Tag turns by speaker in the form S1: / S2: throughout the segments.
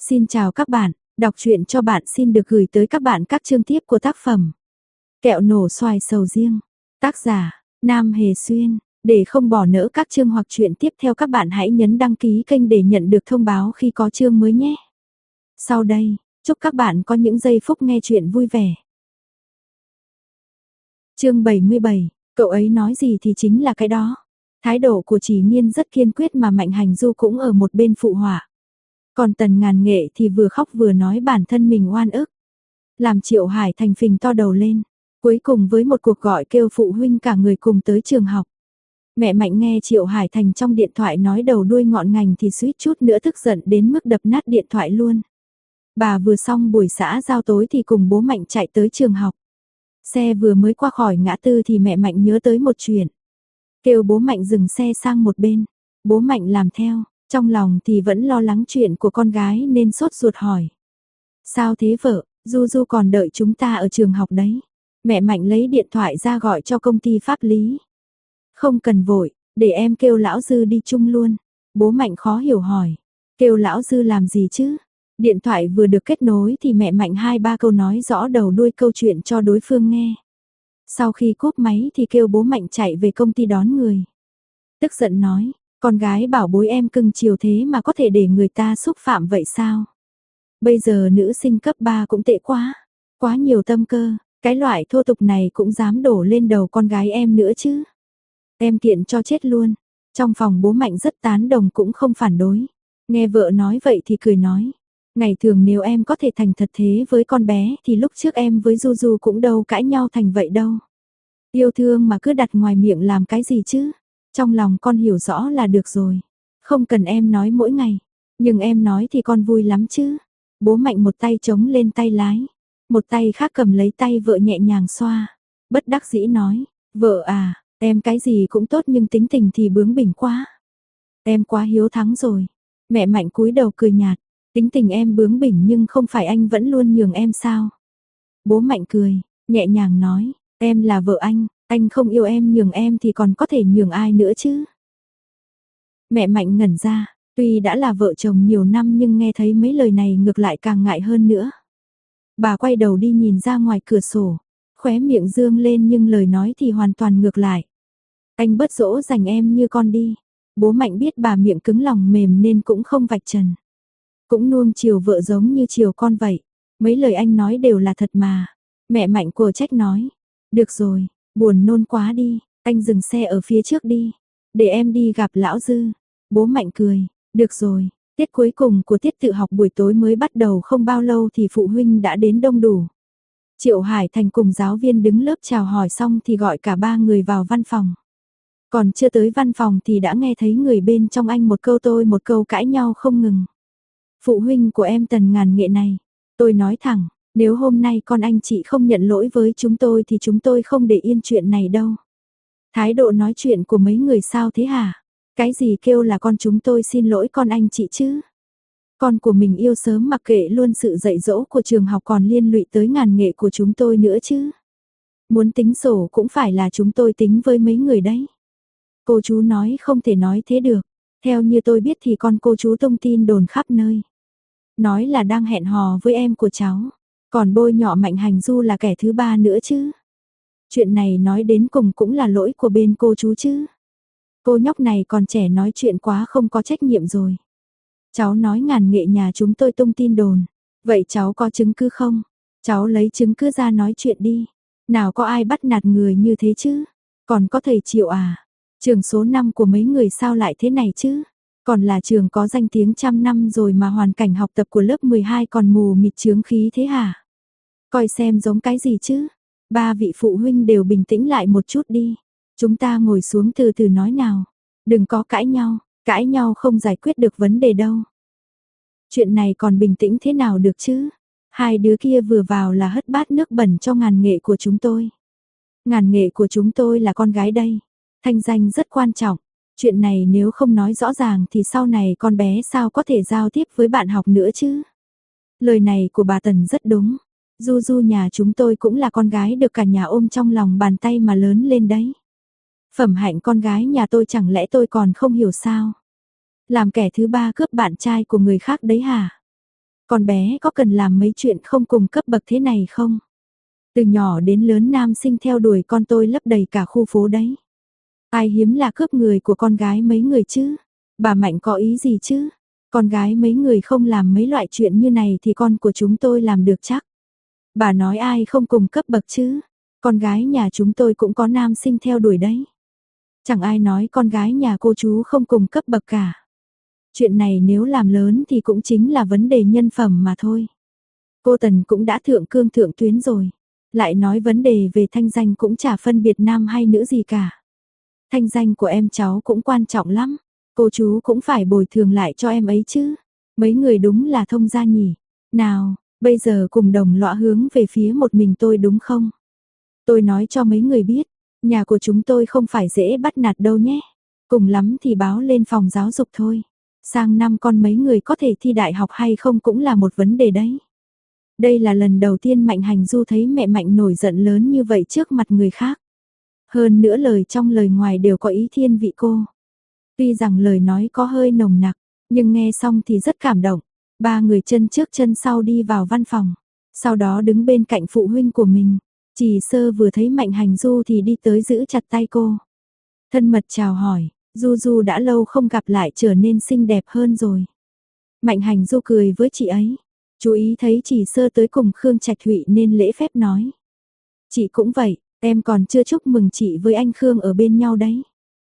S1: Xin chào các bạn, đọc truyện cho bạn xin được gửi tới các bạn các chương tiếp của tác phẩm Kẹo nổ xoài sầu riêng. Tác giả Nam Hề Xuyên. Để không bỏ lỡ các chương hoặc truyện tiếp theo, các bạn hãy nhấn đăng ký kênh để nhận được thông báo khi có chương mới nhé. Sau đây, chúc các bạn có những giây phút nghe truyện vui vẻ. Chương 77, cậu ấy nói gì thì chính là cái đó. Thái độ của Chỉ Miên rất kiên quyết mà Mạnh Hành Du cũng ở một bên phụ họa. Còn Tần Ngàn Nghệ thì vừa khóc vừa nói bản thân mình oan ức. Làm Triệu Hải Thành phình to đầu lên. Cuối cùng với một cuộc gọi kêu phụ huynh cả người cùng tới trường học. Mẹ Mạnh nghe Triệu Hải Thành trong điện thoại nói đầu đuôi ngọn ngành thì suýt chút nữa tức giận đến mức đập nát điện thoại luôn. Bà vừa xong buổi xã giao tối thì cùng bố Mạnh chạy tới trường học. Xe vừa mới qua khỏi ngã tư thì mẹ Mạnh nhớ tới một chuyện. Kêu bố Mạnh dừng xe sang một bên. Bố Mạnh làm theo. Trong lòng thì vẫn lo lắng chuyện của con gái nên sốt ruột hỏi. Sao thế vợ, Du Du còn đợi chúng ta ở trường học đấy. Mẹ Mạnh lấy điện thoại ra gọi cho công ty pháp lý. Không cần vội, để em kêu lão Dư đi chung luôn. Bố Mạnh khó hiểu hỏi. Kêu lão Dư làm gì chứ? Điện thoại vừa được kết nối thì mẹ Mạnh 2-3 câu nói rõ đầu đuôi câu chuyện cho đối phương nghe. Sau khi cúp máy thì kêu bố Mạnh chạy về công ty đón người. Tức giận nói. Con gái bảo bối em cưng chiều thế mà có thể để người ta xúc phạm vậy sao? Bây giờ nữ sinh cấp 3 cũng tệ quá. Quá nhiều tâm cơ. Cái loại thô tục này cũng dám đổ lên đầu con gái em nữa chứ. Em kiện cho chết luôn. Trong phòng bố Mạnh rất tán đồng cũng không phản đối. Nghe vợ nói vậy thì cười nói. Ngày thường nếu em có thể thành thật thế với con bé thì lúc trước em với Du Du cũng đâu cãi nhau thành vậy đâu. Yêu thương mà cứ đặt ngoài miệng làm cái gì chứ? Trong lòng con hiểu rõ là được rồi. Không cần em nói mỗi ngày. Nhưng em nói thì con vui lắm chứ. Bố Mạnh một tay chống lên tay lái. Một tay khác cầm lấy tay vợ nhẹ nhàng xoa. Bất đắc dĩ nói. Vợ à, em cái gì cũng tốt nhưng tính tình thì bướng bỉnh quá. Em quá hiếu thắng rồi. Mẹ Mạnh cúi đầu cười nhạt. Tính tình em bướng bỉnh nhưng không phải anh vẫn luôn nhường em sao? Bố Mạnh cười, nhẹ nhàng nói. Em là vợ anh không yêu em nhường em thì còn có thể nhường ai nữa chứ? Mẹ Mạnh ngẩn ra, tuy đã là vợ chồng nhiều năm nhưng nghe thấy mấy lời này ngược lại càng ngại hơn nữa. Bà quay đầu đi nhìn ra ngoài cửa sổ, khóe miệng dương lên nhưng lời nói thì hoàn toàn ngược lại. Anh bớt dỗ dành em như con đi. Bố Mạnh biết bà miệng cứng lòng mềm nên cũng không vạch trần. Cũng nuông chiều vợ giống như chiều con vậy. Mấy lời anh nói đều là thật mà. Mẹ Mạnh của trách nói. Được rồi, buồn nôn quá đi, anh dừng xe ở phía trước đi. Để em đi gặp lão Dư. Bố Mạnh cười, được rồi. Tiết cuối cùng của tiết tự học buổi tối mới bắt đầu không bao lâu thì phụ huynh đã đến đông đủ. Triệu Hải Thành cùng giáo viên đứng lớp chào hỏi xong thì gọi cả ba người vào văn phòng. Còn chưa tới văn phòng thì đã nghe thấy người bên trong anh một câu tôi một câu cãi nhau không ngừng. Phụ huynh của em Tần Ngàn Nghệ này, tôi nói thẳng, nếu hôm nay con anh chị không nhận lỗi với chúng tôi thì chúng tôi không để yên chuyện này đâu. Thái độ nói chuyện của mấy người sao thế hả? Cái gì kêu là con chúng tôi xin lỗi con anh chị chứ? Con của mình yêu sớm mặc kệ luôn sự dạy dỗ của trường học còn liên lụy tới Ngàn Nghệ của chúng tôi nữa chứ. Muốn tính sổ cũng phải là chúng tôi tính với mấy người đấy. Cô chú nói không thể nói thế được. Theo như tôi biết thì con cô chú tung tin đồn khắp nơi. Nói là đang hẹn hò với em của cháu. Còn bôi nhọ Mạnh Hành Du là kẻ thứ ba nữa chứ. Chuyện này nói đến cùng cũng là lỗi của bên cô chú chứ. Cô nhóc này còn trẻ nói chuyện quá không có trách nhiệm rồi. Cháu nói Ngàn Nghệ nhà chúng tôi tung tin đồn. Vậy cháu có chứng cứ không? Cháu lấy chứng cứ ra nói chuyện đi. Nào có ai bắt nạt người như thế chứ? Còn có thầy Triệu à? Trường số 5 của mấy người sao lại thế này chứ? Còn là trường có danh tiếng trăm năm rồi mà hoàn cảnh học tập của lớp 12 còn mù mịt chướng khí thế hả? Coi xem giống cái gì chứ? Ba vị phụ huynh đều bình tĩnh lại một chút đi. Chúng ta ngồi xuống từ từ nói nào. Đừng có cãi nhau không giải quyết được vấn đề đâu. Chuyện này còn bình tĩnh thế nào được chứ? Hai đứa kia vừa vào là hất bát nước bẩn cho Ngàn Nghệ của chúng tôi. Ngàn Nghệ của chúng tôi là con gái đây. Thanh danh rất quan trọng. Chuyện này nếu không nói rõ ràng thì sau này con bé sao có thể giao tiếp với bạn học nữa chứ? Lời này của bà Tần rất đúng. Du Du nhà chúng tôi cũng là con gái được cả nhà ôm trong lòng bàn tay mà lớn lên đấy. Phẩm hạnh con gái nhà tôi chẳng lẽ tôi còn không hiểu sao? Làm kẻ thứ ba cướp bạn trai của người khác đấy hả? Con bé có cần làm mấy chuyện không cùng cấp bậc thế này không? Từ nhỏ đến lớn nam sinh theo đuổi con tôi lấp đầy cả khu phố đấy. Ai hiếm là cướp người của con gái mấy người chứ? Bà Mạnh có ý gì chứ? Con gái mấy người không làm mấy loại chuyện như này thì con của chúng tôi làm được chắc. Bà nói ai không cùng cấp bậc chứ? Con gái nhà chúng tôi cũng có nam sinh theo đuổi đấy. Chẳng ai nói con gái nhà cô chú không cùng cấp bậc cả. Chuyện này nếu làm lớn thì cũng chính là vấn đề nhân phẩm mà thôi. Cô Tần cũng đã thượng cương thượng tuyến rồi. Lại nói vấn đề về thanh danh cũng chả phân biệt nam hay nữ gì cả. Thanh danh của em cháu cũng quan trọng lắm. Cô chú cũng phải bồi thường lại cho em ấy chứ. Mấy người đúng là thông gia nhỉ. Nào, bây giờ cùng đồng lõa hướng về phía một mình tôi đúng không? Tôi nói cho mấy người biết, nhà của chúng tôi không phải dễ bắt nạt đâu nhé. Cùng lắm thì báo lên phòng giáo dục thôi. Sang năm con mấy người có thể thi đại học hay không cũng là một vấn đề đấy. Đây là lần đầu tiên Mạnh Hành Du thấy mẹ Mạnh nổi giận lớn như vậy trước mặt người khác. Hơn nữa lời trong lời ngoài đều có ý thiên vị cô. Tuy rằng lời nói có hơi nồng nặc, nhưng nghe xong thì rất cảm động. Ba người chân trước chân sau đi vào văn phòng. Sau đó đứng bên cạnh phụ huynh của mình. Chỉ Sơ vừa thấy Mạnh Hành Du thì đi tới giữ chặt tay cô. Thân mật chào hỏi, Du Du đã lâu không gặp lại trở nên xinh đẹp hơn rồi. Mạnh Hành Du cười với chị ấy. Chú ý thấy Chỉ Sơ tới cùng Khương Trạch Thụy nên lễ phép nói. Chị cũng vậy, em còn chưa chúc mừng chị với anh Khương ở bên nhau đấy.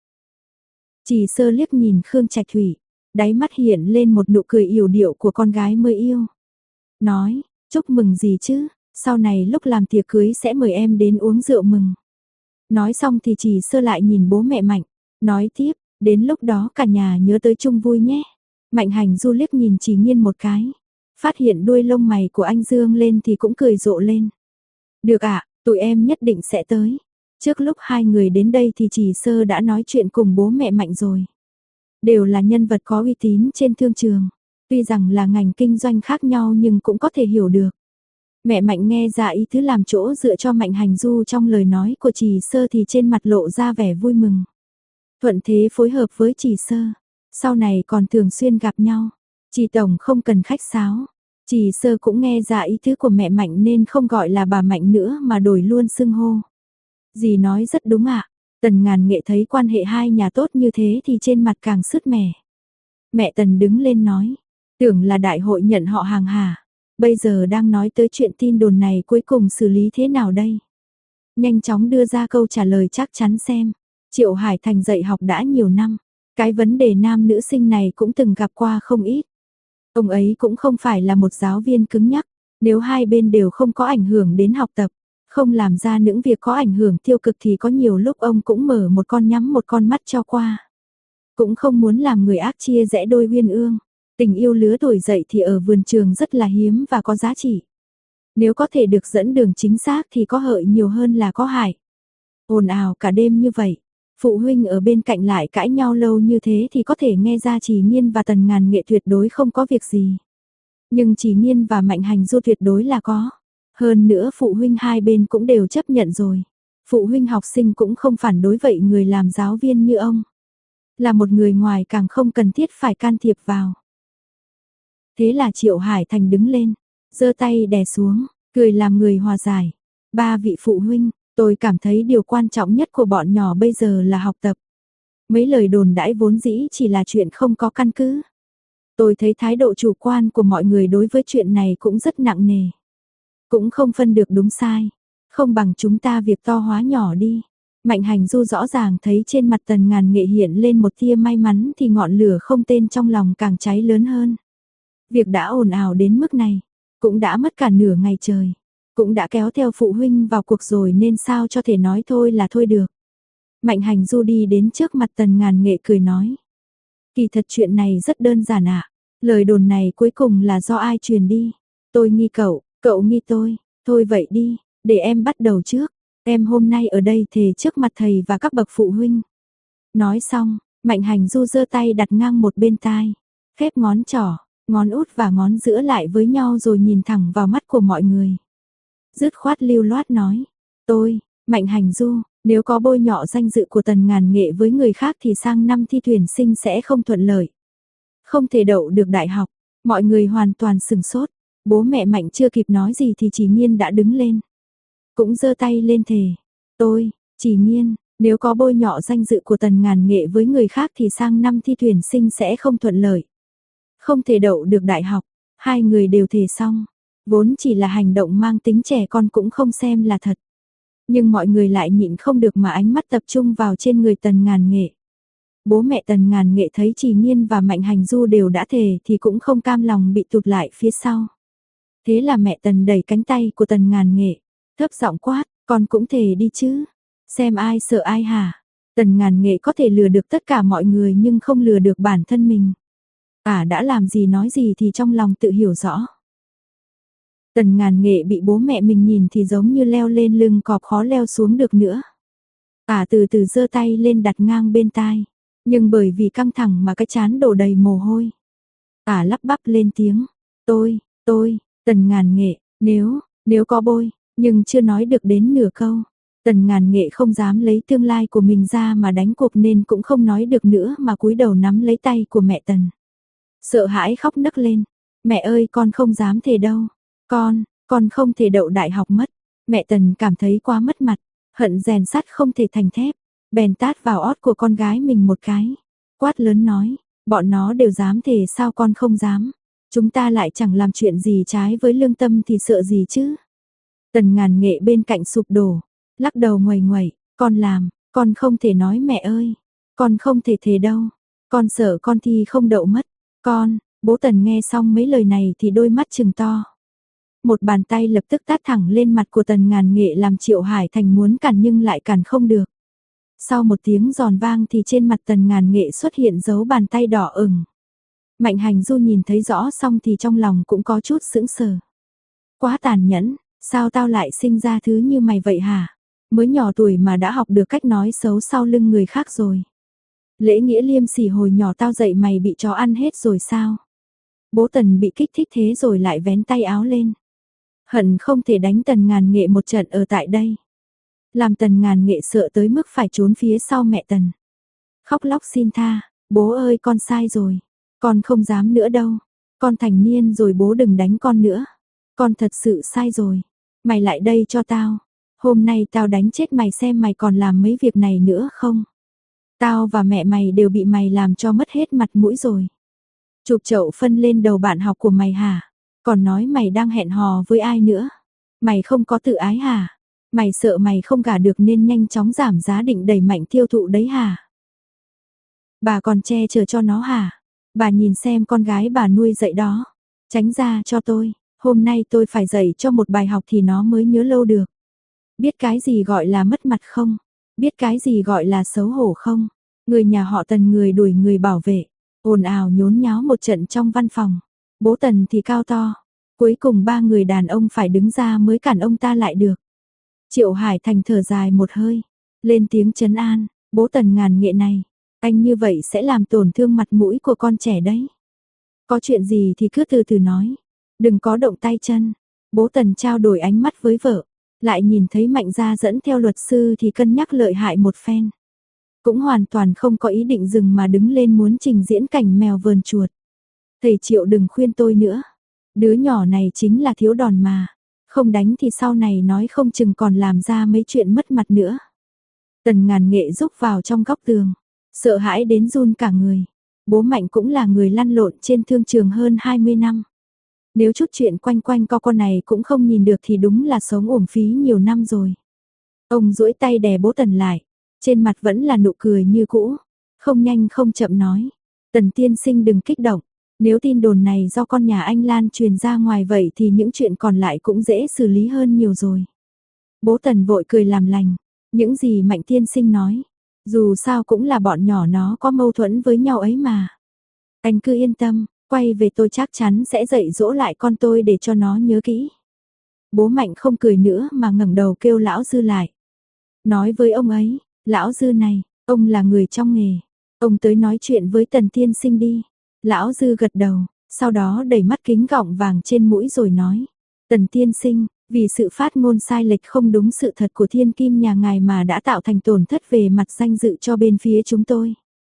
S1: Chỉ Sơ liếc nhìn Khương Trạch Thụy, đáy mắt hiện lên một nụ cười yểu điệu của con gái mới yêu. Nói, chúc mừng gì chứ, sau này lúc làm tiệc cưới sẽ mời em đến uống rượu mừng. Nói xong thì Chỉ Sơ lại nhìn bố mẹ Mạnh, nói tiếp, đến lúc đó cả nhà nhớ tới chung vui nhé. Mạnh Hành Du liếc nhìn Chỉ Nghiên một cái, phát hiện đuôi lông mày của anh dương lên thì cũng cười rộ lên. Được ạ, tụi em nhất định sẽ tới. Trước lúc hai người đến đây thì Chỉ Sơ đã nói chuyện cùng bố mẹ Mạnh rồi. Đều là nhân vật có uy tín trên thương trường. Tuy rằng là ngành kinh doanh khác nhau nhưng cũng có thể hiểu được. Mẹ Mạnh nghe ra ý tứ làm chỗ dựa cho Mạnh Hành Du trong lời nói của Chỉ Sơ thì trên mặt lộ ra vẻ vui mừng. Thuận thế phối hợp với Chỉ Sơ. Sau này còn thường xuyên gặp nhau. Chỉ Tổng không cần khách sáo. Chỉ Sơ cũng nghe ra ý tứ của mẹ Mạnh nên không gọi là bà Mạnh nữa mà đổi luôn xưng hô. Dì nói rất đúng ạ. Tần Ngàn Nghệ thấy quan hệ hai nhà tốt như thế thì trên mặt càng sứt mẻ. Mẹ Tần đứng lên nói. Tưởng là đại hội nhận họ hàng hả? Bây giờ đang nói tới chuyện tin đồn này cuối cùng xử lý thế nào đây? Nhanh chóng đưa ra câu trả lời chắc chắn xem. Triệu Hải Thành dạy học đã nhiều năm. Cái vấn đề nam nữ sinh này cũng từng gặp qua không ít. Ông ấy cũng không phải là một giáo viên cứng nhắc. Nếu hai bên đều không có ảnh hưởng đến học tập, không làm ra những việc có ảnh hưởng tiêu cực thì có nhiều lúc ông cũng mở một con nhắm một con mắt cho qua. Cũng không muốn làm người ác chia rẽ đôi uyên ương. Tình yêu lứa tuổi dậy thì ở vườn trường rất là hiếm và có giá trị. Nếu có thể được dẫn đường chính xác thì có hlợi nhiều hơn là có hại. Ồn ào cả đêm như vậy, phụ huynh ở bên cạnh lại cãi nhau lâu như thế thì có thể nghe ra Chỉ Nghiên và Tần Ngàn Nghệ tuyệt đối không có việc gì. Nhưng Chỉ Nghiên và Mạnh Hành Du tuyệt đối là có. Hơn nữa phụ huynh hai bên cũng đều chấp nhận rồi. Phụ huynh học sinh cũng không phản đối vậy người làm giáo viên như ông. Là một người ngoài càng không cần thiết phải can thiệp vào. Thế là Triệu Hải Thành đứng lên, giơ tay đè xuống, cười làm người hòa giải. Ba vị phụ huynh, tôi cảm thấy điều quan trọng nhất của bọn nhỏ bây giờ là học tập. Mấy lời đồn đãi vốn dĩ chỉ là chuyện không có căn cứ. Tôi thấy thái độ chủ quan của mọi người đối với chuyện này cũng rất nặng nề. Cũng không phân được đúng sai. Không bằng chúng ta việc to hóa nhỏ đi. Mạnh Hành Du rõ ràng thấy trên mặt Tần Ngàn Nghệ hiện lên một tia may mắn thì ngọn lửa không tên trong lòng càng cháy lớn hơn. Việc đã ồn ào đến mức này, cũng đã mất cả nửa ngày trời, cũng đã kéo theo phụ huynh vào cuộc rồi nên sao cho thể nói thôi là thôi được. Mạnh Hành Du đi đến trước mặt Tần Ngàn Nghệ cười nói. Kỳ thật chuyện này rất đơn giản ạ. Lời đồn này cuối cùng là do ai truyền đi? Tôi nghi cậu, cậu nghi tôi. Thôi vậy đi, để em bắt đầu trước. Em hôm nay ở đây thề trước mặt thầy và các bậc phụ huynh. Nói xong, Mạnh Hành Du giơ tay đặt ngang một bên tai, khép ngón trỏ, ngón út và ngón giữa lại với nhau rồi nhìn thẳng vào mắt của mọi người. Dứt khoát lưu loát nói, tôi, Mạnh Hành Du, nếu có bôi nhọ danh dự của Tần Ngàn Nghệ với người khác thì sang năm thi tuyển sinh sẽ không thuận lợi. Không thể đậu được đại học, mọi người hoàn toàn sửng sốt, Bố mẹ Mạnh chưa kịp nói gì thì Chỉ Nghiên đã đứng lên. Cũng giơ tay lên thề. Tôi, Chỉ Nghiên, nếu có bôi nhọ danh dự của Tần Ngàn Nghệ với người khác thì sang năm thi tuyển sinh sẽ không thuận lợi. Không thể đậu được đại học. Hai người đều thề xong. Vốn chỉ là hành động mang tính trẻ con cũng không xem là thật. Nhưng mọi người lại nhịn không được mà ánh mắt tập trung vào trên người Tần Ngàn Nghệ. Bố mẹ Tần Ngàn Nghệ thấy Chỉ Nghiên và Mạnh Hành Du đều đã thề thì cũng không cam lòng bị tụt lại phía sau. Thế là mẹ Tần đẩy cánh tay của Tần Ngàn Nghệ, thấp giọng quát, con cũng thề đi chứ. Xem ai sợ ai hả? Tần Ngàn Nghệ có thể lừa được tất cả mọi người nhưng không lừa được bản thân mình. Đã làm gì nói gì thì trong lòng tự hiểu rõ. Tần Ngàn Nghệ bị bố mẹ mình nhìn thì giống như leo lên lưng cọp khó leo xuống được nữa. Từ từ giơ tay lên đặt ngang bên tai. Nhưng bởi vì căng thẳng mà cái trán đổ đầy mồ hôi. Lắp bắp lên tiếng. Tôi, Tần Ngàn Nghệ, nếu có bôi, nhưng chưa nói được đến nửa câu. Tần Ngàn Nghệ không dám lấy tương lai của mình ra mà đánh cuộc nên cũng không nói được nữa mà cúi đầu nắm lấy tay của mẹ Tần. Sợ hãi khóc nấc lên. Mẹ ơi con không dám thề đâu. Con không thể đậu đại học mất. Mẹ Tần cảm thấy quá mất mặt. Hận rèn sắt không thể thành thép. Bèn tát vào ót của con gái mình một cái. Quát lớn nói. Bọn nó đều dám thề sao con không dám. Chúng ta lại chẳng làm chuyện gì trái với lương tâm thì sợ gì chứ. Tần Ngàn Nghệ bên cạnh sụp đổ. Lắc đầu nguầy nguẩy. Con không thể nói mẹ ơi. Con không thể thề đâu. Con sợ con thi không đậu mất. Bố Tần nghe xong mấy lời này thì đôi mắt trừng to. Một bàn tay lập tức tát thẳng lên mặt của Tần Ngàn Nghệ làm Triệu Hải Thành muốn cản nhưng lại cản không được. Sau một tiếng giòn vang thì trên mặt Tần Ngàn Nghệ xuất hiện dấu bàn tay đỏ ửng. Mạnh Hành Du nhìn thấy rõ xong thì trong lòng cũng có chút sững sờ. Quá tàn nhẫn, sao tao lại sinh ra thứ như mày vậy hả? Mới nhỏ tuổi mà đã học được cách nói xấu sau lưng người khác rồi. Lễ nghĩa liêm sỉ hồi nhỏ tao dạy mày bị chó ăn hết rồi sao? Bố Tần bị kích thích thế rồi lại vén tay áo lên. Hận không thể đánh Tần Ngàn Nghệ một trận ở tại đây. Làm Tần Ngàn Nghệ sợ tới mức phải trốn phía sau mẹ Tần. Khóc lóc xin tha, bố ơi con sai rồi. Con không dám nữa đâu. Con thành niên rồi bố đừng đánh con nữa. Con thật sự sai rồi. Mày lại đây cho tao. Hôm nay tao đánh chết mày xem mày còn làm mấy việc này nữa không. Tao và mẹ mày đều bị mày làm cho mất hết mặt mũi rồi. Chụp chậu phân lên đầu bạn học của mày hả? Còn nói mày đang hẹn hò với ai nữa? Mày không có tự ái hả? Mày sợ mày không gả được nên nhanh chóng giảm giá định đẩy mạnh tiêu thụ đấy hả? Bà còn che chở cho nó hả? Bà nhìn xem con gái bà nuôi dạy đó. Tránh ra cho tôi, hôm nay tôi phải dạy cho một bài học thì nó mới nhớ lâu được. Biết cái gì gọi là mất mặt không? Biết cái gì gọi là xấu hổ không? Người nhà họ Tần người đuổi người bảo vệ, ồn ào nhốn nháo một trận trong văn phòng. Bố Tần thì cao to, cuối cùng ba người đàn ông phải đứng ra mới cản ông ta lại được. Triệu Hải Thành thở dài một hơi, lên tiếng trấn an, bố Tần Ngàn Nghệ này, anh như vậy sẽ làm tổn thương mặt mũi của con trẻ đấy. Có chuyện gì thì cứ từ từ nói, đừng có động tay chân. Bố Tần trao đổi ánh mắt với vợ, lại nhìn thấy Mạnh Gia dẫn theo luật sư thì cân nhắc lợi hại một phen. Cũng hoàn toàn không có ý định dừng mà đứng lên muốn trình diễn cảnh mèo vờn chuột. Thầy Triệu đừng khuyên tôi nữa. Đứa nhỏ này chính là thiếu đòn mà. Không đánh thì sau này nói không chừng còn làm ra mấy chuyện mất mặt nữa. Tần Ngàn Nghệ rúc vào trong góc tường. Sợ hãi đến run cả người. Bố Mạnh cũng là người lăn lộn trên thương trường hơn 20 năm. Nếu chút chuyện quanh quanh con này cũng không nhìn được thì đúng là sống uổng phí nhiều năm rồi. Ông duỗi tay đè bố Tần lại. Trên mặt vẫn là nụ cười như cũ. Không nhanh không chậm nói. Tần tiên sinh đừng kích động. Nếu tin đồn này do con nhà anh lan truyền ra ngoài vậy thì những chuyện còn lại cũng dễ xử lý hơn nhiều rồi. Bố Tần vội cười làm lành. Những gì Mạnh tiên sinh nói. Dù sao cũng là bọn nhỏ nó có mâu thuẫn với nhau ấy mà. Anh cứ yên tâm, quay về tôi chắc chắn sẽ dạy dỗ lại con tôi để cho nó nhớ kỹ. Bố Mạnh không cười nữa mà ngẩng đầu kêu lão Dư lại. Nói với ông ấy, lão Dư này, ông là người trong nghề. Ông tới nói chuyện với Tần tiên sinh đi. Lão Dư gật đầu, sau đó đẩy mắt kính gọng vàng trên mũi rồi nói. Tần tiên sinh, vì sự phát ngôn sai lệch không đúng sự thật của thiên kim nhà ngài mà đã tạo thành tổn thất về mặt danh dự cho bên phía chúng tôi.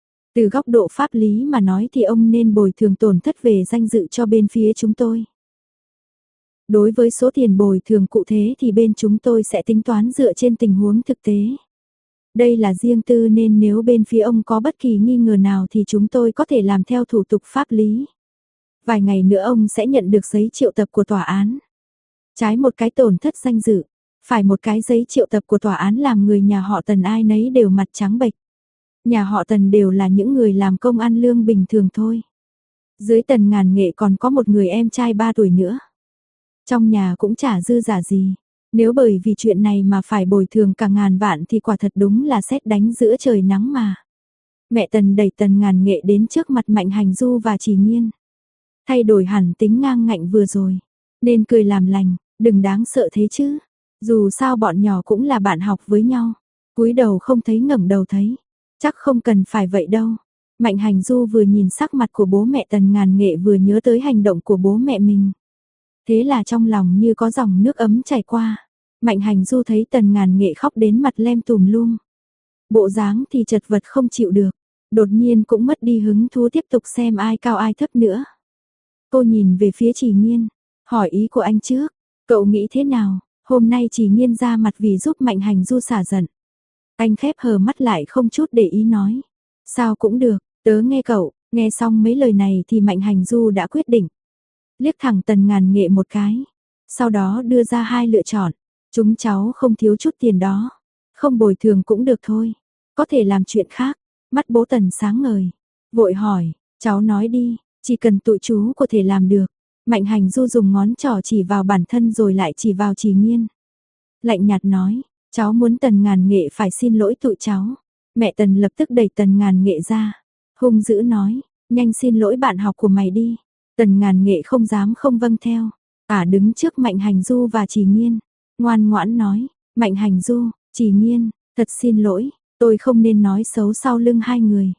S1: Từ góc độ pháp lý mà nói thì ông nên bồi thường tổn thất về danh dự cho bên phía chúng tôi. Đối với số tiền bồi thường cụ thể thì bên chúng tôi sẽ tính toán dựa trên tình huống thực tế. Đây là riêng tư nên nếu bên phía ông có bất kỳ nghi ngờ nào thì chúng tôi có thể làm theo thủ tục pháp lý. Vài ngày nữa ông sẽ nhận được giấy triệu tập của tòa án. Trái một cái tổn thất danh dự, phải một cái giấy triệu tập của tòa án làm người nhà họ Tần ai nấy đều mặt trắng bệch. Nhà họ Tần đều là những người làm công ăn lương bình thường thôi. Dưới Tần Ngàn Nghệ còn có một người em trai 3 tuổi nữa. Trong nhà cũng chả dư giả gì. Nếu bởi vì chuyện này mà phải bồi thường cả ngàn vạn thì quả thật đúng là sét đánh giữa trời nắng mà. Mẹ Tần đẩy Tần Ngàn Nghệ đến trước mặt Mạnh Hành Du và Trì Nghiên. Thay đổi hẳn tính ngang ngạnh vừa rồi. Nên cười làm lành, đừng đáng sợ thế chứ. Dù sao bọn nhỏ cũng là bạn học với nhau. Cúi đầu không thấy ngẩng đầu thấy. Chắc không cần phải vậy đâu. Mạnh Hành Du vừa nhìn sắc mặt của bố mẹ Tần Ngàn Nghệ vừa nhớ tới hành động của bố mẹ mình. Thế là trong lòng như có dòng nước ấm chảy qua. Mạnh Hành Du thấy Tần Ngàn Nghệ khóc đến mặt lem tùm lum. Bộ dáng thì chật vật không chịu được. Đột nhiên cũng mất đi hứng thú tiếp tục xem ai cao ai thấp nữa. Cô nhìn về phía Trì Nghiên, hỏi ý của anh trước. Cậu nghĩ thế nào? Hôm nay Trì Nghiên ra mặt vì giúp Mạnh Hành Du xả giận. Anh khép hờ mắt lại không chút để ý nói. Sao cũng được, tớ nghe cậu. Nghe xong mấy lời này thì Mạnh Hành Du đã quyết định. Liếc thẳng Tần Ngàn Nghệ một cái. Sau đó đưa ra hai lựa chọn. Chúng cháu không thiếu chút tiền đó. Không bồi thường cũng được thôi. Có thể làm chuyện khác. Mắt bố Tần sáng ngời. Vội hỏi, cháu nói đi, chỉ cần tụi chú có thể làm được. Mạnh Hành Du dùng ngón trỏ chỉ vào bản thân rồi lại chỉ vào Trì Nghiên. Lạnh nhạt nói, cháu muốn Tần Ngàn Nghệ phải xin lỗi tụi cháu. Mẹ Tần lập tức đẩy Tần Ngàn Nghệ ra. Hung dữ nói, nhanh xin lỗi bạn học của mày đi. Tần Ngàn Nghệ không dám không vâng theo. Đứng trước Mạnh Hành Du và Trì Nghiên. Ngoan ngoãn nói, Mạnh Hành Du, Trì Nghiên, thật xin lỗi, tôi không nên nói xấu sau lưng hai người.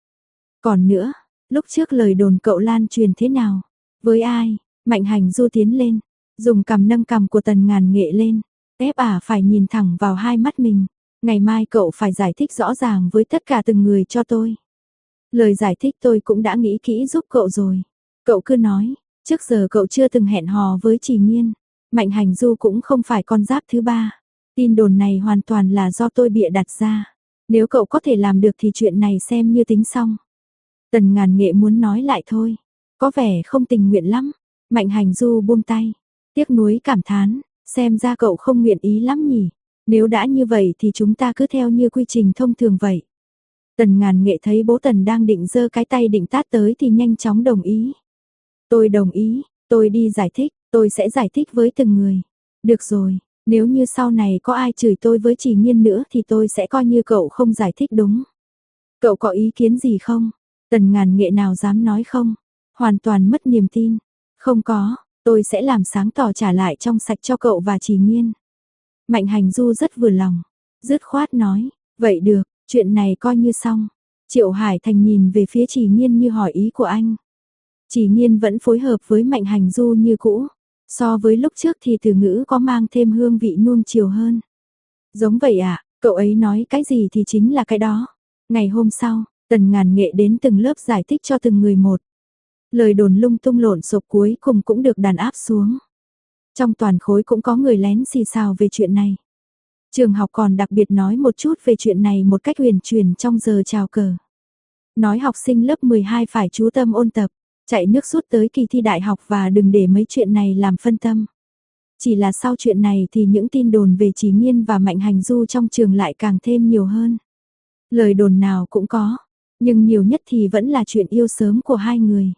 S1: Còn nữa, lúc trước lời đồn cậu lan truyền thế nào? Với ai? Mạnh Hành Du tiến lên, dùng cằm nâng cằm của Tần Ngàn Nghệ lên, ép phải nhìn thẳng vào hai mắt mình. Ngày mai cậu phải giải thích rõ ràng với tất cả từng người cho tôi. Lời giải thích tôi cũng đã nghĩ kỹ giúp cậu rồi. Cậu cứ nói, trước giờ cậu chưa từng hẹn hò với Trì Nghiên. Mạnh Hành Du cũng không phải con giáp thứ ba. Tin đồn này hoàn toàn là do tôi bịa đặt ra. Nếu cậu có thể làm được thì chuyện này xem như tính xong. Tần Ngàn Nghệ muốn nói lại thôi. Có vẻ không tình nguyện lắm. Mạnh Hành Du buông tay. Tiếc nuối cảm thán. Xem ra cậu không nguyện ý lắm nhỉ. Nếu đã như vậy thì chúng ta cứ theo như quy trình thông thường vậy. Tần Ngàn Nghệ thấy bố Tần đang định giơ cái tay định tát tới thì nhanh chóng đồng ý. Tôi đồng ý, tôi đi giải thích, tôi sẽ giải thích với từng người. Được rồi, nếu như sau này có ai chửi tôi với Trì Nghiên nữa thì tôi sẽ coi như cậu không giải thích đúng. Cậu có ý kiến gì không? Tần Ngàn Nghệ nào dám nói không? Hoàn toàn mất niềm tin. Không có, tôi sẽ làm sáng tỏ trả lại trong sạch cho cậu và Trì Nghiên. Mạnh Hành Du rất vừa lòng, dứt khoát nói, vậy được, chuyện này coi như xong. Triệu Hải Thành nhìn về phía Trì Nghiên như hỏi ý của anh. Trì Nghiên vẫn phối hợp với Mạnh Hành Du như cũ. So với lúc trước thì từ ngữ có mang thêm hương vị nuông chiều hơn. Giống vậy à, cậu ấy nói cái gì thì chính là cái đó. Ngày hôm sau, Tần Ngàn Nghệ đến từng lớp giải thích cho từng người một. Lời đồn lung tung lộn xộp cuối cùng cũng được đàn áp xuống. Trong toàn khối cũng có người lén xì xào về chuyện này. Trường học còn đặc biệt nói một chút về chuyện này một cách huyền truyền trong giờ chào cờ. Nói học sinh lớp 12 phải chú tâm ôn tập, chạy nước rút tới kỳ thi đại học và đừng để mấy chuyện này làm phân tâm. Chỉ là sau chuyện này thì những tin đồn về Trì Nghiên và Mạnh Hành Du trong trường lại càng thêm nhiều hơn. Lời đồn nào cũng có, nhưng nhiều nhất thì vẫn là chuyện yêu sớm của hai người.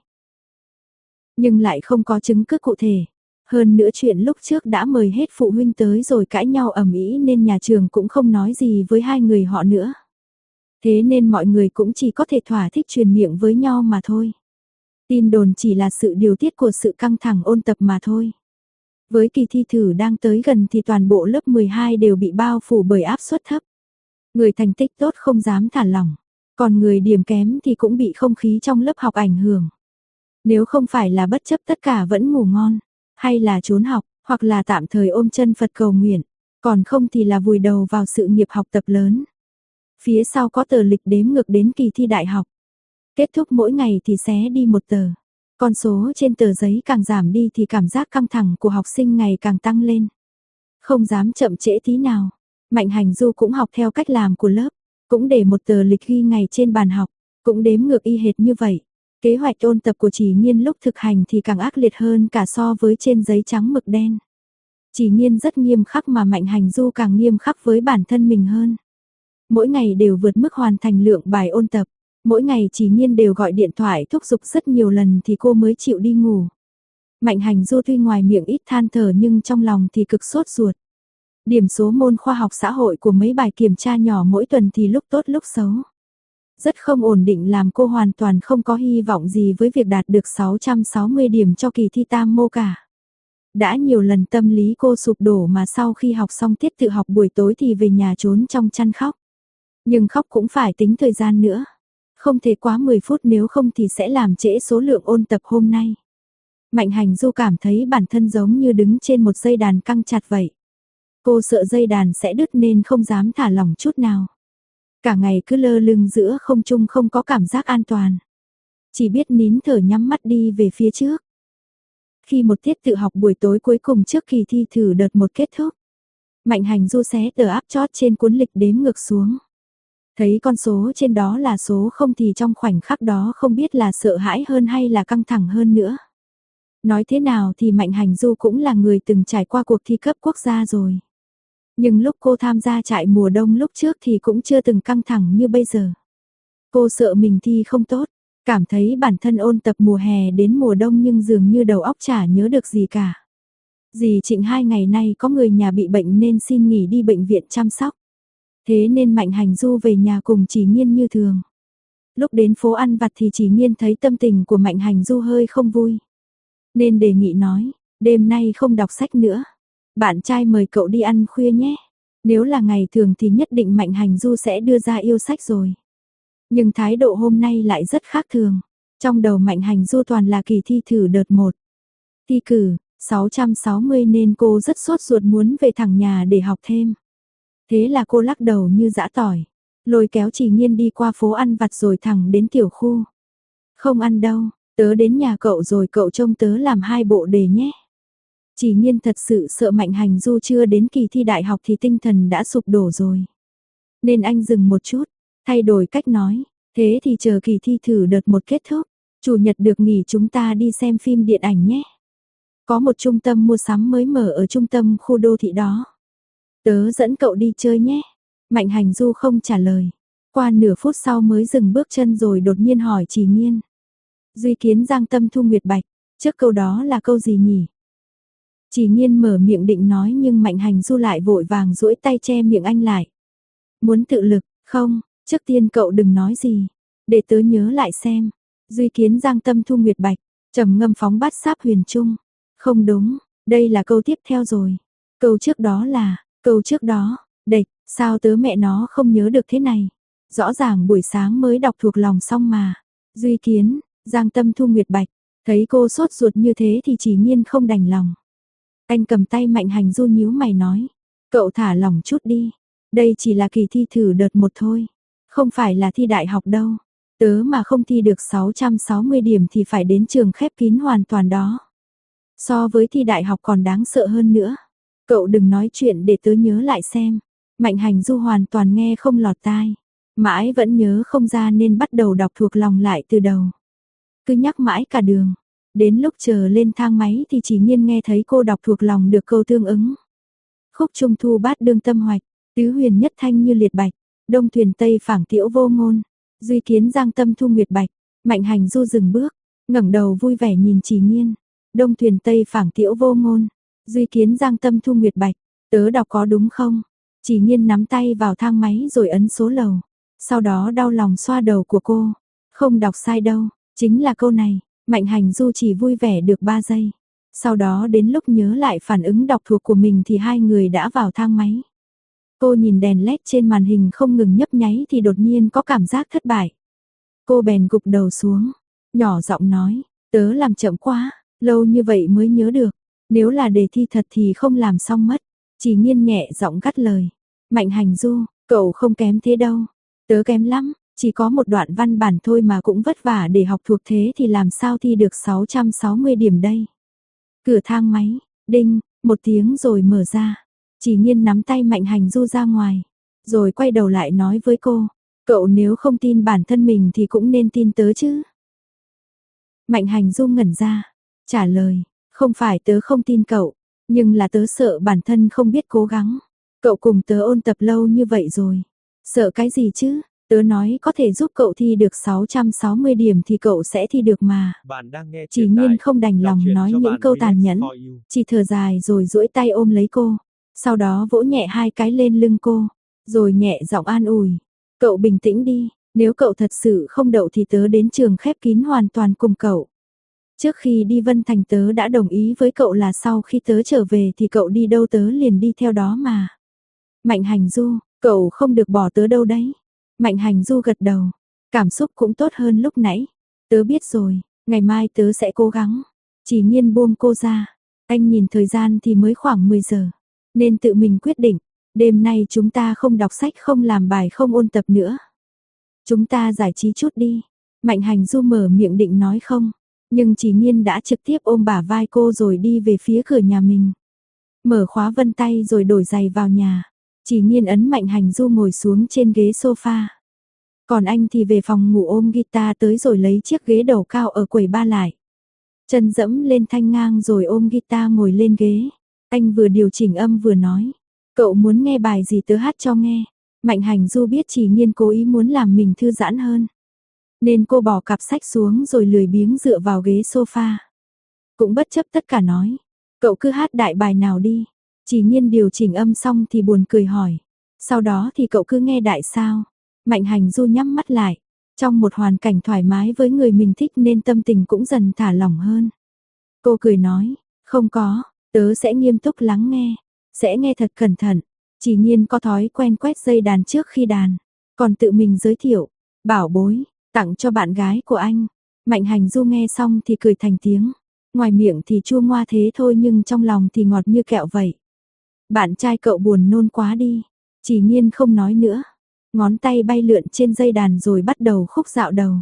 S1: Nhưng lại không có chứng cứ cụ thể. Hơn nữa chuyện lúc trước đã mời hết phụ huynh tới rồi cãi nhau ầm ĩ nên nhà trường cũng không nói gì với hai người họ nữa. Thế nên mọi người cũng chỉ có thể thỏa thích truyền miệng với nhau mà thôi. Tin đồn chỉ là sự điều tiết của sự căng thẳng ôn tập mà thôi. Với kỳ thi thử đang tới gần thì toàn bộ lớp 12 đều bị bao phủ bởi áp suất thấp. Người thành tích tốt không dám thả lỏng, còn người điểm kém thì cũng bị không khí trong lớp học ảnh hưởng. Nếu không phải là bất chấp tất cả vẫn ngủ ngon, hay là trốn học, hoặc là tạm thời ôm chân Phật cầu nguyện, còn không thì là vùi đầu vào sự nghiệp học tập lớn. Phía sau có tờ lịch đếm ngược đến kỳ thi đại học. Kết thúc mỗi ngày thì xé đi một tờ. Con số trên tờ giấy càng giảm đi thì cảm giác căng thẳng của học sinh ngày càng tăng lên. Không dám chậm trễ tí nào. Mạnh Hành Du cũng học theo cách làm của lớp, cũng để một tờ lịch ghi ngày trên bàn học, cũng đếm ngược y hệt như vậy. Kế hoạch ôn tập của Chỉ Nghiên lúc thực hành thì càng ác liệt hơn cả so với trên giấy trắng mực đen. Chỉ Nghiên rất nghiêm khắc mà Mạnh Hành Du càng nghiêm khắc với bản thân mình hơn. Mỗi ngày đều vượt mức hoàn thành lượng bài ôn tập. Mỗi ngày Chỉ Nghiên đều gọi điện thoại thúc giục rất nhiều lần thì cô mới chịu đi ngủ. Mạnh Hành Du tuy ngoài miệng ít than thở nhưng trong lòng thì cực sốt ruột. Điểm số môn khoa học xã hội của mấy bài kiểm tra nhỏ mỗi tuần thì lúc tốt lúc xấu. Rất không ổn định làm cô hoàn toàn không có hy vọng gì với việc đạt được 660 điểm cho kỳ thi tam mô cả. Đã nhiều lần tâm lý cô sụp đổ mà sau khi học xong tiết tự học buổi tối thì về nhà trốn trong chăn khóc. Nhưng khóc cũng phải tính thời gian nữa. Không thể quá 10 phút nếu không thì sẽ làm trễ số lượng ôn tập hôm nay. Mạnh Hành Du cảm thấy bản thân giống như đứng trên một dây đàn căng chặt vậy. Cô sợ dây đàn sẽ đứt nên không dám thả lỏng chút nào. Cả ngày cứ lơ lửng giữa không trung không có cảm giác an toàn. Chỉ biết nín thở nhắm mắt đi về phía trước. Khi một tiết tự học buổi tối cuối cùng trước kỳ thi thử đợt 1 kết thúc, Mạnh Hành Du xé tờ áp chót trên cuốn lịch đếm ngược xuống. Thấy con số trên đó là số 0 thì trong khoảnh khắc đó không biết là sợ hãi hơn hay là căng thẳng hơn nữa. Nói thế nào thì Mạnh Hành Du cũng là người từng trải qua cuộc thi cấp quốc gia rồi. Nhưng lúc cô tham gia trại mùa đông lúc trước thì cũng chưa từng căng thẳng như bây giờ. Cô sợ mình thi không tốt, cảm thấy bản thân ôn tập mùa hè đến mùa đông nhưng dường như đầu óc chả nhớ được gì cả. Dì Trịnh 2 ngày nay có người nhà bị bệnh nên xin nghỉ đi bệnh viện chăm sóc. Thế nên Mạnh Hành Du về nhà cùng Chỉ Nghiên như thường. Lúc đến phố ăn vặt thì Chỉ Nghiên thấy tâm tình của Mạnh Hành Du hơi không vui. Nên đề nghị nói, đêm nay không đọc sách nữa. Bạn trai mời cậu đi ăn khuya nhé. Nếu là ngày thường thì nhất định Mạnh Hành Du sẽ đưa ra yêu sách rồi. Nhưng thái độ hôm nay lại rất khác thường. Trong đầu Mạnh Hành Du toàn là kỳ thi thử đợt 1. Thi cử, 660 nên cô rất sốt ruột muốn về thẳng nhà để học thêm. Thế là cô lắc đầu như giã tỏi. Lôi kéo Chỉ Nghiên đi qua phố ăn vặt rồi thẳng đến tiểu khu. Không ăn đâu, tớ đến nhà cậu rồi cậu trông tớ làm 2 bộ đề nhé. Chỉ Nghiên thật sự sợ Mạnh Hành Du chưa đến kỳ thi đại học thì tinh thần đã sụp đổ rồi. Nên anh dừng một chút, thay đổi cách nói, thế thì chờ kỳ thi thử đợt 1 kết thúc, chủ nhật được nghỉ chúng ta đi xem phim điện ảnh nhé. Có một trung tâm mua sắm mới mở ở trung tâm khu đô thị đó. Tớ dẫn cậu đi chơi nhé. Mạnh Hành Du không trả lời. Qua nửa phút sau mới dừng bước chân rồi đột nhiên hỏi Chỉ Nghiên. Duy kiến Giang Tâm Thu Nguyệt Bạch, trước câu đó là câu gì nhỉ? Chỉ Nghiên mở miệng định nói nhưng Mạnh Hành Du lại vội vàng duỗi tay che miệng anh lại. Muốn tự lực, không, trước tiên cậu đừng nói gì, để tớ nhớ lại xem. Duy kiến Giang Tâm Thu Nguyệt Bạch, trầm ngâm phóng bát sáp huyền trung. Không đúng, đây là câu tiếp theo rồi. Câu trước đó là, câu trước đó, địch, sao tớ mẹ nó không nhớ được thế này. Rõ ràng buổi sáng mới đọc thuộc lòng xong mà. Duy kiến, Giang Tâm Thu Nguyệt Bạch, thấy cô sốt ruột như thế thì Chỉ Nghiên không đành lòng. Anh cầm tay Mạnh Hành Du nhíu mày nói, cậu thả lỏng chút đi, đây chỉ là kỳ thi thử đợt 1 thôi, không phải là thi đại học đâu. Tớ mà không thi được 660 điểm thì phải đến trường khép kín hoàn toàn đó. So với thi đại học còn đáng sợ hơn nữa. Cậu đừng nói chuyện để tớ nhớ lại xem. Mạnh Hành Du hoàn toàn nghe không lọt tai. Mãi vẫn nhớ không ra nên bắt đầu đọc thuộc lòng lại từ đầu. Cứ nhắc mãi cả đường. Đến lúc chờ lên thang máy thì Chỉ Nghiên nghe thấy cô đọc thuộc lòng được câu tương ứng. Khúc trung thu bát đương tâm hoạch, tứ huyền nhất thanh như liệt bạch, đông thuyền tây phảng tiễu vô ngôn, duy kiến Giang Tâm Thu Nguyệt Bạch. Mạnh Hành Du dừng bước, ngẩng đầu vui vẻ nhìn Chỉ Nghiên. Đông thuyền tây phảng tiễu vô ngôn, duy kiến Giang Tâm Thu Nguyệt Bạch, tớ đọc có đúng không? Chỉ Nghiên nắm tay vào thang máy rồi ấn số lầu. Sau đó đau lòng xoa đầu của cô. Không đọc sai đâu, chính là câu này. Mạnh Hành Du chỉ vui vẻ được 3 giây. Sau đó đến lúc nhớ lại phản ứng đọc thuộc của mình thì hai người đã vào thang máy. Cô nhìn đèn led trên màn hình không ngừng nhấp nháy thì đột nhiên có cảm giác thất bại. Cô bèn gục đầu xuống, nhỏ giọng nói, tớ làm chậm quá, lâu như vậy mới nhớ được. Nếu là đề thi thật thì không làm xong mất. Chỉ Nghiên nhẹ giọng gắt lời. Mạnh Hành Du, cậu không kém thế đâu. Tớ kém lắm, Chỉ có một đoạn văn bản thôi mà cũng vất vả để học thuộc thế thì làm sao thi được 660 điểm đây. Cửa thang máy, đinh, một tiếng rồi mở ra. Chỉ Nhiên nắm tay Mạnh Hành Du ra ngoài, rồi quay đầu lại nói với cô, cậu nếu không tin bản thân mình thì cũng nên tin tớ chứ. Mạnh Hành Du ngẩn ra, trả lời, không phải tớ không tin cậu, nhưng là tớ sợ bản thân không biết cố gắng. Cậu cùng tớ ôn tập lâu như vậy rồi, sợ cái gì chứ? Tớ nói có thể giúp cậu thi được 660 điểm thì cậu sẽ thi được mà. Chỉ Nhiên không đành lòng nói những câu tàn nhẫn, chỉ thở dài rồi duỗi tay ôm lấy cô, sau đó vỗ nhẹ 2 cái lên lưng cô, rồi nhẹ giọng an ủi, cậu bình tĩnh đi, nếu cậu thật sự không đậu thì tớ đến trường khép kín hoàn toàn cùng cậu. Trước khi đi Vân Thành tớ đã đồng ý với cậu là sau khi tớ trở về thì cậu đi đâu tớ liền đi theo đó mà. Mạnh Hành Du, cậu không được bỏ tớ đâu đấy. Mạnh Hành Du gật đầu, cảm xúc cũng tốt hơn lúc nãy. Tớ biết rồi, ngày mai tớ sẽ cố gắng. Chỉ Nhiên buông cô ra, anh nhìn thời gian thì mới khoảng 10 giờ, nên tự mình quyết định, đêm nay chúng ta không đọc sách, không làm bài, không ôn tập nữa. Chúng ta giải trí chút đi. Mạnh Hành Du mở miệng định nói không, nhưng Chỉ Nhiên đã trực tiếp ôm bả vai cô rồi đi về phía cửa nhà mình. Mở khóa vân tay rồi đổi giày vào nhà. Chỉ Nhiên ấn Mạnh Hành Du ngồi xuống trên ghế sofa. Còn anh thì về phòng ngủ ôm guitar tới rồi lấy chiếc ghế đầu cao ở quầy ba lại. Chân dẫm lên thanh ngang rồi ôm guitar ngồi lên ghế. Anh vừa điều chỉnh âm vừa nói, cậu muốn nghe bài gì tớ hát cho nghe. Mạnh Hành Du biết Chỉ Nhiên cố ý muốn làm mình thư giãn hơn, nên cô bỏ cặp sách xuống rồi lười biếng dựa vào ghế sofa. Cũng bất chấp tất cả nói, cậu cứ hát đại bài nào đi. Chỉ Nhiên điều chỉnh âm xong thì buồn cười hỏi, sau đó thì cậu cứ nghe đại sao. Mạnh Hành Du nhắm mắt lại, trong một hoàn cảnh thoải mái với người mình thích nên tâm tình cũng dần thả lỏng hơn. Cô cười nói, không có, tớ sẽ nghiêm túc lắng nghe, sẽ nghe thật cẩn thận. Chỉ Nhiên có thói quen quét dây đàn trước khi đàn, còn tự mình giới thiệu, bảo bối, tặng cho bạn gái của anh. Mạnh Hành Du nghe xong thì cười thành tiếng, ngoài miệng thì chua ngoa thế thôi nhưng trong lòng thì ngọt như kẹo vậy. Bạn trai cậu buồn nôn quá đi. Chỉ Nhiên không nói nữa, ngón tay bay lượn trên dây đàn rồi bắt đầu khúc dạo đầu.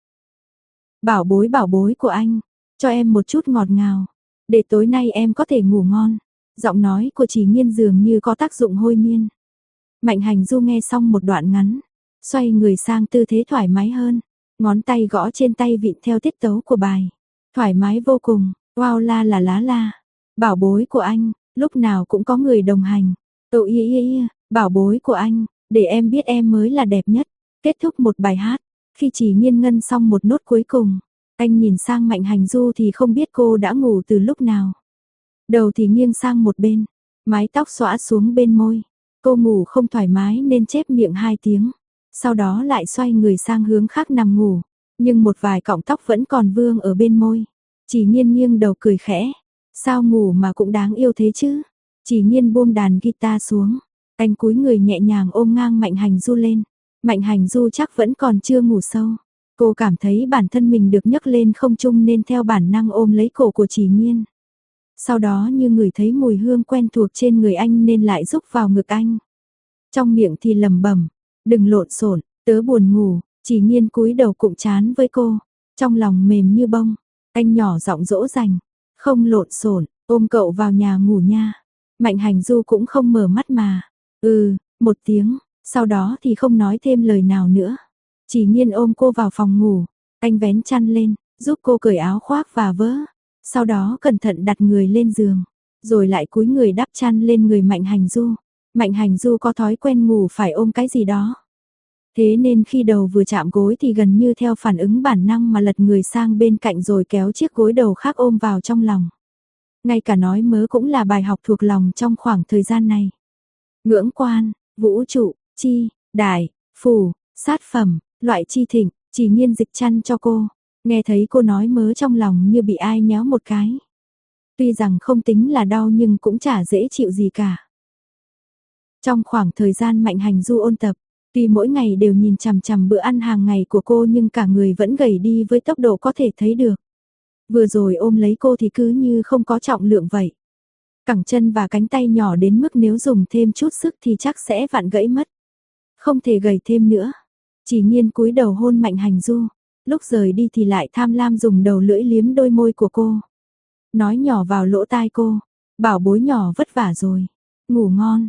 S1: Bảo bối của anh, cho em một chút ngọt ngào, để tối nay em có thể ngủ ngon. Giọng nói của Chỉ Nhiên dường như có tác dụng hôi miên. Mạnh Hành Du nghe xong một đoạn ngắn, xoay người sang tư thế thoải mái hơn, ngón tay gõ trên tay vịn theo tiết tấu của bài. Thoải mái vô cùng, wow la là lá la. Bảo bối của anh, lúc nào cũng có người đồng hành. Bảo bối của anh, để em biết em mới là đẹp nhất. Kết thúc một bài hát, khi Chỉ Nhiên ngân xong một nốt cuối cùng, anh nhìn sang Mạnh Hành Du thì không biết cô đã ngủ từ lúc nào. Đầu thì nghiêng sang một bên, mái tóc xõa xuống bên môi. Cô ngủ không thoải mái nên chép miệng 2 tiếng, sau đó lại xoay người sang hướng khác nằm ngủ, nhưng một vài cọng tóc vẫn còn vương ở bên môi. Chỉ Nhiên nghiêng đầu cười khẽ, sao ngủ mà cũng đáng yêu thế chứ. Chỉ Nhiên buông đàn guitar xuống, anh cúi người nhẹ nhàng ôm ngang Mạnh Hành Du lên. Mạnh Hành Du chắc vẫn còn chưa ngủ sâu. Cô cảm thấy bản thân mình được nhấc lên không trung nên theo bản năng ôm lấy cổ của Chỉ Nhiên. Sau đó như ngửi thấy mùi hương quen thuộc trên người anh nên lại rúc vào ngực anh. Trong miệng thì lẩm bẩm, đừng lộn xộn, tớ buồn ngủ. Chỉ Nhiên cúi đầu cụm chán với cô, trong lòng mềm như bông. Anh nhỏ giọng dỗ dành, không lộn xộn, ôm cậu vào nhà ngủ nha. Mạnh Hành Du cũng không mở mắt mà, một tiếng, sau đó thì không nói thêm lời nào nữa. Chỉ Nhiên ôm cô vào phòng ngủ, anh vén chăn lên, giúp cô cởi áo khoác và vớ. Sau đó cẩn thận đặt người lên giường, rồi lại cúi người đắp chăn lên người Mạnh Hành Du. Mạnh Hành Du có thói quen ngủ phải ôm cái gì đó. Thế nên khi đầu vừa chạm gối thì gần như theo phản ứng bản năng mà lật người sang bên cạnh rồi kéo chiếc gối đầu khác ôm vào trong lòng. Ngay cả nói mớ cũng là bài học thuộc lòng trong khoảng thời gian này. Ngưỡng quan, vũ trụ, chi, đại, phủ, sát phẩm, loại chi thịnh, Chỉ Nhiên dịch chăn cho cô. Nghe thấy cô nói mớ trong lòng như bị ai nhéo một cái. Tuy rằng không tính là đau nhưng cũng chả dễ chịu gì cả. Trong khoảng thời gian Mạnh Hành Du ôn tập, tuy mỗi ngày đều nhìn chằm chằm bữa ăn hàng ngày của cô nhưng cả người vẫn gầy đi với tốc độ có thể thấy được. Vừa rồi ôm lấy cô thì cứ như không có trọng lượng vậy. Cẳng chân và cánh tay nhỏ đến mức nếu dùng thêm chút sức thì chắc sẽ vặn gãy mất. Không thể gầy thêm nữa. Chỉ Nhiên cúi đầu hôn Mạnh Hành Du, lúc rời đi thì lại tham lam dùng đầu lưỡi liếm đôi môi của cô. Nói nhỏ vào lỗ tai cô, bảo bối nhỏ vất vả rồi, ngủ ngon.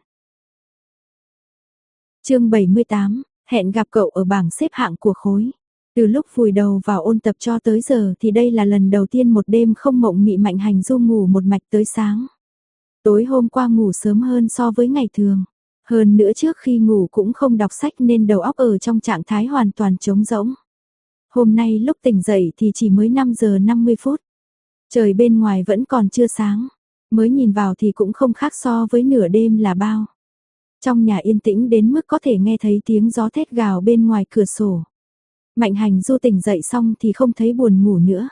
S1: Chương 78, hẹn gặp cậu ở bảng xếp hạng của khối. Từ lúc vùi đầu vào ôn tập cho tới giờ thì đây là lần đầu tiên một đêm không mộng mị Mạnh Hành Du ngủ một mạch tới sáng. Tối hôm qua ngủ sớm hơn so với ngày thường. Hơn nữa trước khi ngủ cũng không đọc sách nên đầu óc ở trong trạng thái hoàn toàn trống rỗng. Hôm nay lúc tỉnh dậy thì chỉ mới 5 giờ 50 phút. Trời bên ngoài vẫn còn chưa sáng. Mới nhìn vào thì cũng không khác so với nửa đêm là bao. Trong nhà yên tĩnh đến mức có thể nghe thấy tiếng gió thét gào bên ngoài cửa sổ. Mạnh Hành Du tỉnh dậy xong thì không thấy buồn ngủ nữa.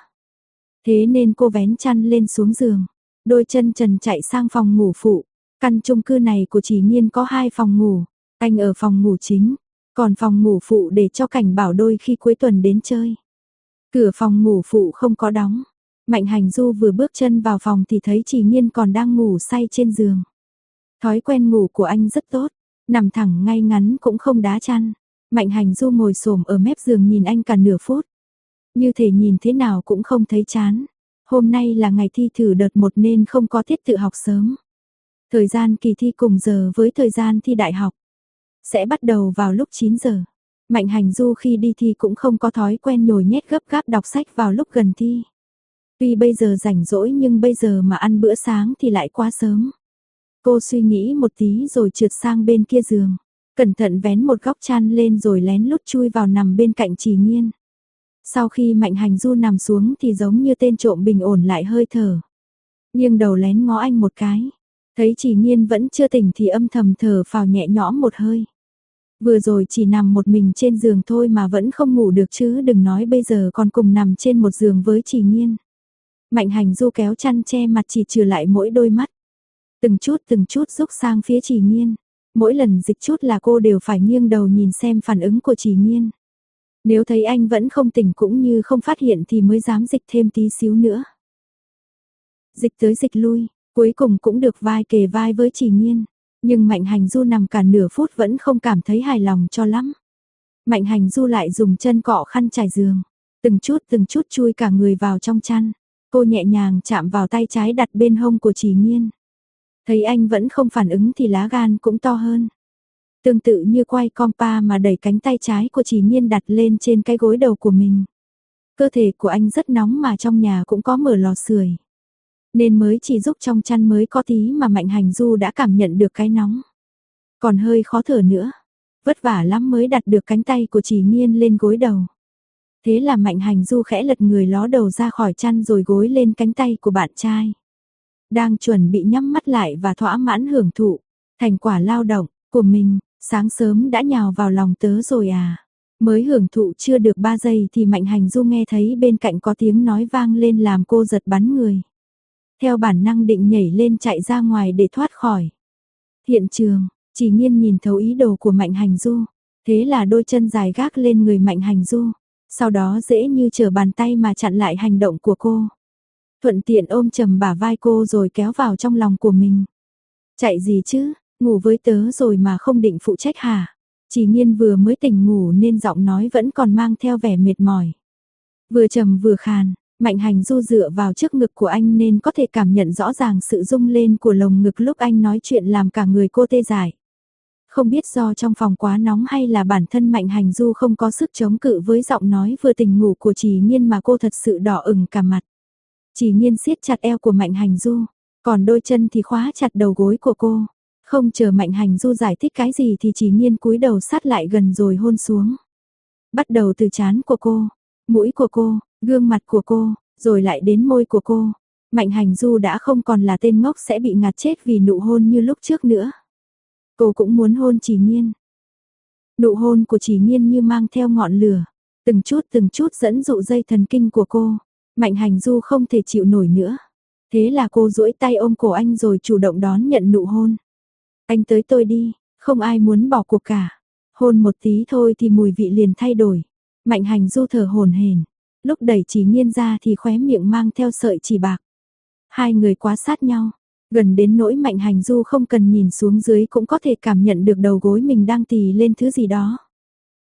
S1: Thế nên cô vén chăn lên xuống giường. Đôi chân trần chạy sang phòng ngủ phụ. Căn chung cư này của Chỉ Nhiên có 2 phòng ngủ. Anh ở phòng ngủ chính. Còn phòng ngủ phụ để cho Cảnh Bảo đôi khi cuối tuần đến chơi. Cửa phòng ngủ phụ không có đóng. Mạnh Hành Du vừa bước chân vào phòng thì thấy Chỉ Nhiên còn đang ngủ say trên giường. Thói quen ngủ của anh rất tốt. Nằm thẳng ngay ngắn cũng không đá chăn. Mạnh Hành Du ngồi xổm ở mép giường nhìn anh cả nửa phút. Như thể nhìn thế nào cũng không thấy chán. Hôm nay là ngày thi thử đợt 1 nên không có tiết tự học sớm. Thời gian kỳ thi cùng giờ với thời gian thi đại học. Sẽ bắt đầu vào lúc 9 giờ. Mạnh Hành Du khi đi thi cũng không có thói quen nhồi nhét gấp gáp đọc sách vào lúc gần thi. Tuy bây giờ rảnh rỗi nhưng bây giờ mà ăn bữa sáng thì lại quá sớm. Cô suy nghĩ một tí rồi trượt sang bên kia giường. Cẩn thận vén một góc chăn lên rồi lén lút chui vào nằm bên cạnh Chỉ Nhiên. Sau khi Mạnh Hành Du nằm xuống thì giống như tên trộm bình ổn lại hơi thở. Nghiêng đầu lén ngó anh một cái. Thấy Chỉ Nhiên vẫn chưa tỉnh thì âm thầm thở phào nhẹ nhõm một hơi. Vừa rồi chỉ nằm một mình trên giường thôi mà vẫn không ngủ được chứ đừng nói bây giờ còn cùng nằm trên một giường với Chỉ Nhiên. Mạnh Hành Du kéo chăn che mặt chỉ trừ lại mỗi đôi mắt. Từng chút rúc sang phía Chỉ Nhiên. Mỗi lần dịch chút là cô đều phải nghiêng đầu nhìn xem phản ứng của Chỉ Nhiên. Nếu thấy anh vẫn không tỉnh cũng như không phát hiện thì mới dám dịch thêm tí xíu nữa. Dịch tới dịch lui, cuối cùng cũng được vai kề vai với Chỉ Nhiên. Nhưng Mạnh Hành Du nằm cả nửa phút vẫn không cảm thấy hài lòng cho lắm. Mạnh Hành Du lại dùng chân cọ khăn trải giường. Từng chút chui cả người vào trong chăn. Cô nhẹ nhàng chạm vào tay trái đặt bên hông của Chỉ Nhiên. Thấy anh vẫn không phản ứng thì lá gan cũng to hơn. Tương tự như quay compa mà đẩy cánh tay trái của Chỉ Nhiên đặt lên trên cái gối đầu của mình. Cơ thể của anh rất nóng mà trong nhà cũng có mở lò sưởi. Nên mới chỉ giúp trong chăn mới có tí mà Mạnh Hành Du đã cảm nhận được cái nóng. Còn hơi khó thở nữa. Vất vả lắm mới đặt được cánh tay của Chỉ Nhiên lên gối đầu. Thế là Mạnh Hành Du khẽ lật người ló đầu ra khỏi chăn rồi gối lên cánh tay của bạn trai. Đang chuẩn bị nhắm mắt lại và thỏa mãn hưởng thụ thành quả lao động của mình, sáng sớm đã nhào vào lòng tớ rồi à. Mới hưởng thụ chưa được 3 giây thì Mạnh Hành Du nghe thấy bên cạnh có tiếng nói vang lên làm cô giật bắn người. Theo bản năng định nhảy lên chạy ra ngoài để thoát khỏi hiện trường. Chỉ Nhiên nhìn thấu ý đồ của Mạnh Hành Du, thế là đôi chân dài gác lên người Mạnh Hành Du, sau đó dễ như trở bàn tay mà chặn lại hành động của cô. Thuận tiện ôm chầm bả vai cô rồi kéo vào trong lòng của mình. Chạy gì chứ, ngủ với tớ rồi mà không định phụ trách hả? Chỉ Nhiên vừa mới tỉnh ngủ nên giọng nói vẫn còn mang theo vẻ mệt mỏi. Vừa trầm vừa khàn, Mạnh Hành Du dựa vào trước ngực của anh nên có thể cảm nhận rõ ràng sự rung lên của lồng ngực lúc anh nói chuyện làm cả người cô tê dại. Không biết do trong phòng quá nóng hay là bản thân Mạnh Hành Du không có sức chống cự với giọng nói vừa tỉnh ngủ của Chỉ Nhiên mà cô thật sự đỏ ửng cả mặt. Chỉ Nhiên siết chặt eo của Mạnh Hành Du, còn đôi chân thì khóa chặt đầu gối của cô. Không chờ Mạnh Hành Du giải thích cái gì thì Chỉ Nhiên cúi đầu sát lại gần rồi hôn xuống. Bắt đầu từ trán của cô, mũi của cô, gương mặt của cô, rồi lại đến môi của cô. Mạnh Hành Du đã không còn là tên ngốc sẽ bị ngạt chết vì nụ hôn như lúc trước nữa. Cô cũng muốn hôn Chỉ Nhiên. Nụ hôn của Chỉ Nhiên như mang theo ngọn lửa, từng chút dẫn dụ dây thần kinh của cô. Mạnh Hành Du không thể chịu nổi nữa. Thế là cô duỗi tay ôm cổ anh rồi chủ động đón nhận nụ hôn. Anh tới tôi đi, không ai muốn bỏ cuộc cả. Hôn một tí thôi thì mùi vị liền thay đổi. Mạnh Hành Du thở hổn hển. Lúc đẩy Chỉ Nhiên ra thì khóe miệng mang theo sợi chỉ bạc. Hai người quá sát nhau, gần đến nỗi Mạnh Hành Du không cần nhìn xuống dưới cũng có thể cảm nhận được đầu gối mình đang tì lên thứ gì đó.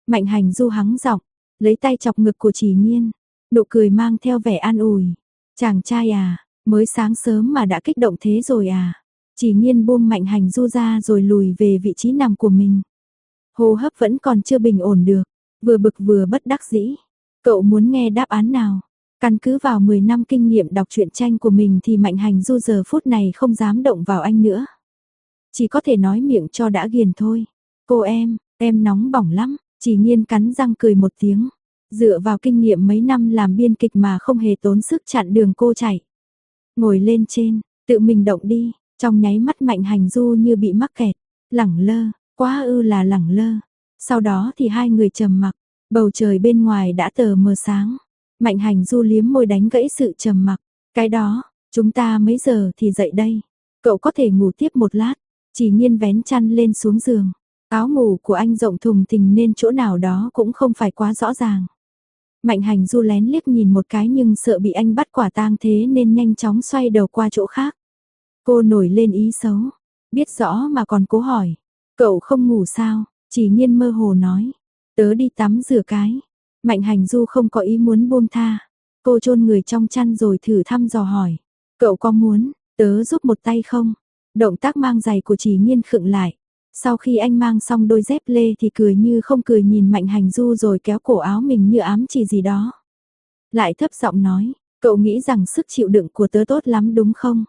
S1: Mạnh Hành Du hắng giọng, lấy tay chọc ngực của Chỉ Nhiên, nụ cười mang theo vẻ an ủi. Chàng trai à, mới sáng sớm mà đã kích động thế rồi à? Chỉ Nhiên buông Mạnh Hành Du ra rồi lùi về vị trí nằm của mình. Hô hấp vẫn còn chưa bình ổn được, vừa bực vừa bất đắc dĩ. Cậu muốn nghe đáp án nào? Căn cứ vào 10 năm kinh nghiệm đọc truyện tranh của mình thì Mạnh Hành Du giờ phút này không dám động vào anh nữa. Chỉ có thể nói miệng cho đã ghiền thôi. Cô em nóng bỏng lắm. Chỉ Nhiên cắn răng cười một tiếng. Dựa vào kinh nghiệm mấy năm làm biên kịch mà không hề tốn sức chặn đường cô chạy. Ngồi lên trên, tự mình động đi. Trong nháy mắt Mạnh Hành Du như bị mắc kẹt. Lẳng lơ, quá ư là lẳng lơ. Sau đó thì hai người trầm mặc. Bầu trời bên ngoài đã tờ mờ sáng. Mạnh Hành Du liếm môi đánh gãy sự trầm mặc. Cái đó, chúng ta mấy giờ thì dậy đây? Cậu có thể ngủ tiếp một lát. Chỉ Nhiên vén chăn lên xuống giường. Áo ngủ của anh rộng thùng thình nên chỗ nào đó cũng không phải quá rõ ràng. Mạnh Hành Du lén liếc nhìn một cái nhưng sợ bị anh bắt quả tang thế nên nhanh chóng xoay đầu qua chỗ khác. Cô nổi lên ý xấu. Biết rõ mà còn cố hỏi. Cậu không ngủ sao? Chỉ Nhiên mơ hồ nói. Tớ đi tắm rửa cái. Mạnh Hành Du không có ý muốn buông tha. Cô chôn người trong chăn rồi thử thăm dò hỏi. Cậu có muốn tớ giúp một tay không? Động tác mang giày của Chỉ Nhiên khựng lại. Sau khi anh mang xong đôi dép lê thì cười như không cười nhìn Mạnh Hành Du rồi kéo cổ áo mình như ám chỉ gì đó. Lại thấp giọng nói, cậu nghĩ rằng sức chịu đựng của tớ tốt lắm đúng không?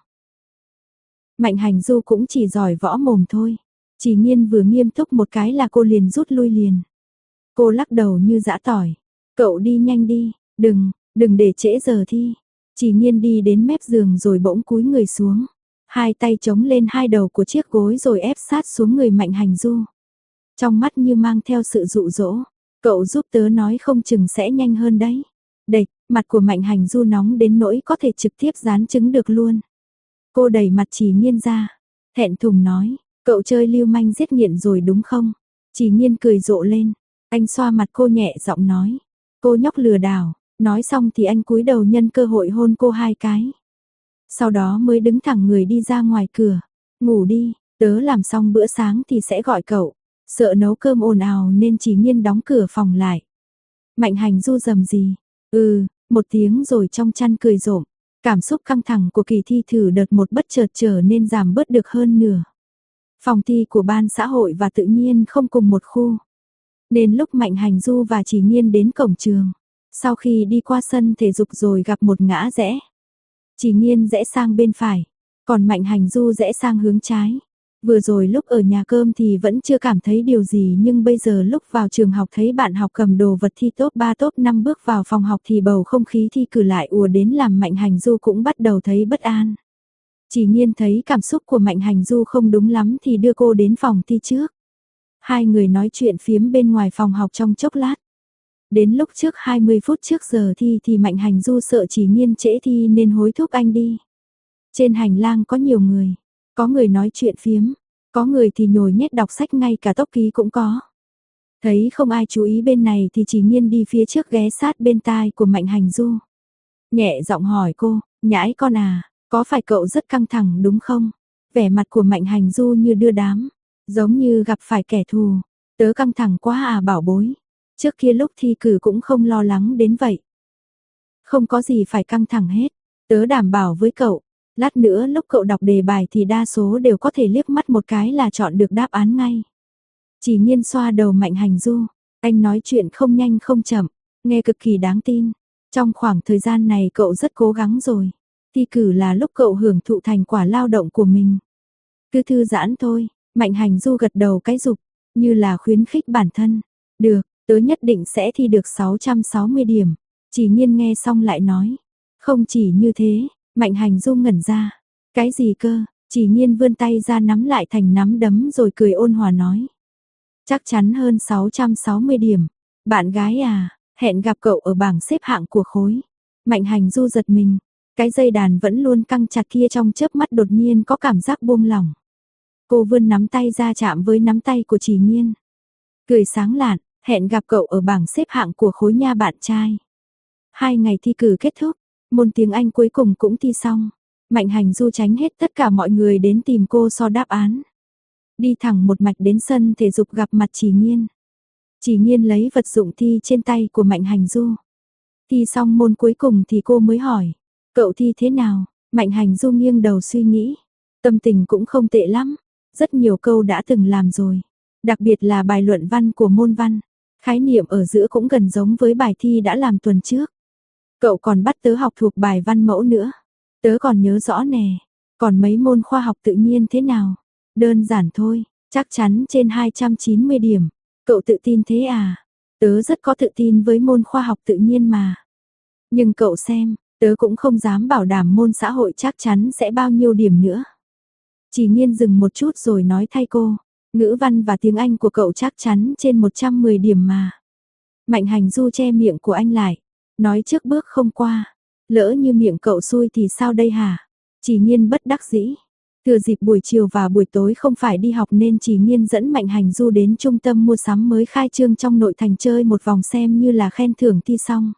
S1: Mạnh Hành Du cũng chỉ giỏi võ mồm thôi. Chỉ Nhiên vừa nghiêm túc một cái là cô liền rút lui liền. Cô lắc đầu như giã tỏi. Cậu đi nhanh đi, đừng để trễ giờ thi. Chỉ Nhiên đi đến mép giường rồi bỗng cúi người xuống. Hai tay chống lên hai đầu của chiếc gối rồi ép sát xuống người Mạnh Hành Du. Trong mắt như mang theo sự dụ dỗ. Cậu giúp tớ nói không chừng sẽ nhanh hơn đấy. Địch, mặt của Mạnh Hành Du nóng đến nỗi có thể trực tiếp dán trứng được luôn. Cô đẩy mặt Chỉ Nhiên ra. Thẹn thùng nói, cậu chơi lưu manh giết nghiện rồi đúng không? Chỉ Nhiên cười rộ lên. Anh xoa mặt cô nhẹ giọng nói. Cô nhóc lừa đảo. Nói xong thì anh cúi đầu nhân cơ hội hôn cô hai cái. Sau đó mới đứng thẳng người đi ra ngoài cửa. Ngủ đi, tớ làm xong bữa sáng thì sẽ gọi cậu. Sợ nấu cơm ồn ào nên Chỉ Nhiên đóng cửa phòng lại. Mạnh Hành Du rầm gì. Một tiếng rồi trong chăn cười rộm. Cảm xúc căng thẳng của kỳ thi thử đợt một bất chợt trở nên giảm bớt được hơn nửa. Phòng thi của ban xã hội và tự nhiên không cùng một khu. Nên lúc Mạnh Hành Du và Chỉ Nhiên đến cổng trường. Sau khi đi qua sân thể dục rồi gặp một ngã rẽ. Chỉ Nhiên rẽ sang bên phải, còn Mạnh Hành Du rẽ sang hướng trái. Vừa rồi lúc ở nhà cơm thì vẫn chưa cảm thấy điều gì nhưng bây giờ lúc vào trường học thấy bạn học cầm đồ vật thi top 3 top 5 bước vào phòng học thì bầu không khí thi cử lại ùa đến làm Mạnh Hành Du cũng bắt đầu thấy bất an. Chỉ Nhiên thấy cảm xúc của Mạnh Hành Du không đúng lắm thì đưa cô đến phòng thi trước. Hai người nói chuyện phiếm bên ngoài phòng học trong chốc lát. Đến lúc trước 20 phút trước giờ thi thì Mạnh Hành Du sợ Chỉ Nhiên trễ thi nên hối thúc anh đi. Trên hành lang có nhiều người, có người nói chuyện phiếm, có người thì nhồi nhét đọc sách ngay cả tốc ký cũng có. Thấy không ai chú ý bên này thì Chỉ Nhiên đi phía trước ghé sát bên tai của Mạnh Hành Du. Nhẹ giọng hỏi cô, nhãi con à, có phải cậu rất căng thẳng đúng không? Vẻ mặt của Mạnh Hành Du như đưa đám, giống như gặp phải kẻ thù. Tớ căng thẳng quá à bảo bối. Trước kia lúc thi cử cũng không lo lắng đến vậy. Không có gì phải căng thẳng hết. Tớ đảm bảo với cậu, lát nữa lúc cậu đọc đề bài thì đa số đều có thể liếc mắt một cái là chọn được đáp án ngay. Chỉ Nhiên xoa đầu Mạnh Hành Du. Anh nói chuyện không nhanh không chậm, nghe cực kỳ đáng tin. Trong khoảng thời gian này cậu rất cố gắng rồi. Thi cử là lúc cậu hưởng thụ thành quả lao động của mình. Cứ thư giãn thôi. Mạnh Hành Du gật đầu cái dục, như là khuyến khích bản thân. Được. Tớ nhất định sẽ thi được 660 điểm. Chỉ Nhiên nghe xong lại nói. Không chỉ như thế, Mạnh Hành Du ngẩn ra. Cái gì cơ? Chỉ Nhiên vươn tay ra nắm lại thành nắm đấm rồi cười ôn hòa nói. Chắc chắn hơn 660 điểm. Bạn gái à, hẹn gặp cậu ở bảng xếp hạng của khối. Mạnh Hành Du giật mình. Cái dây đàn vẫn luôn căng chặt kia trong chớp mắt đột nhiên có cảm giác buông lỏng. Cô vươn nắm tay ra chạm với nắm tay của Chỉ Nhiên. Cười sáng lạn. Hẹn gặp cậu ở bảng xếp hạng của khối nha bạn trai. 2 ngày thi cử kết thúc, môn tiếng Anh cuối cùng cũng thi xong. Mạnh Hành Du tránh hết tất cả mọi người đến tìm cô so đáp án. Đi thẳng một mạch đến sân thể dục gặp mặt Chỉ Nhiên. Chỉ Nghiên lấy vật dụng thi trên tay của Mạnh Hành Du. Thi xong môn cuối cùng thì cô mới hỏi, cậu thi thế nào? Mạnh Hành Du nghiêng đầu suy nghĩ, tâm tình cũng không tệ lắm, rất nhiều câu đã từng làm rồi, đặc biệt là bài luận văn của môn văn, khái niệm ở giữa cũng gần giống với bài thi đã làm tuần trước. Cậu còn bắt tớ học thuộc bài văn mẫu nữa, tớ còn nhớ rõ nè, còn mấy môn khoa học tự nhiên thế nào? Đơn giản thôi, chắc chắn trên 290 điểm, cậu tự tin thế à? Tớ rất có tự tin với môn khoa học tự nhiên mà. Nhưng cậu xem, tớ cũng không dám bảo đảm môn xã hội chắc chắn sẽ bao nhiêu điểm nữa. Chỉ Nghiên dừng một chút rồi nói thay cô, ngữ văn và tiếng Anh của cậu chắc chắn trên 110 điểm mà. Mạnh Hành Du che miệng của anh lại, nói trước bước không qua, lỡ như miệng cậu xui thì sao đây hả? Chỉ Nghiên bất đắc dĩ. Thừa dịp buổi chiều và buổi tối không phải đi học nên Chỉ Nghiên dẫn Mạnh Hành Du đến trung tâm mua sắm mới khai trương trong nội thành chơi một vòng xem như là khen thưởng thi xong.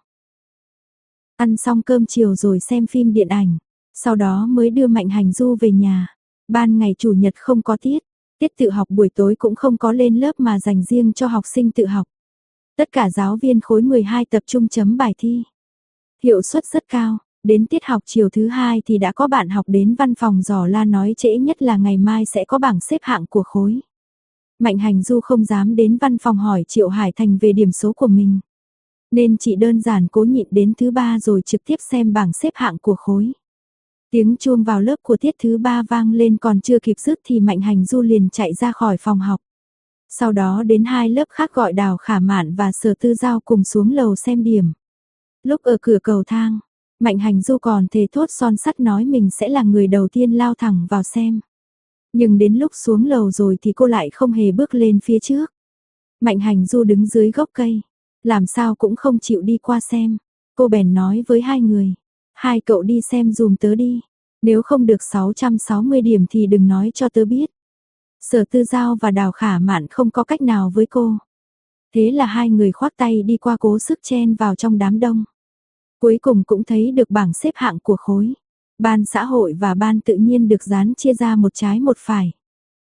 S1: Ăn xong cơm chiều rồi xem phim điện ảnh, sau đó mới đưa Mạnh Hành Du về nhà. Ban ngày chủ nhật không có tiết, tiết tự học buổi tối cũng không có lên lớp mà dành riêng cho học sinh tự học. Tất cả giáo viên khối 12 tập trung chấm bài thi. Hiệu suất rất cao, đến tiết học chiều thứ 2 thì đã có bạn học đến văn phòng dò la nói trễ nhất là ngày mai sẽ có bảng xếp hạng của khối. Mạnh Hành Du không dám đến văn phòng hỏi Triệu Hải Thành về điểm số của mình, nên chỉ đơn giản cố nhịn đến thứ 3 rồi trực tiếp xem bảng xếp hạng của khối. Tiếng chuông vào lớp của tiết thứ 3 vang lên còn chưa kịp dứt thì Mạnh Hành Du liền chạy ra khỏi phòng học. Sau đó đến 2 lớp khác gọi Đào Khả Mạn và Sở Tư Giao cùng xuống lầu xem điểm. Lúc ở cửa cầu thang, Mạnh Hành Du còn thề thốt son sắt nói mình sẽ là người đầu tiên lao thẳng vào xem. Nhưng đến lúc xuống lầu rồi thì cô lại không hề bước lên phía trước. Mạnh Hành Du đứng dưới gốc cây, làm sao cũng không chịu đi qua xem. Cô bèn nói với hai người, hai cậu đi xem dùm tớ đi, nếu không được 660 điểm thì đừng nói cho tớ biết. Sở Tư Giao và Đào Khả Mạn không có cách nào với cô. Thế là hai người khoác tay đi qua cố sức chen vào trong đám đông. Cuối cùng cũng thấy được bảng xếp hạng của khối. Ban xã hội và ban tự nhiên được dán chia ra một trái một phải.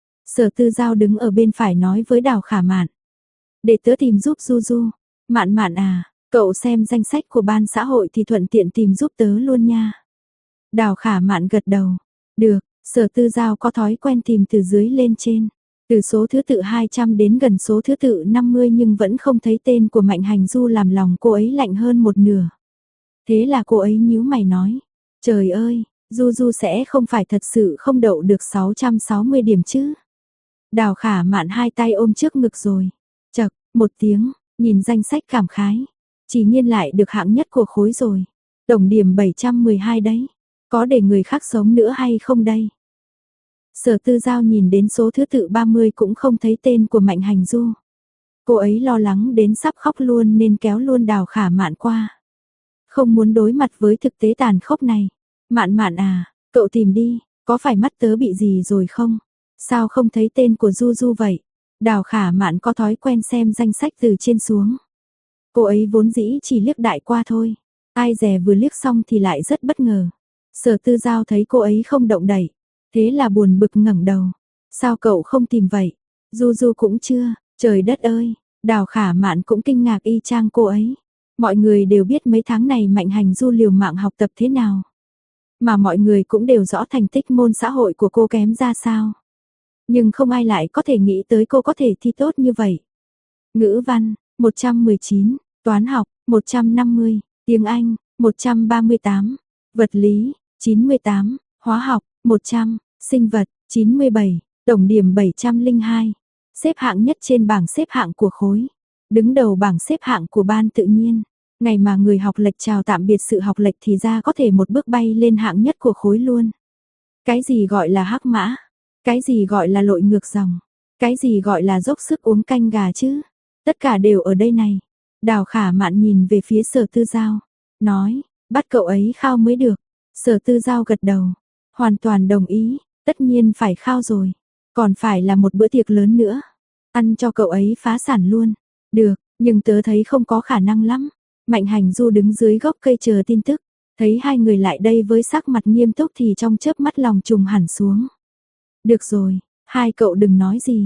S1: Sở Tư Giao đứng ở bên phải nói với Đào Khả Mạn, để tớ tìm giúp Du Du. Mạn Mạn à, cậu xem danh sách của ban xã hội thì thuận tiện tìm giúp tớ luôn nha. Đào Khả Mạn gật đầu. Được, Sở Tư Giao có thói quen tìm từ dưới lên trên. Từ số thứ tự 200 đến gần số thứ tự 50 nhưng vẫn không thấy tên của Mạnh Hành Du làm lòng cô ấy lạnh hơn một nửa. Thế là cô ấy nhíu mày nói, trời ơi, Du Du sẽ không phải thật sự không đậu được 660 điểm chứ. Đào Khả Mạn hai tay ôm trước ngực rồi. Chậc, một tiếng, nhìn danh sách cảm khái. Chỉ Nghiên lại được hạng nhất của khối rồi. Tổng điểm 712 đấy. Có để người khác sống nữa hay không đây? Sở Tư Giao nhìn đến số thứ tự 30 cũng không thấy tên của Mạnh Hành Du. Cô ấy lo lắng đến sắp khóc luôn nên kéo luôn Đào Khả Mạn qua. Không muốn đối mặt với thực tế tàn khốc này. Mạn Mạn à, cậu tìm đi, có phải mắt tớ bị gì rồi không? Sao không thấy tên của Du Du vậy? Đào Khả Mạn có thói quen xem danh sách từ trên xuống. Cô ấy vốn dĩ chỉ liếc đại qua thôi. Ai dè vừa liếc xong thì lại rất bất ngờ. Sở Tư Giao thấy cô ấy không động đậy. Thế là buồn bực ngẩng đầu. Sao cậu không tìm vậy? Du Du cũng chưa, trời đất ơi. Đào Khả Mạn cũng kinh ngạc y chang cô ấy. Mọi người đều biết mấy tháng này Mạnh Hành Du liều mạng học tập thế nào. Mà mọi người cũng đều rõ thành tích môn xã hội của cô kém ra sao. Nhưng không ai lại có thể nghĩ tới cô có thể thi tốt như vậy. Ngữ văn, 119, toán học, 150, tiếng Anh, 138, vật lý, 98, hóa học, 100, sinh vật, 97, tổng điểm 702. Xếp hạng nhất trên bảng xếp hạng của khối. Đứng đầu bảng xếp hạng của ban tự nhiên. Ngày mà người học lệch chào tạm biệt sự học lệch thì ra có thể một bước bay lên hạng nhất của khối luôn. Cái gì gọi là hắc mã? Cái gì gọi là lội ngược dòng? Cái gì gọi là dốc sức uống canh gà chứ? Tất cả đều ở đây này. Đào Khả Mạn nhìn về phía Sở Tư Giao, nói, bắt cậu ấy khao mới được. Sở Tư Giao gật đầu, hoàn toàn đồng ý, tất nhiên phải khao rồi. Còn phải là một bữa tiệc lớn nữa. Ăn cho cậu ấy phá sản luôn. Được, nhưng tớ thấy không có khả năng lắm. Mạnh Hành Du đứng dưới gốc cây chờ tin tức. Thấy hai người lại đây với sắc mặt nghiêm túc thì trong chớp mắt lòng trùng hẳn xuống. Được rồi, hai cậu đừng nói gì.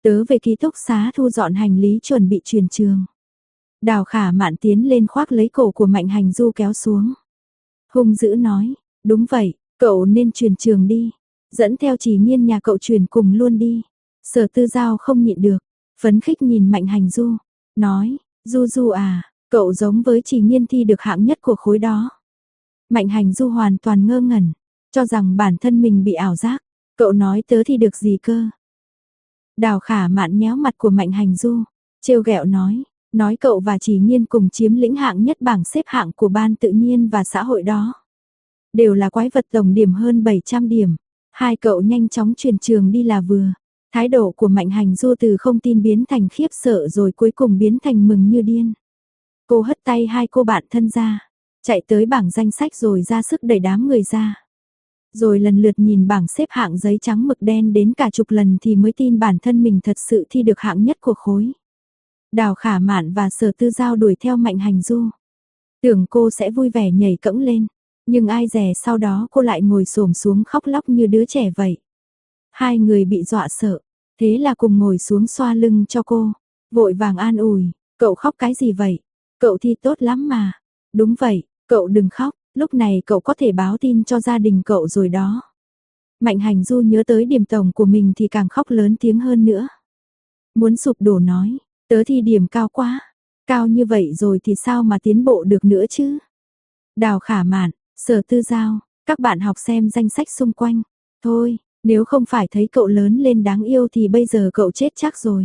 S1: Tớ về ký túc xá thu dọn hành lý chuẩn bị chuyển trường. Đào Khả Mạn tiến lên khoác lấy cổ của Mạnh Hành Du kéo xuống. Hung dữ nói, đúng vậy, cậu nên chuyển trường đi. Dẫn theo Chỉ Nhiên nhà cậu chuyển cùng luôn đi. Sở Tư Giao không nhịn được, phấn khích nhìn Mạnh Hành Du, nói, Du Du à, cậu giống với Chỉ Nhiên thi được hạng nhất của khối đó. Mạnh Hành Du hoàn toàn ngơ ngẩn, cho rằng bản thân mình bị ảo giác. Cậu nói tớ thi được gì cơ? Đào Khả Mạn nhéo mặt của Mạnh Hành Du, trêu ghẹo nói cậu và Chỉ Nhiên cùng chiếm lĩnh hạng nhất bảng xếp hạng của ban tự nhiên và xã hội đó. Đều là quái vật tổng điểm hơn 700 điểm. Hai cậu nhanh chóng chuyển trường đi là vừa. Thái độ của Mạnh Hành Du từ không tin biến thành khiếp sợ rồi cuối cùng biến thành mừng như điên. Cô hất tay hai cô bạn thân ra, chạy tới bảng danh sách rồi ra sức đẩy đám người ra. Rồi lần lượt nhìn bảng xếp hạng giấy trắng mực đen đến cả chục lần thì mới tin bản thân mình thật sự thi được hạng nhất của khối. Đào Khả Mạn và Sở Tư Giao đuổi theo Mạnh Hành Du. Tưởng cô sẽ vui vẻ nhảy cẫng lên, nhưng ai dè sau đó cô lại ngồi xổm xuống khóc lóc như đứa trẻ vậy. Hai người bị dọa sợ, thế là cùng ngồi xuống xoa lưng cho cô, vội vàng an ủi, cậu khóc cái gì vậy? Cậu thi tốt lắm mà. Đúng vậy, cậu đừng khóc, lúc này cậu có thể báo tin cho gia đình cậu rồi đó. Mạnh Hành Du nhớ tới điểm tổng của mình thì càng khóc lớn tiếng hơn nữa. Muốn sụp đổ nói, tớ thi điểm cao quá, cao như vậy rồi thì sao mà tiến bộ được nữa chứ? Đào Khả Mạn, Sở Tư Giao, các bạn học xem danh sách xung quanh. Thôi, nếu không phải thấy cậu lớn lên đáng yêu thì bây giờ cậu chết chắc rồi.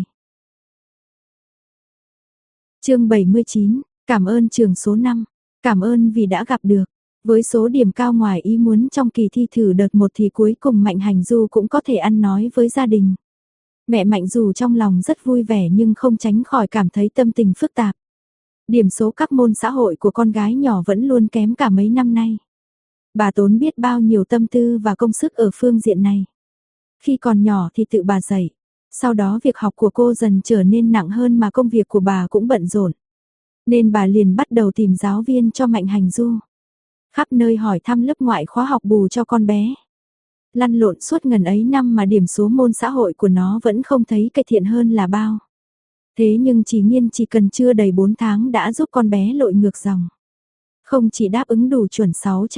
S1: Chương 79, cảm ơn trường số 5, cảm ơn vì đã gặp được. Với số điểm cao ngoài ý muốn trong kỳ thi thử đợt 1 thì cuối cùng Mạnh Hành Du cũng có thể ăn nói với gia đình. Mẹ Mạnh dù trong lòng rất vui vẻ nhưng không tránh khỏi cảm thấy tâm tình phức tạp. Điểm số các môn xã hội của con gái nhỏ vẫn luôn kém cả mấy năm nay. Bà tốn biết bao nhiêu tâm tư và công sức ở phương diện này. Khi còn nhỏ thì tự bà dạy, sau đó việc học của cô dần trở nên nặng hơn mà công việc của bà cũng bận rộn. Nên bà liền bắt đầu tìm giáo viên cho Mạnh Hành Du. Khắp nơi hỏi thăm lớp ngoại khóa học bù cho con bé. Lăn lộn suốt ngần ấy năm mà điểm số môn xã hội của nó vẫn không thấy cải thiện hơn là bao. Thế nhưng Chỉ Nhiên chỉ cần chưa đầy 4 tháng đã giúp con bé lội ngược dòng. Không chỉ đáp ứng đủ chuẩn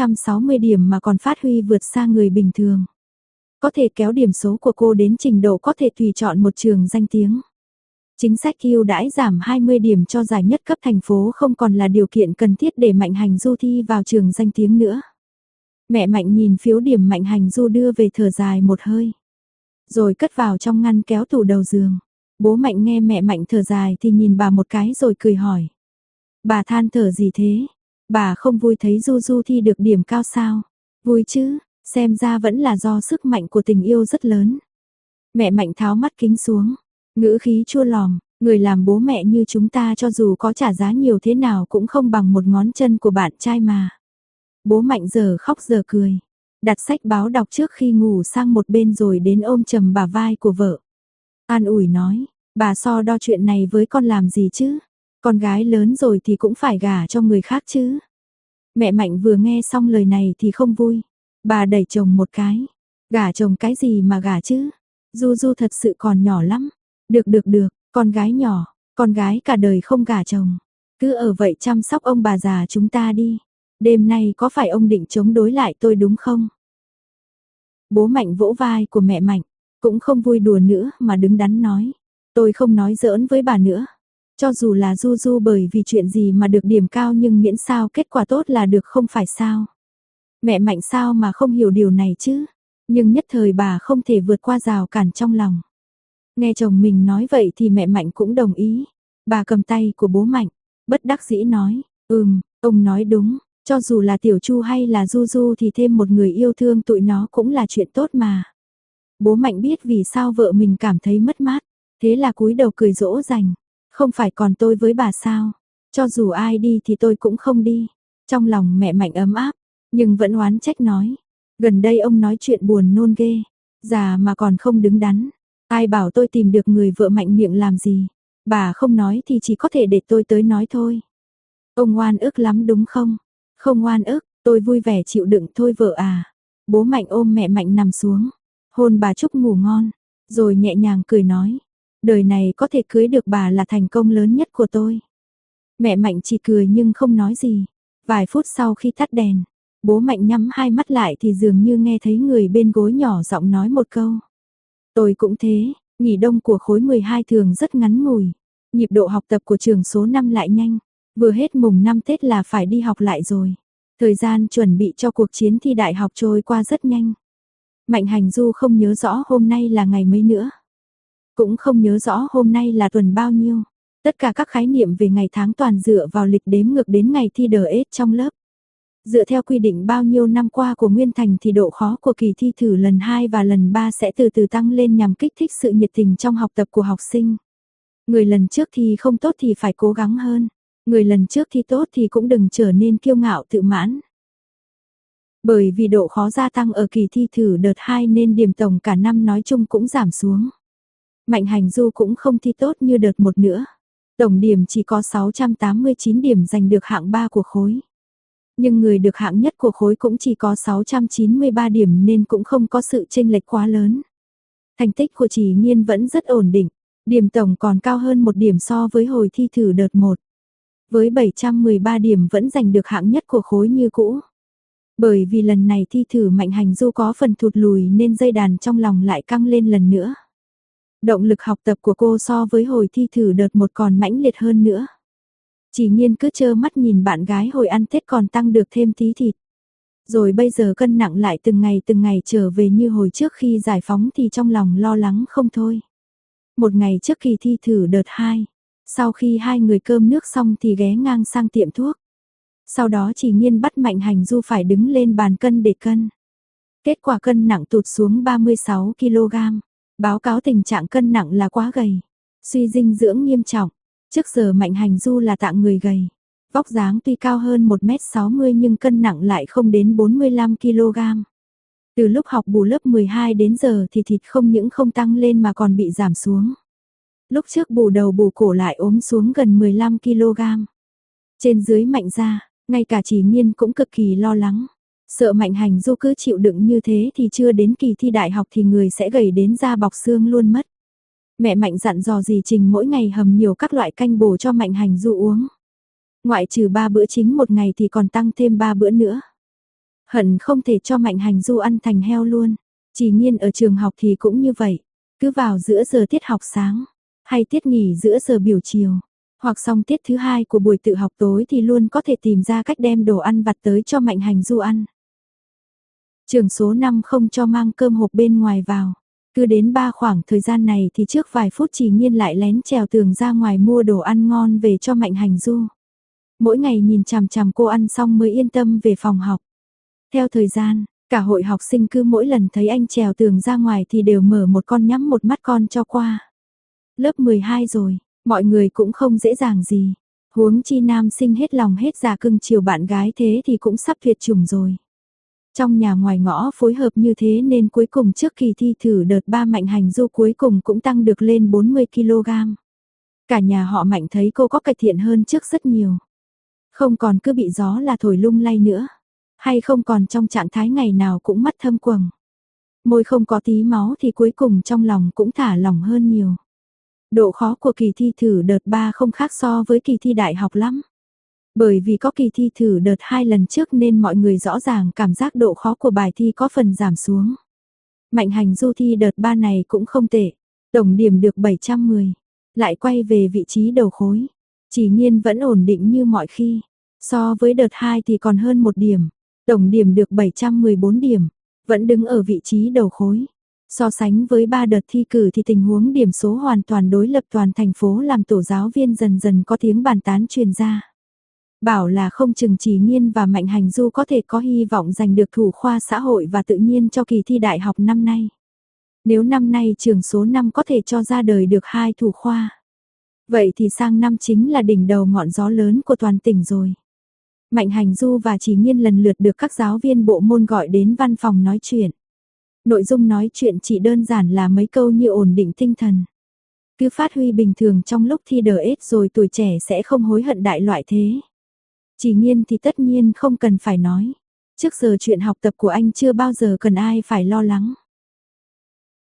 S1: 660 điểm mà còn phát huy vượt xa người bình thường. Có thể kéo điểm số của cô đến trình độ có thể tùy chọn một trường danh tiếng. Chính sách ưu đãi giảm 20 điểm cho giải nhất cấp thành phố không còn là điều kiện cần thiết để Mạnh Hành Du thi vào trường danh tiếng nữa. Mẹ Mạnh nhìn phiếu điểm Mạnh Hành Du đưa về thở dài một hơi. Rồi cất vào trong ngăn kéo tủ đầu giường. Bố Mạnh nghe mẹ Mạnh thở dài thì nhìn bà một cái rồi cười hỏi. Bà than thở gì thế? Bà không vui thấy Du Du thi được điểm cao sao? Vui chứ, xem ra vẫn là do sức mạnh của tình yêu rất lớn. Mẹ Mạnh tháo mắt kính xuống, ngữ khí chua lòm, người làm bố mẹ như chúng ta cho dù có trả giá nhiều thế nào cũng không bằng một ngón chân của bạn trai mà. Bố Mạnh giờ khóc giờ cười, đặt sách báo đọc trước khi ngủ sang một bên rồi đến ôm chầm bả vai của vợ. An ủi nói, bà so đo chuyện này với con làm gì chứ? Con gái lớn rồi thì cũng phải gả cho người khác chứ. Mẹ Mạnh vừa nghe xong lời này thì không vui. Bà đẩy chồng một cái. Gả chồng cái gì mà gả chứ? Du Du thật sự còn nhỏ lắm. Được, con gái nhỏ, con gái cả đời không gả chồng. Cứ ở vậy chăm sóc ông bà già chúng ta đi. Đêm nay có phải ông định chống đối lại tôi đúng không? Bố Mạnh vỗ vai của mẹ Mạnh. Cũng không vui đùa nữa mà đứng đắn nói. Tôi không nói giỡn với bà nữa. Cho dù là Du Du bởi vì chuyện gì mà được điểm cao nhưng miễn sao kết quả tốt là được không phải sao. Mẹ Mạnh sao mà không hiểu điều này chứ. Nhưng nhất thời bà không thể vượt qua rào cản trong lòng. Nghe chồng mình nói vậy thì mẹ Mạnh cũng đồng ý. Bà cầm tay của bố Mạnh, bất đắc dĩ nói, ông nói đúng, cho dù là Tiểu Chu hay là Du Du thì thêm một người yêu thương tụi nó cũng là chuyện tốt mà. Bố Mạnh biết vì sao vợ mình cảm thấy mất mát, thế là cúi đầu cười dỗ dành. Không phải còn tôi với bà sao, cho dù ai đi thì tôi cũng không đi. Trong lòng mẹ Mạnh ấm áp, nhưng vẫn oán trách nói. Gần đây ông nói chuyện buồn nôn ghê, già mà còn không đứng đắn. Ai bảo tôi tìm được người vợ mạnh miệng làm gì, bà không nói thì chỉ có thể để tôi tới nói thôi. Ông oan ức lắm đúng không? Không oan ức, tôi vui vẻ chịu đựng thôi vợ à. Bố Mạnh ôm mẹ Mạnh nằm xuống, hôn bà chúc ngủ ngon, rồi nhẹ nhàng cười nói. Đời này có thể cưới được bà là thành công lớn nhất của tôi. Mẹ Mạnh chỉ cười nhưng không nói gì. Vài phút sau khi tắt đèn, bố Mạnh nhắm hai mắt lại thì dường như nghe thấy người bên gối nhỏ giọng nói một câu. Tôi cũng thế, nghỉ đông của khối 12 thường rất ngắn ngủi. Nhịp độ học tập của trường số 5 lại nhanh. Vừa hết mùng 5 Tết là phải đi học lại rồi. Thời gian chuẩn bị cho cuộc chiến thi đại học trôi qua rất nhanh. Mạnh Hành Du không nhớ rõ hôm nay là ngày mấy nữa. Cũng không nhớ rõ hôm nay là tuần bao nhiêu. Tất cả các khái niệm về ngày tháng toàn dựa vào lịch đếm ngược đến ngày thi DS trong lớp. Dựa theo quy định bao nhiêu năm qua của Nguyên Thành thì độ khó của kỳ thi thử lần 2 và lần 3 sẽ từ từ tăng lên nhằm kích thích sự nhiệt tình trong học tập của học sinh. Người lần trước thì không tốt thì phải cố gắng hơn. Người lần trước thi tốt thì cũng đừng trở nên kiêu ngạo tự mãn. Bởi vì độ khó gia tăng ở kỳ thi thử đợt 2 nên điểm tổng cả năm nói chung cũng giảm xuống. Mạnh Hành Du cũng không thi tốt như đợt 1 nữa. Tổng điểm chỉ có 689 điểm giành được hạng 3 của khối. Nhưng người được hạng nhất của khối cũng chỉ có 693 điểm nên cũng không có sự chênh lệch quá lớn. Thành tích của Chỉ Nghiên vẫn rất ổn định, điểm tổng còn cao hơn 1 điểm so với hồi thi thử đợt 1. Với 713 điểm vẫn giành được hạng nhất của khối như cũ. Bởi vì lần này thi thử Mạnh Hành Du có phần thụt lùi nên dây đàn trong lòng lại căng lên lần nữa. Động lực học tập của cô so với hồi thi thử đợt 1 còn mãnh liệt hơn nữa. Chỉ Nghiên cứ trơ mắt nhìn bạn gái hồi ăn Tết còn tăng được thêm tí thịt. Rồi bây giờ cân nặng lại từng ngày trở về như hồi trước khi giải phóng thì trong lòng lo lắng không thôi. Một ngày trước kỳ thi thử đợt 2, sau khi hai người cơm nước xong thì ghé ngang sang tiệm thuốc. Sau đó Chỉ Nghiên bắt Mạnh Hành Du phải đứng lên bàn cân để cân. Kết quả cân nặng tụt xuống 36 kg. Báo cáo tình trạng cân nặng là quá gầy, suy dinh dưỡng nghiêm trọng. Trước giờ Mạnh Hành Du là dạng người gầy. Vóc dáng tuy cao hơn 1m60 nhưng cân nặng lại không đến 45 kg. Từ lúc học bù lớp 12 đến giờ thì thịt không những không tăng lên mà còn bị giảm xuống. Lúc trước bù đầu bù cổ lại ốm xuống gần 15 kg. Trên dưới Mạnh ra, ngay cả Chỉ Nghiên cũng cực kỳ lo lắng. Sợ Mạnh Hành Du cứ chịu đựng như thế thì chưa đến kỳ thi đại học thì người sẽ gầy đến da bọc xương luôn mất. Mẹ Mạnh dặn dò dì Trình mỗi ngày hầm nhiều các loại canh bổ cho Mạnh Hành Du uống. Ngoại trừ 3 bữa chính một ngày thì còn tăng thêm 3 bữa nữa. Hận không thể cho Mạnh Hành Du ăn thành heo luôn. Chỉ Nghiên ở trường học thì cũng như vậy. Cứ vào giữa giờ tiết học sáng, hay tiết nghỉ giữa giờ biểu chiều, hoặc xong tiết thứ 2 của buổi tự học tối thì luôn có thể tìm ra cách đem đồ ăn vặt tới cho Mạnh Hành Du ăn. Trường số 5 không cho mang cơm hộp bên ngoài vào. Cứ đến 3 khoảng thời gian này thì trước vài phút Chỉ Nghiên lại lén trèo tường ra ngoài mua đồ ăn ngon về cho Mạnh Hành Du. Mỗi ngày nhìn chằm chằm cô ăn xong mới yên tâm về phòng học. Theo thời gian, cả hội học sinh cứ mỗi lần thấy anh trèo tường ra ngoài thì đều mở một con nhắm một mắt con cho qua. Lớp 12 rồi, mọi người cũng không dễ dàng gì. Huống chi nam sinh hết lòng hết dạ cưng chiều bạn gái thế thì cũng sắp tuyệt chủng rồi. Trong nhà ngoài ngõ phối hợp như thế nên cuối cùng trước kỳ thi thử đợt 3 Mạnh Hành Du cuối cùng cũng tăng được lên 40 kg. Cả nhà họ Mạnh thấy cô có cải thiện hơn trước rất nhiều. Không còn cứ bị gió là thổi lung lay nữa. Hay không còn trong trạng thái ngày nào cũng mắt thâm quầng. Môi không có tí máu thì cuối cùng trong lòng cũng thả lỏng hơn nhiều. Độ khó của kỳ thi thử đợt 3 không khác so với kỳ thi đại học lắm. Bởi vì có kỳ thi thử đợt 2 lần trước nên mọi người rõ ràng cảm giác độ khó của bài thi có phần giảm xuống. Mạnh Hành Du thi đợt 3 này cũng không tệ, tổng điểm được 710, lại quay về vị trí đầu khối. Chỉ Nghiên vẫn ổn định như mọi khi, so với đợt 2 thì còn hơn 1 điểm, tổng điểm được 714 điểm, vẫn đứng ở vị trí đầu khối. So sánh với 3 đợt thi cử thì tình huống điểm số hoàn toàn đối lập, toàn thành phố làm tổ giáo viên dần dần có tiếng bàn tán truyền ra. Bảo là không chừng Chỉ Nghiên và Mạnh Hành Du có thể có hy vọng giành được thủ khoa xã hội và tự nhiên cho kỳ thi đại học năm nay. Nếu năm nay trường số 5 có thể cho ra đời được 2 thủ khoa, vậy thì sang năm chính là đỉnh đầu ngọn gió lớn của toàn tỉnh rồi. Mạnh Hành Du và Chỉ Nghiên lần lượt được các giáo viên bộ môn gọi đến văn phòng nói chuyện. Nội dung nói chuyện chỉ đơn giản là mấy câu như ổn định tinh thần. Cứ phát huy bình thường trong lúc thi DS rồi tuổi trẻ sẽ không hối hận đại loại thế. Chỉ Nghiên thì tất nhiên không cần phải nói. Trước giờ chuyện học tập của anh chưa bao giờ cần ai phải lo lắng.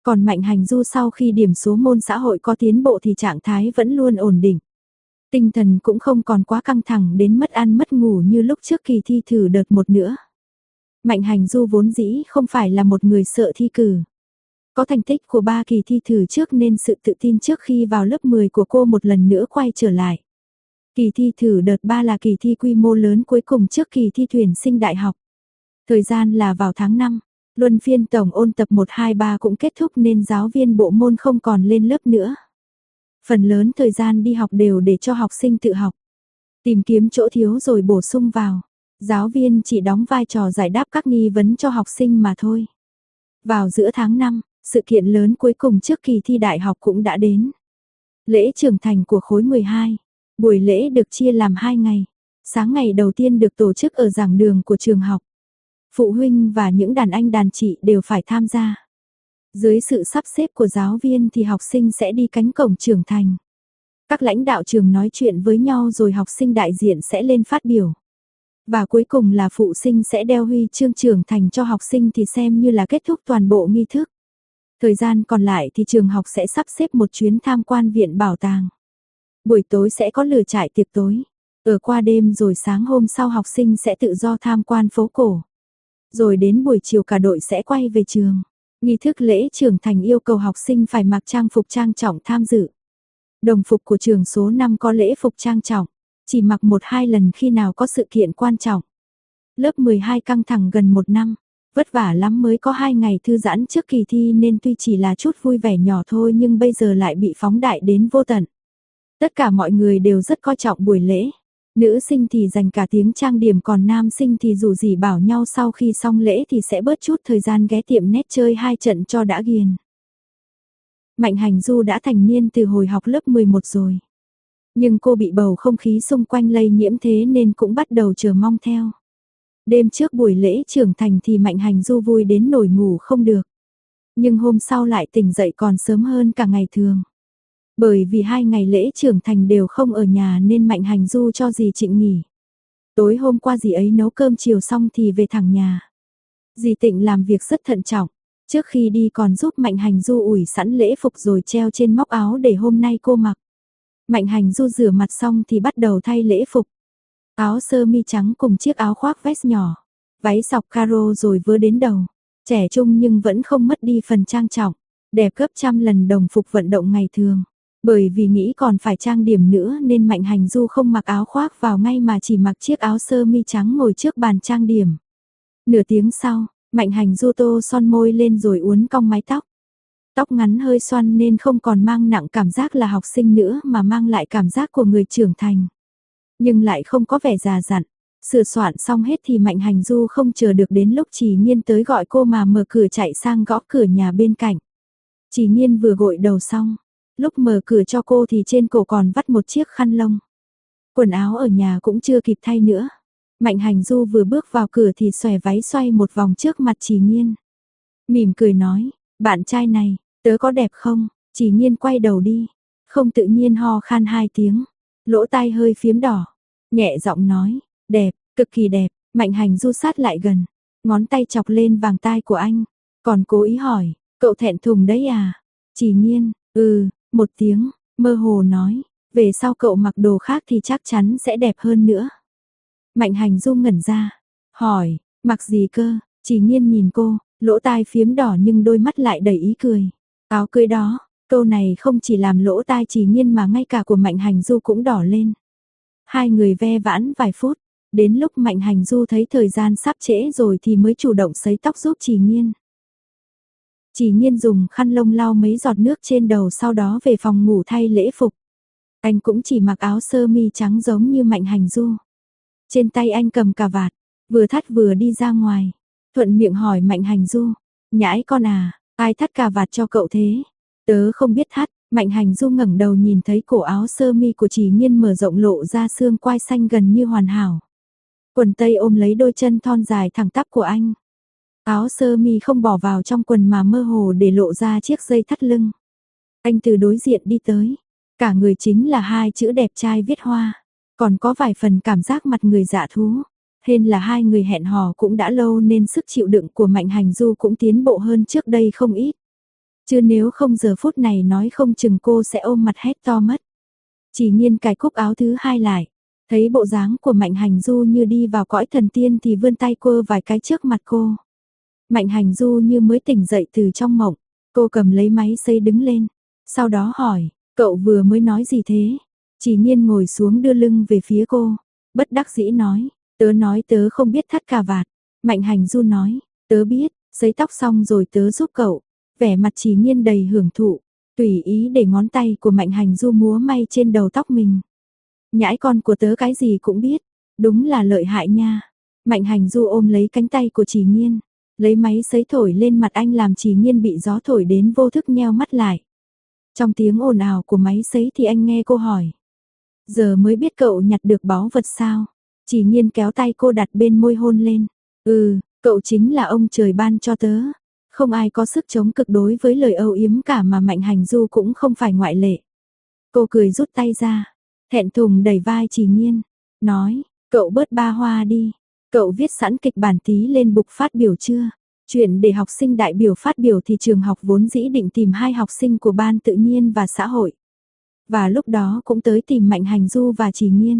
S1: Còn Mạnh Hành Du sau khi điểm số môn xã hội có tiến bộ thì trạng thái vẫn luôn ổn định. Tinh thần cũng không còn quá căng thẳng đến mất ăn mất ngủ như lúc trước kỳ thi thử đợt 1 nữa. Mạnh Hành Du vốn dĩ không phải là một người sợ thi cử. Có thành tích của 3 kỳ thi thử trước nên sự tự tin trước khi vào lớp 10 của cô một lần nữa quay trở lại. Kỳ thi thử đợt 3 là kỳ thi quy mô lớn cuối cùng trước kỳ thi tuyển sinh đại học. Thời gian là vào tháng 5, luân phiên tổng ôn tập 1, 2, 3 cũng kết thúc nên giáo viên bộ môn không còn lên lớp nữa. Phần lớn thời gian đi học đều để cho học sinh tự học. Tìm kiếm chỗ thiếu rồi bổ sung vào. Giáo viên chỉ đóng vai trò giải đáp các nghi vấn cho học sinh mà thôi. Vào giữa tháng 5, sự kiện lớn cuối cùng trước kỳ thi đại học cũng đã đến. Lễ trưởng thành của khối 12. Buổi lễ được chia làm 2 ngày. Sáng ngày đầu tiên được tổ chức ở giảng đường của trường học. Phụ huynh và những đàn anh đàn chị đều phải tham gia. Dưới sự sắp xếp của giáo viên thì học sinh sẽ đi cánh cổng trưởng thành. Các lãnh đạo trường nói chuyện với nhau rồi học sinh đại diện sẽ lên phát biểu. Và cuối cùng là phụ huynh sẽ đeo huy chương trưởng thành cho học sinh thì xem như là kết thúc toàn bộ nghi thức. Thời gian còn lại thì trường học sẽ sắp xếp một chuyến tham quan viện bảo tàng. Buổi tối sẽ có lửa trại tiệc tối. Ở qua đêm rồi sáng hôm sau học sinh sẽ tự do tham quan phố cổ. Rồi đến buổi chiều cả đội sẽ quay về trường. Nghi thức lễ trưởng thành yêu cầu học sinh phải mặc trang phục trang trọng tham dự. Đồng phục của trường số 5 có lễ phục trang trọng, chỉ mặc 1-2 lần khi nào có sự kiện quan trọng. Lớp 12 căng thẳng gần 1 năm, vất vả lắm mới có 2 ngày thư giãn trước kỳ thi nên tuy chỉ là chút vui vẻ nhỏ thôi nhưng bây giờ lại bị phóng đại đến vô tận. Tất cả mọi người đều rất coi trọng buổi lễ. Nữ sinh thì dành cả tiếng trang điểm còn nam sinh thì dù gì bảo nhau sau khi xong lễ thì sẽ bớt chút thời gian ghé tiệm nét chơi 2 trận cho đã ghiền. Mạnh Hành Du đã thành niên từ hồi học lớp 11 rồi. Nhưng cô bị bầu không khí xung quanh lây nhiễm thế nên cũng bắt đầu chờ mong theo. Đêm trước buổi lễ trưởng thành thì Mạnh Hành Du vui đến nổi ngủ không được. Nhưng hôm sau lại tỉnh dậy còn sớm hơn cả ngày thường. Bởi vì 2 ngày lễ trưởng thành đều không ở nhà nên Mạnh Hành Du cho dì Trịnh nghỉ. Tối hôm qua dì ấy nấu cơm chiều xong thì về thẳng nhà. Dì Tịnh làm việc rất thận trọng. Trước khi đi còn giúp Mạnh Hành Du ủi sẵn lễ phục rồi treo trên móc áo để hôm nay cô mặc. Mạnh Hành Du rửa mặt xong thì bắt đầu thay lễ phục. Áo sơ mi trắng cùng chiếc áo khoác vest nhỏ. Váy sọc caro rồi vớ đến đầu. Trẻ trung nhưng vẫn không mất đi phần trang trọng. Đẹp gấp trăm lần đồng phục vận động ngày thường. Bởi vì nghĩ còn phải trang điểm nữa nên Mạnh Hành Du không mặc áo khoác vào ngay mà chỉ mặc chiếc áo sơ mi trắng ngồi trước bàn trang điểm. Nửa tiếng sau, Mạnh Hành Du tô son môi lên rồi uốn cong mái tóc. Tóc ngắn hơi xoăn nên không còn mang nặng cảm giác là học sinh nữa mà mang lại cảm giác của người trưởng thành. Nhưng lại không có vẻ già dặn. Sửa soạn xong hết thì Mạnh Hành Du không chờ được đến lúc Trì Nghiên tới gọi cô mà mở cửa chạy sang gõ cửa nhà bên cạnh. Trì Nghiên vừa gội đầu xong. Lúc mở cửa cho cô thì trên cổ còn vắt một chiếc khăn lông. Quần áo ở nhà cũng chưa kịp thay nữa. Mạnh Hành Du vừa bước vào cửa thì xòe váy xoay một vòng trước mặt Trì Nghiên. Mỉm cười nói, bạn trai này, tớ có đẹp không? Trì Nghiên quay đầu đi, không tự nhiên ho khan 2 tiếng, lỗ tai hơi phiếm đỏ. Nhẹ giọng nói, đẹp, cực kỳ đẹp. Mạnh Hành Du sát lại gần, ngón tay chọc lên vàng tai của anh. Còn cố ý hỏi, cậu thẹn thùng đấy à? Trì Nghiên, một tiếng, mơ hồ nói, về sau cậu mặc đồ khác thì chắc chắn sẽ đẹp hơn nữa. Mạnh Hành Du ngẩn ra, hỏi, mặc gì cơ? Trì Nghiên nhìn cô, lỗ tai phiếm đỏ nhưng đôi mắt lại đầy ý cười. Áo cưới đó, câu này không chỉ làm lỗ tai Trì Nghiên mà ngay cả của Mạnh Hành Du cũng đỏ lên. Hai người ve vãn vài phút, đến lúc Mạnh Hành Du thấy thời gian sắp trễ rồi thì mới chủ động sấy tóc giúp Trì Nghiên. Trì Nghiên dùng khăn lông lau mấy giọt nước trên đầu sau đó về phòng ngủ thay lễ phục. Anh cũng chỉ mặc áo sơ mi trắng giống như Mạnh Hành Du. Trên tay anh cầm cà vạt, vừa thắt vừa đi ra ngoài. Thuận miệng hỏi Mạnh Hành Du, nhãi con à, ai thắt cà vạt cho cậu thế? Tớ không biết thắt. Mạnh Hành Du ngẩng đầu nhìn thấy cổ áo sơ mi của Trì Nghiên mở rộng lộ ra xương quai xanh gần như hoàn hảo. Quần tây ôm lấy đôi chân thon dài thẳng tắp của anh. Áo sơ mi không bỏ vào trong quần mà mơ hồ để lộ ra chiếc dây thắt lưng. Anh từ đối diện đi tới, cả người chính là 2 chữ đẹp trai viết hoa, còn có vài phần cảm giác mặt người dạ thú. Hên là 2 người hẹn hò cũng đã lâu nên sức chịu đựng của Mạnh Hành Du cũng tiến bộ hơn trước đây không ít. chứ nếu không giờ phút này nói không chừng cô sẽ ôm mặt hét to mất. Chỉ Nhiên cài cúc áo thứ hai lại, thấy bộ dáng của Mạnh Hành Du như đi vào cõi thần tiên thì vươn tay quơ vài cái trước mặt cô. Mạnh Hành Du như mới tỉnh dậy từ trong mộng, cô cầm lấy máy sấy đứng lên, sau đó hỏi, cậu vừa mới nói gì thế? Chỉ Nhiên ngồi xuống đưa lưng về phía cô, bất đắc dĩ nói tớ không biết thắt cà vạt. Mạnh Hành Du nói, tớ biết, sấy tóc xong rồi tớ giúp cậu. Vẻ mặt Chỉ Nhiên đầy hưởng thụ, tùy ý để ngón tay của Mạnh Hành Du múa may trên đầu tóc mình. Nhãi con của tớ cái gì cũng biết, đúng là lợi hại nha. Mạnh Hành Du ôm lấy cánh tay của Chỉ Nhiên, lấy máy sấy thổi lên mặt anh làm Chỉ Nhiên bị gió thổi đến vô thức nheo mắt lại. Trong tiếng ồn ào của máy sấy thì anh nghe cô hỏi, giờ mới biết cậu nhặt được báu vật sao? Chỉ Nhiên kéo tay cô đặt bên môi hôn lên. Cậu chính là ông trời ban cho tớ. Không ai có sức chống cực đối với lời âu yếm cả mà Mạnh Hành Du cũng không phải ngoại lệ. Cô cười rút tay ra, thẹn thùng đẩy vai Chỉ Nhiên, nói, cậu bớt ba hoa đi. Cậu viết sẵn kịch bản tí lên bục phát biểu chưa? Chuyện để học sinh đại biểu phát biểu thì trường học vốn dĩ định tìm 2 học sinh của ban tự nhiên và xã hội. Và lúc đó cũng tới tìm Mạnh Hành Du và Chỉ Nhiên.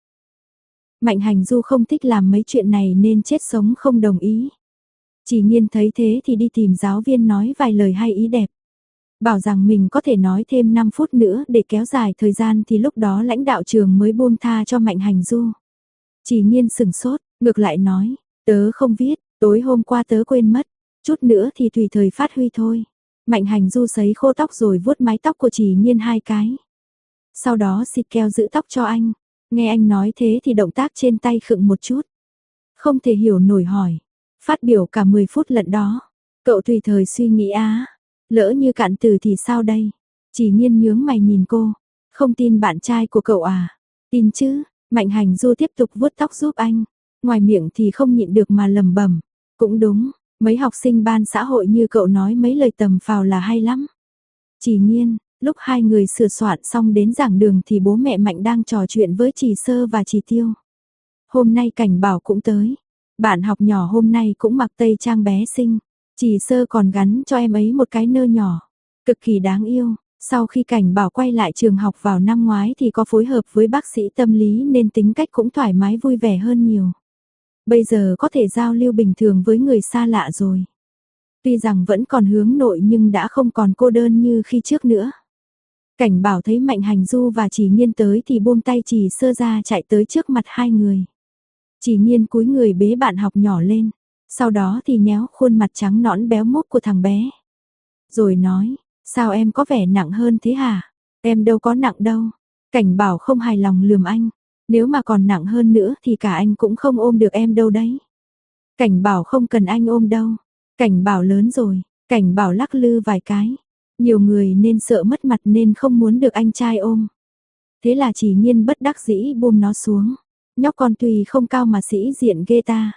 S1: Mạnh Hành Du không thích làm mấy chuyện này nên chết sống không đồng ý. Chỉ Nhiên thấy thế thì đi tìm giáo viên nói vài lời hay ý đẹp. Bảo rằng mình có thể nói thêm 5 phút nữa để kéo dài thời gian thì lúc đó lãnh đạo trường mới buông tha cho Mạnh Hành Du. Chỉ Nhiên sửng sốt, ngược lại nói, tớ không viết, tối hôm qua tớ quên mất, chút nữa thì tùy thời phát huy thôi. Mạnh Hành Du sấy khô tóc rồi vuốt mái tóc của Chỉ Nhiên 2 cái. Sau đó xịt keo giữ tóc cho anh. Nghe anh nói thế thì động tác trên tay khựng một chút. Không thể hiểu nổi hỏi. Phát biểu cả 10 phút lận đó. Cậu tùy thời suy nghĩ á. Lỡ như cạn từ thì sao đây? Chỉ Nhiên nhướng mày nhìn cô. Không tin bạn trai của cậu à? Tin chứ. Mạnh Hành Du tiếp tục vuốt tóc giúp anh. Ngoài miệng thì không nhịn được mà lẩm bẩm. Cũng đúng. Mấy học sinh ban xã hội như cậu nói mấy lời tầm phào là hay lắm. Chỉ Nhiên. Lúc hai người sửa soạn xong đến giảng đường thì bố mẹ Mạnh đang trò chuyện với Chỉ Sơ và Chỉ Tiêu. Hôm nay Cảnh Bảo cũng tới. Bạn học nhỏ hôm nay cũng mặc tây trang bé xinh. Chỉ Sơ còn gắn cho em ấy một cái nơ nhỏ. Cực kỳ đáng yêu. Sau khi Cảnh Bảo quay lại trường học vào năm ngoái thì có phối hợp với bác sĩ tâm lý nên tính cách cũng thoải mái vui vẻ hơn nhiều. Bây giờ có thể giao lưu bình thường với người xa lạ rồi. Tuy rằng vẫn còn hướng nội nhưng đã không còn cô đơn như khi trước nữa. Cảnh Bảo thấy Mạnh Hành Du và Chỉ Nhiên tới thì buông tay Chỉ Sơ ra chạy tới trước mặt hai người. Chỉ Nhiên cúi người bế bạn học nhỏ lên, sau đó thì nhéo khuôn mặt trắng nõn béo mốc của thằng bé. Rồi nói, sao em có vẻ nặng hơn thế hả? Em đâu có nặng đâu. Cảnh Bảo không hài lòng lườm anh, nếu mà còn nặng hơn nữa thì cả anh cũng không ôm được em đâu đấy. Cảnh Bảo không cần anh ôm đâu. Cảnh Bảo lớn rồi, Cảnh Bảo lắc lư vài cái. Nhiều người nên sợ mất mặt nên không muốn được anh trai ôm. Thế là Chỉ Nhiên bất đắc dĩ buông nó xuống. Nhóc con tuy không cao mà sĩ diện ghê ta.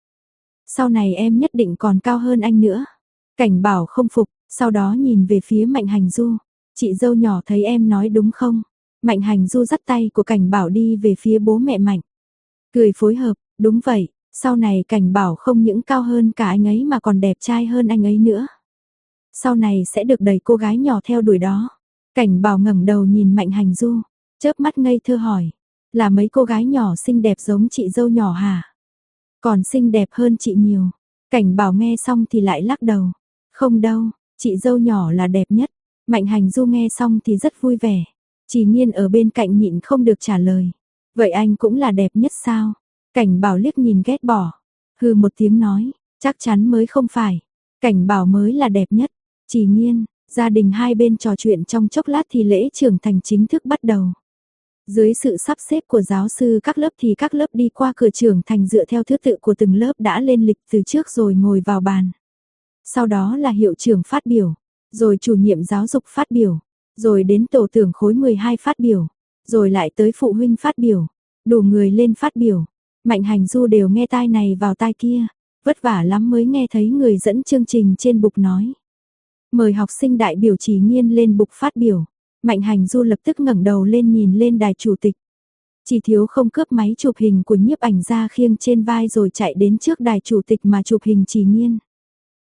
S1: Sau này em nhất định còn cao hơn anh nữa. Cảnh Bảo không phục, sau đó nhìn về phía Mạnh Hành Du. Chị dâu nhỏ thấy em nói đúng không? Mạnh Hành Du dắt tay của Cảnh Bảo đi về phía bố mẹ Mạnh. Cười phối hợp, đúng vậy, sau này Cảnh Bảo không những cao hơn cả anh ấy mà còn đẹp trai hơn anh ấy nữa. Sau này sẽ được đầy cô gái nhỏ theo đuổi đó. Cảnh Bảo ngẩng đầu nhìn Mạnh Hành Du, chớp mắt ngây thơ hỏi, là mấy cô gái nhỏ xinh đẹp giống chị dâu nhỏ hả? Còn xinh đẹp hơn chị nhiều. Cảnh Bảo nghe xong thì lại lắc đầu, không đâu, chị dâu nhỏ là đẹp nhất. Mạnh Hành Du nghe xong thì rất vui vẻ. Chỉ Nhiên ở bên cạnh nhịn không được trả lời, vậy anh cũng là đẹp nhất sao? Cảnh Bảo liếc nhìn ghét bỏ, hừ một tiếng nói, chắc chắn mới không phải. Cảnh Bảo mới là đẹp nhất. Chỉ Nhiên, gia đình hai bên trò chuyện trong chốc lát thì lễ trưởng thành chính thức bắt đầu. Dưới sự sắp xếp của giáo sư các lớp thì các lớp đi qua cửa trưởng thành dựa theo thứ tự của từng lớp đã lên lịch từ trước rồi ngồi vào bàn. Sau đó là hiệu trưởng phát biểu, rồi chủ nhiệm giáo dục phát biểu, rồi đến tổ trưởng khối 12 phát biểu, rồi lại tới phụ huynh phát biểu, đủ người lên phát biểu. Mạnh Hành Du đều nghe tai này vào tai kia, vất vả lắm mới nghe thấy người dẫn chương trình trên bục nói. Mời học sinh đại biểu Chỉ Nhiên lên bục phát biểu. Mạnh Hành Du lập tức ngẩng đầu lên nhìn lên đài chủ tịch. Chỉ thiếu không cướp máy chụp hình của nhiếp ảnh ra khiêng trên vai rồi chạy đến trước đài chủ tịch mà chụp hình Chỉ Nhiên.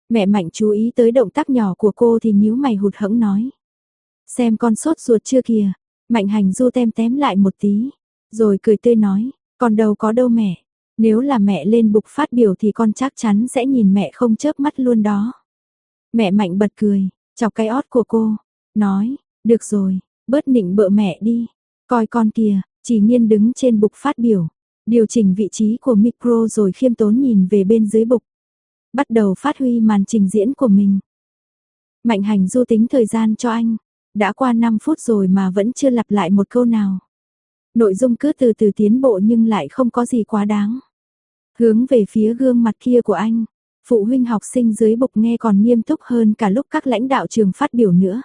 S1: Mẹ Mạnh chú ý tới động tác nhỏ của cô thì nhíu mày hụt hẫng nói. Xem con sốt ruột chưa kìa. Mạnh Hành Du tem tém lại một tí, rồi cười tươi nói, con đâu có đâu mẹ. Nếu là mẹ lên bục phát biểu thì con chắc chắn sẽ nhìn mẹ không chớp mắt luôn đó. Mẹ Mạnh bật cười, chọc cái ót của cô, nói, được rồi, bớt nịnh bợ mẹ đi. Coi con kìa, Chỉ Nhiên đứng trên bục phát biểu, điều chỉnh vị trí của micro rồi khiêm tốn nhìn về bên dưới bục. Bắt đầu phát huy màn trình diễn của mình. Mạnh Hành Du tính thời gian cho anh. Đã qua 5 phút rồi mà vẫn chưa lặp lại một câu nào. Nội dung cứ từ từ tiến bộ nhưng lại không có gì quá đáng. Hướng về phía gương mặt kia của anh, phụ huynh học sinh dưới bục nghe còn nghiêm túc hơn cả lúc các lãnh đạo trường phát biểu nữa.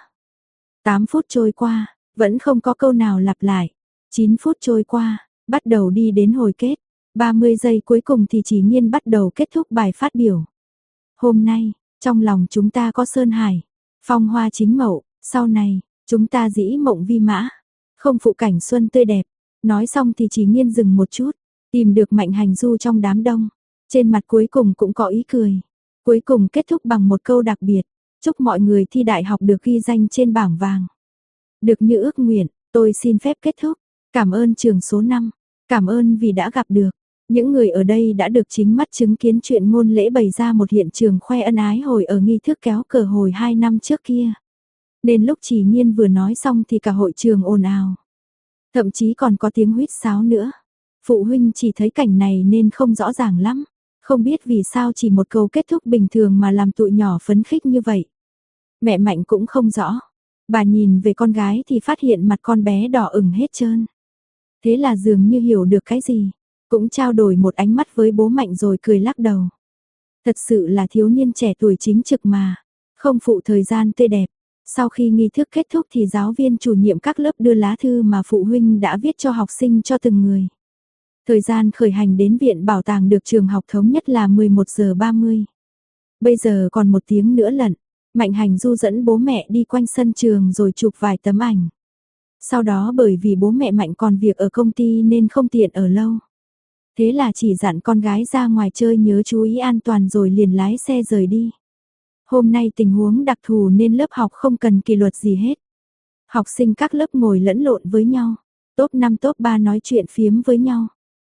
S1: 8 phút trôi qua, vẫn không có câu nào lặp lại. 9 phút trôi qua, bắt đầu đi đến hồi kết. 30 giây cuối cùng thì Chỉ Nhiên bắt đầu kết thúc bài phát biểu. Hôm nay, trong lòng chúng ta có Sơn Hải, phong hoa chính mậu, sau này, chúng ta dĩ mộng vi mã, không phụ cảnh xuân tươi đẹp. Nói xong thì Chỉ Nhiên dừng một chút, tìm được Mạnh Hành Du trong đám đông. Trên mặt cuối cùng cũng có ý cười. Cuối cùng kết thúc bằng một câu đặc biệt. Chúc mọi người thi đại học được ghi danh trên bảng vàng. Được như ước nguyện, tôi xin phép kết thúc. Cảm ơn trường số 5. Cảm ơn vì đã gặp được. Những người ở đây đã được chính mắt chứng kiến chuyện ngôn lễ bày ra một hiện trường khoe ân ái hồi ở nghi thức kéo cờ hồi 2 năm trước kia. Nên lúc Chỉ Nhiên vừa nói xong thì cả hội trường ồn ào. Thậm chí còn có tiếng huýt sáo nữa. Phụ huynh chỉ thấy cảnh này nên không rõ ràng lắm. Không biết vì sao chỉ một câu kết thúc bình thường mà làm tụi nhỏ phấn khích như vậy. Mẹ Mạnh cũng không rõ. Bà nhìn về con gái thì phát hiện mặt con bé đỏ ửng hết trơn. Thế là dường như hiểu được cái gì. Cũng trao đổi một ánh mắt với bố Mạnh rồi cười lắc đầu. Thật sự là thiếu niên trẻ tuổi chính trực mà. Không phụ thời gian tươi đẹp. Sau khi nghi thức kết thúc thì giáo viên chủ nhiệm các lớp đưa lá thư mà phụ huynh đã viết cho học sinh cho từng người. Thời gian khởi hành đến viện bảo tàng được trường học thống nhất là 11 giờ 30. Bây giờ còn 1 tiếng nữa lận. Mạnh Hành Du dẫn bố mẹ đi quanh sân trường rồi chụp vài tấm ảnh. Sau đó bởi vì bố mẹ Mạnh còn việc ở công ty nên không tiện ở lâu. Thế là chỉ dặn con gái ra ngoài chơi nhớ chú ý an toàn rồi liền lái xe rời đi. Hôm nay tình huống đặc thù nên lớp học không cần kỷ luật gì hết. Học sinh các lớp ngồi lẫn lộn với nhau. Top 5 top 3 nói chuyện phiếm với nhau.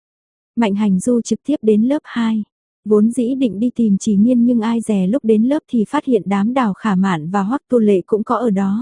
S1: Mạnh Hành Du trực tiếp đến lớp 2. Vốn dĩ định đi tìm Chỉ Nhiên nhưng ai dè lúc đến lớp thì phát hiện đám Đào Khả Mạn và Hoắc Tu Lệ cũng có ở đó.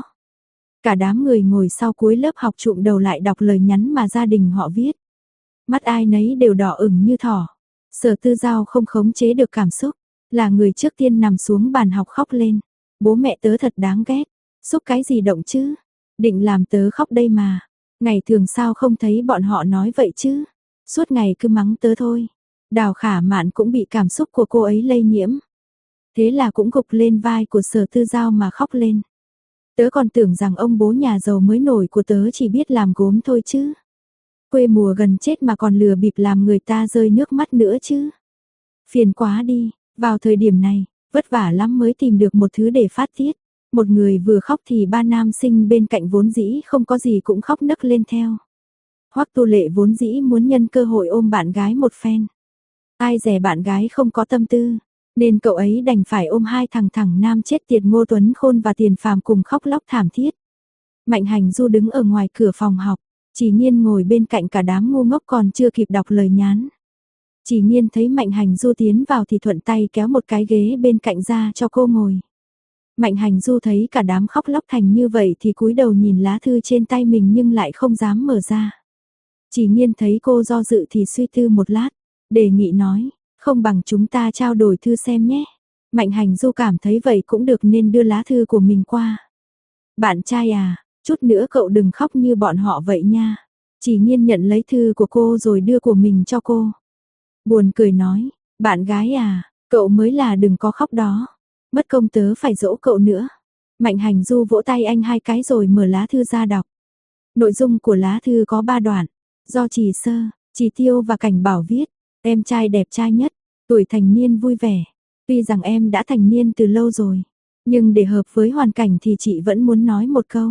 S1: Cả đám người ngồi sau cuối lớp học trụm đầu lại đọc lời nhắn mà gia đình họ viết. Mắt ai nấy đều đỏ ửng như thỏ. Sở Tư Giao không khống chế được cảm xúc. Là người trước tiên nằm xuống bàn học khóc lên. Bố mẹ tớ thật đáng ghét. Xúc cái gì động chứ? Định làm tớ khóc đây mà. Ngày thường sao không thấy bọn họ nói vậy chứ? Suốt ngày cứ mắng tớ thôi. Đào Khả Mạn cũng bị cảm xúc của cô ấy lây nhiễm. Thế là cũng gục lên vai của Sở Tư Giao mà khóc lên. Tớ còn tưởng rằng ông bố nhà giàu mới nổi của tớ chỉ biết làm gốm thôi chứ. Quê mùa gần chết mà còn lừa bịp làm người ta rơi nước mắt nữa chứ. Phiền quá đi, vào thời điểm này, vất vả lắm mới tìm được một thứ để phát tiết. Một người vừa khóc thì 3 nam sinh bên cạnh vốn dĩ không có gì cũng khóc nấc lên theo. Hoắc Tu Lệ vốn dĩ muốn nhân cơ hội ôm bạn gái một phen. Ai dè bạn gái không có tâm tư, nên cậu ấy đành phải ôm 2 thằng nam chết tiệt Ngô Tuấn Khôn và Tiền Phàm cùng khóc lóc thảm thiết. Mạnh Hành Du đứng ở ngoài cửa phòng học, Chỉ Nhiên ngồi bên cạnh cả đám ngu ngốc còn chưa kịp đọc lời nhắn. Chỉ Nhiên thấy Mạnh Hành Du tiến vào thì thuận tay kéo một cái ghế bên cạnh ra cho cô ngồi. Mạnh Hành Du thấy cả đám khóc lóc thành như vậy thì cúi đầu nhìn lá thư trên tay mình nhưng lại không dám mở ra. Chỉ Nhiên thấy cô do dự thì suy tư một lát, đề nghị nói, không bằng chúng ta trao đổi thư xem nhé. Mạnh Hành Du cảm thấy vậy cũng được nên đưa lá thư của mình qua. Bạn trai à, chút nữa cậu đừng khóc như bọn họ vậy nha. Chỉ Nhiên nhận lấy thư của cô rồi đưa của mình cho cô. Buồn cười nói, bạn gái à, cậu mới là đừng có khóc đó. Mất công tớ phải dỗ cậu nữa. Mạnh Hành Du vỗ tay anh 2 cái rồi mở lá thư ra đọc. Nội dung của lá thư có 3 đoạn. Do Chỉ Sơ, Chỉ Tiêu và Cảnh Bảo viết. Em trai đẹp trai nhất, tuổi thành niên vui vẻ. Tuy rằng em đã thành niên từ lâu rồi, nhưng để hợp với hoàn cảnh thì chị vẫn muốn nói một câu.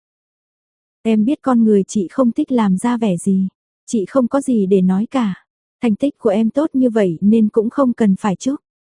S1: Em biết con người chị không thích làm ra vẻ gì. Chị không có gì để nói cả. Thành tích của em tốt như vậy nên cũng không cần phải chúc.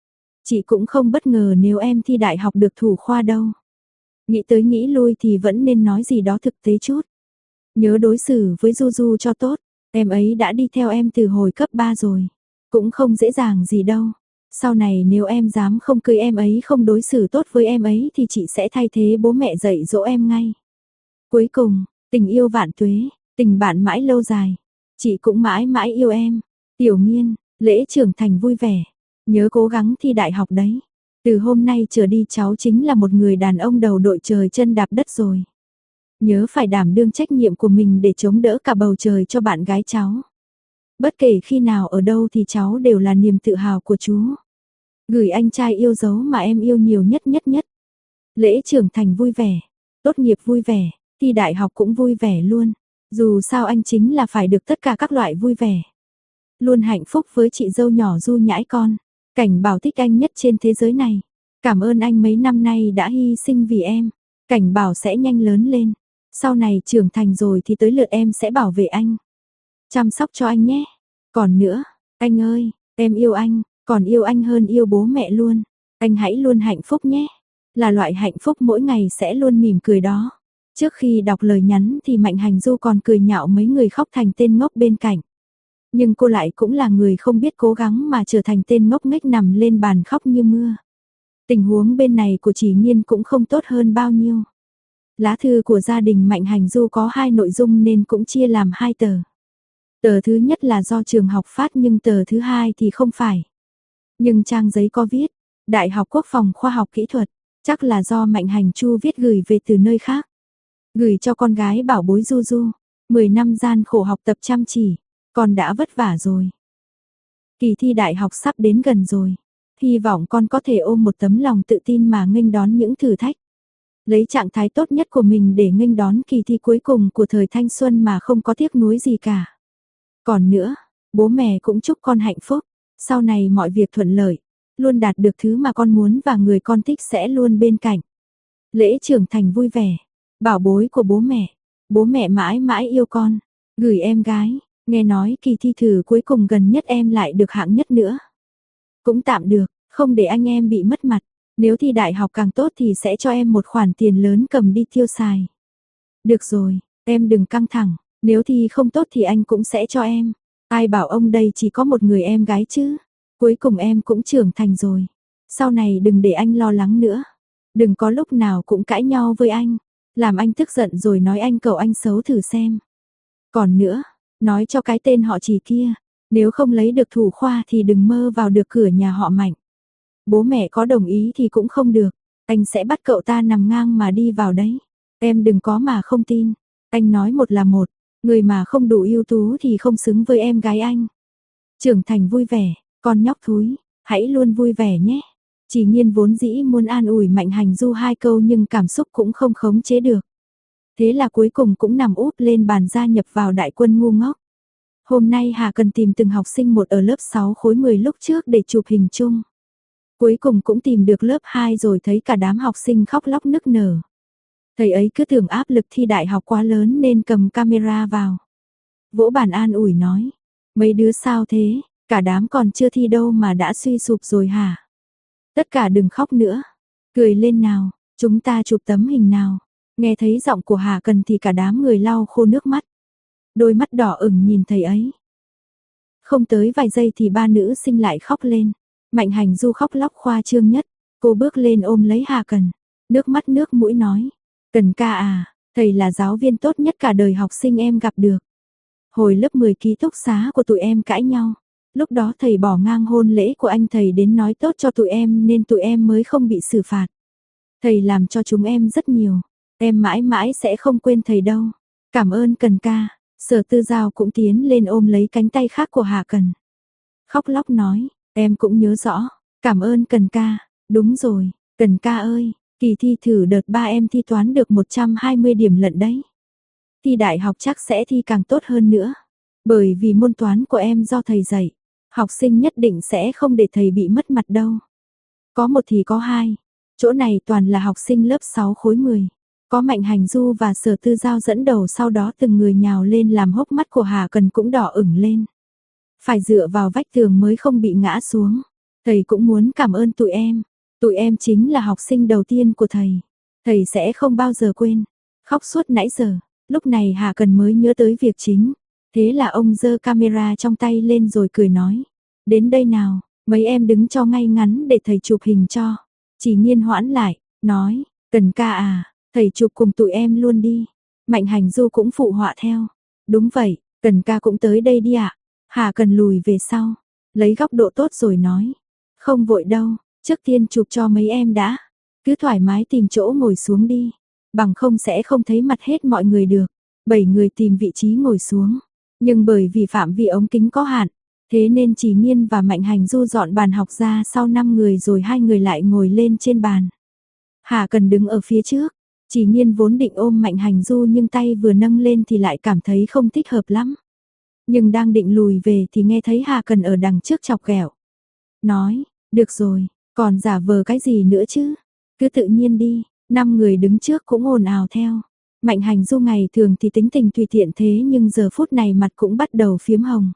S1: Chị cũng không bất ngờ nếu em thi đại học được thủ khoa đâu. Nghĩ tới nghĩ lui thì vẫn nên nói gì đó thực tế chút. Nhớ đối xử với Du Du cho tốt, em ấy đã đi theo em từ hồi cấp 3 rồi. Cũng không dễ dàng gì đâu. Sau này nếu em dám không cưới em ấy, không đối xử tốt với em ấy thì chị sẽ thay thế bố mẹ dạy dỗ em ngay. Cuối cùng, tình yêu vạn tuế, tình bạn mãi lâu dài. Chị cũng mãi mãi yêu em. Tiểu Nghiên, lễ trưởng thành vui vẻ. Nhớ cố gắng thi đại học đấy. Từ hôm nay trở đi cháu chính là một người đàn ông đầu đội trời chân đạp đất rồi. Nhớ phải đảm đương trách nhiệm của mình để chống đỡ cả bầu trời cho bạn gái cháu. Bất kể khi nào ở đâu thì cháu đều là niềm tự hào của chú. Gửi anh trai yêu dấu mà em yêu nhiều nhất nhất nhất. Lễ trưởng thành vui vẻ, tốt nghiệp vui vẻ, thi đại học cũng vui vẻ luôn. Dù sao anh chính là phải được tất cả các loại vui vẻ. Luôn hạnh phúc với chị dâu nhỏ Du nhãi con. Cảnh Bảo thích anh nhất trên thế giới này. Cảm ơn anh mấy năm nay đã hy sinh vì em. Cảnh Bảo sẽ nhanh lớn lên. Sau này trưởng thành rồi thì tới lượt em sẽ bảo vệ anh. Chăm sóc cho anh nhé. Còn nữa, anh ơi, em yêu anh, còn yêu anh hơn yêu bố mẹ luôn. Anh hãy luôn hạnh phúc nhé. Là loại hạnh phúc mỗi ngày sẽ luôn mỉm cười đó. Trước khi đọc lời nhắn thì Mạnh Hành Du còn cười nhạo mấy người khóc thành tên ngốc bên cạnh. Nhưng cô lại cũng là người không biết cố gắng mà trở thành tên ngốc nghếch nằm lên bàn khóc như mưa. Tình huống bên này của Chỉ Nghiên cũng không tốt hơn bao nhiêu. Lá thư của gia đình Mạnh Hành Du có 2 nội dung nên cũng chia làm 2 tờ. Tờ thứ nhất là do trường học phát nhưng tờ thứ hai thì không phải. Nhưng trang giấy có viết, Đại học Quốc phòng Khoa học Kỹ thuật, chắc là do Mạnh Hành Chu viết gửi về từ nơi khác. Gửi cho con gái bảo bối Du Du, 10 năm gian khổ học tập chăm chỉ, con đã vất vả rồi. Kỳ thi đại học sắp đến gần rồi, hy vọng con có thể ôm một tấm lòng tự tin mà nghênh đón những thử thách. Lấy trạng thái tốt nhất của mình để nghênh đón kỳ thi cuối cùng của thời thanh xuân mà không có tiếc nuối gì cả. Còn nữa, bố mẹ cũng chúc con hạnh phúc, sau này mọi việc thuận lợi, luôn đạt được thứ mà con muốn và người con thích sẽ luôn bên cạnh. Lễ trưởng thành vui vẻ, bảo bối của bố mẹ mãi mãi yêu con, gửi em gái, nghe nói kỳ thi thử cuối cùng gần nhất em lại được hạng nhất nữa. Cũng tạm được, không để anh em bị mất mặt, nếu thi đại học càng tốt thì sẽ cho em một khoản tiền lớn cầm đi tiêu xài. Được rồi, em đừng căng thẳng, nếu thi không tốt thì anh cũng sẽ cho em. Ai bảo ông đây chỉ có một người em gái chứ. Cuối cùng em cũng trưởng thành rồi. Sau này đừng để anh lo lắng nữa. Đừng có lúc nào cũng cãi nhau với anh. Làm anh tức giận rồi nói anh cậu anh xấu thử xem. Còn nữa, nói cho cái tên họ Chỉ kia. Nếu không lấy được thủ khoa thì đừng mơ vào được cửa nhà họ Mạnh. Bố mẹ có đồng ý thì cũng không được. Anh sẽ bắt cậu ta nằm ngang mà đi vào đấy. Em đừng có mà không tin. Anh nói một là một. Người mà không đủ ưu tú thì không xứng với em gái anh. Trưởng thành vui vẻ, con nhóc thúi, hãy luôn vui vẻ nhé. Chỉ Nghiên vốn dĩ muốn an ủi Mạnh Hành Du 2 câu nhưng cảm xúc cũng không khống chế được. Thế là cuối cùng cũng nằm úp lên bàn gia nhập vào đại quân ngu ngốc. Hôm nay Hà cần tìm từng học sinh một ở lớp 6 khối 10 lúc trước để chụp hình chung. Cuối cùng cũng tìm được lớp 2 rồi thấy cả đám học sinh khóc lóc nức nở. Thầy ấy cứ tưởng áp lực thi đại học quá lớn nên cầm camera vào. Vỗ bàn an ủi nói, mấy đứa sao thế, cả đám còn chưa thi đâu mà đã suy sụp rồi hả? Tất cả đừng khóc nữa, cười lên nào, chúng ta chụp tấm hình nào. Nghe thấy giọng của Hà Cần thì cả đám người lau khô nước mắt. Đôi mắt đỏ ửng nhìn thầy ấy. Không tới vài giây thì ba nữ sinh lại khóc lên. Mạnh Hành Du khóc lóc khoa trương nhất. Cô bước lên ôm lấy Hà Cần, nước mắt nước mũi nói. Cần ca à, thầy là giáo viên tốt nhất cả đời học sinh em gặp được. Hồi lớp 10 ký túc xá của tụi em cãi nhau. Lúc đó thầy bỏ ngang hôn lễ của anh, thầy đến nói tốt cho tụi em nên tụi em mới không bị xử phạt. Thầy làm cho chúng em rất nhiều. Em mãi mãi sẽ không quên thầy đâu. Cảm ơn Cần ca. Sở Tư Giao cũng tiến lên ôm lấy cánh tay khác của Hà Cần. Khóc lóc nói, em cũng nhớ rõ. Cảm ơn Cần ca. Đúng rồi, Cần ca ơi. Kỳ thi thử đợt 3 em thi toán được 120 điểm lận đấy. Thi đại học chắc sẽ thi càng tốt hơn nữa. Bởi vì môn toán của em do thầy dạy. Học sinh nhất định sẽ không để thầy bị mất mặt đâu. Có một thì có hai. Chỗ này toàn là học sinh lớp 6 khối 10. Có Mạnh Hành Du và Sở Tư Giao dẫn đầu, sau đó từng người nhào lên làm hốc mắt của Hà Cần cũng đỏ ửng lên. Phải dựa vào vách tường mới không bị ngã xuống. Thầy cũng muốn cảm ơn tụi em chính là học sinh đầu tiên của thầy sẽ không bao giờ quên. Khóc suốt nãy giờ, lúc này Hà Cần mới nhớ tới việc chính. Thế là ông giơ camera trong tay lên rồi cười nói. Đến đây nào, mấy em đứng cho ngay ngắn để thầy chụp hình cho. Chỉ Nhiên hoãn lại, nói, Cần ca à, thầy chụp cùng tụi em luôn đi. Mạnh Hành Du cũng phụ họa theo. Đúng vậy, Cần ca cũng tới đây đi ạ. Hà Cần lùi về sau, lấy góc độ tốt rồi nói. Không vội đâu, trước tiên chụp cho mấy em đã. Cứ thoải mái tìm chỗ ngồi xuống đi. Bằng không sẽ không thấy mặt hết mọi người được. 7 người tìm vị trí ngồi xuống. Nhưng bởi vì phạm vi ống kính có hạn, thế nên Chỉ Nhiên và Mạnh Hành Du dọn bàn học ra sau 5 người rồi 2 người lại ngồi lên trên bàn. Hà Cần đứng ở phía trước. Chỉ Nhiên vốn định ôm Mạnh Hành Du nhưng tay vừa nâng lên thì lại cảm thấy không thích hợp lắm. Nhưng đang định lùi về thì nghe thấy Hà Cần ở đằng trước chọc ghẹo. Nói, được rồi, còn giả vờ cái gì nữa chứ? Cứ tự nhiên đi, 5 người đứng trước cũng ồn ào theo. Mạnh Hành Du ngày thường thì tính tình tùy tiện thế nhưng giờ phút này mặt cũng bắt đầu phiếm hồng.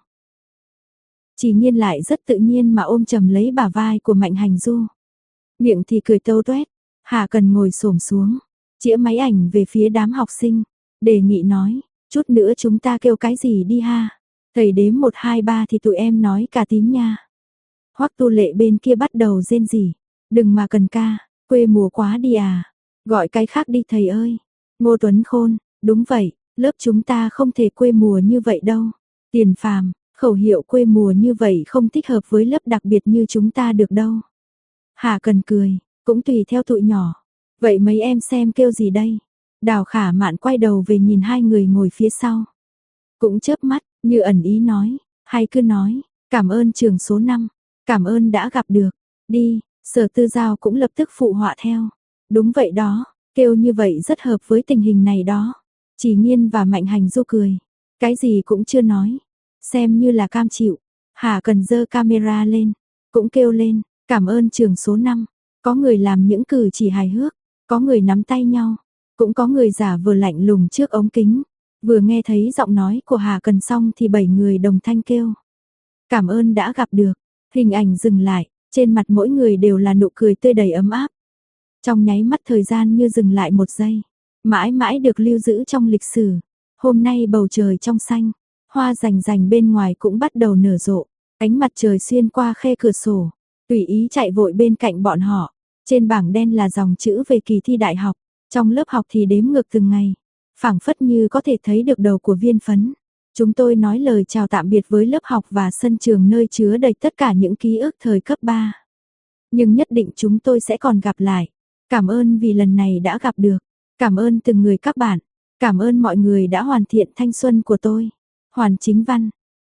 S1: Chỉ Nhiên lại rất tự nhiên mà ôm chầm lấy bả vai của Mạnh Hành Du. Miệng thì cười tâu tuét. Hà Cần ngồi xổm xuống, chĩa máy ảnh về phía đám học sinh, đề nghị nói, chút nữa chúng ta kêu cái gì đi ha? Thầy đếm 1 2 3 thì tụi em nói cả tím nha. Hoắc Tu Lệ bên kia bắt đầu rên rỉ, đừng mà Cần ca, quê mùa quá đi à, gọi cái khác đi thầy ơi. Ngô Tuấn Khôn, đúng vậy, lớp chúng ta không thể quê mùa như vậy đâu. Tiền Phàm, khẩu hiệu quê mùa như vậy không thích hợp với lớp đặc biệt như chúng ta được đâu. Hà Cần cười, cũng tùy theo tụi nhỏ. Vậy mấy em xem kêu gì đây? Đào Khả Mạn quay đầu về nhìn 2 người ngồi phía sau. Cũng chớp mắt, như ẩn ý nói, hay cứ nói, cảm ơn trường số 5, cảm ơn đã gặp được. Đi, Sở Tư Giao cũng lập tức phụ họa theo. Đúng vậy đó, kêu như vậy rất hợp với tình hình này đó. Chỉ Nhiên và Mạnh Hành Du cười, cái gì cũng chưa nói, xem như là cam chịu. Hà Cần giơ camera lên, cũng kêu lên, cảm ơn trường số 5. Có người làm những cử chỉ hài hước, có người nắm tay nhau, cũng có người giả vờ lạnh lùng trước ống kính. Vừa nghe thấy giọng nói của Hà Cần xong thì 7 người đồng thanh kêu. Cảm ơn đã gặp được. Hình ảnh dừng lại, trên mặt mỗi người đều là nụ cười tươi đầy ấm áp. Trong nháy mắt thời gian như dừng lại 1 giây, mãi mãi được lưu giữ trong lịch sử. Hôm nay bầu trời trong xanh, hoa rành rành bên ngoài cũng bắt đầu nở rộ, ánh mặt trời xuyên qua khe cửa sổ, tùy ý chạy vội bên cạnh bọn họ. Trên bảng đen là dòng chữ về kỳ thi đại học, trong lớp học thì đếm ngược từng ngày, phảng phất như có thể thấy được đầu của viên phấn. Chúng tôi nói lời chào tạm biệt với lớp học và sân trường nơi chứa đầy tất cả những ký ức thời cấp 3. Nhưng nhất định chúng tôi sẽ còn gặp lại. Cảm ơn vì lần này đã gặp được. Cảm ơn từng người các bạn. Cảm ơn mọi người đã hoàn thiện thanh xuân của tôi. Hoàn Chính Văn.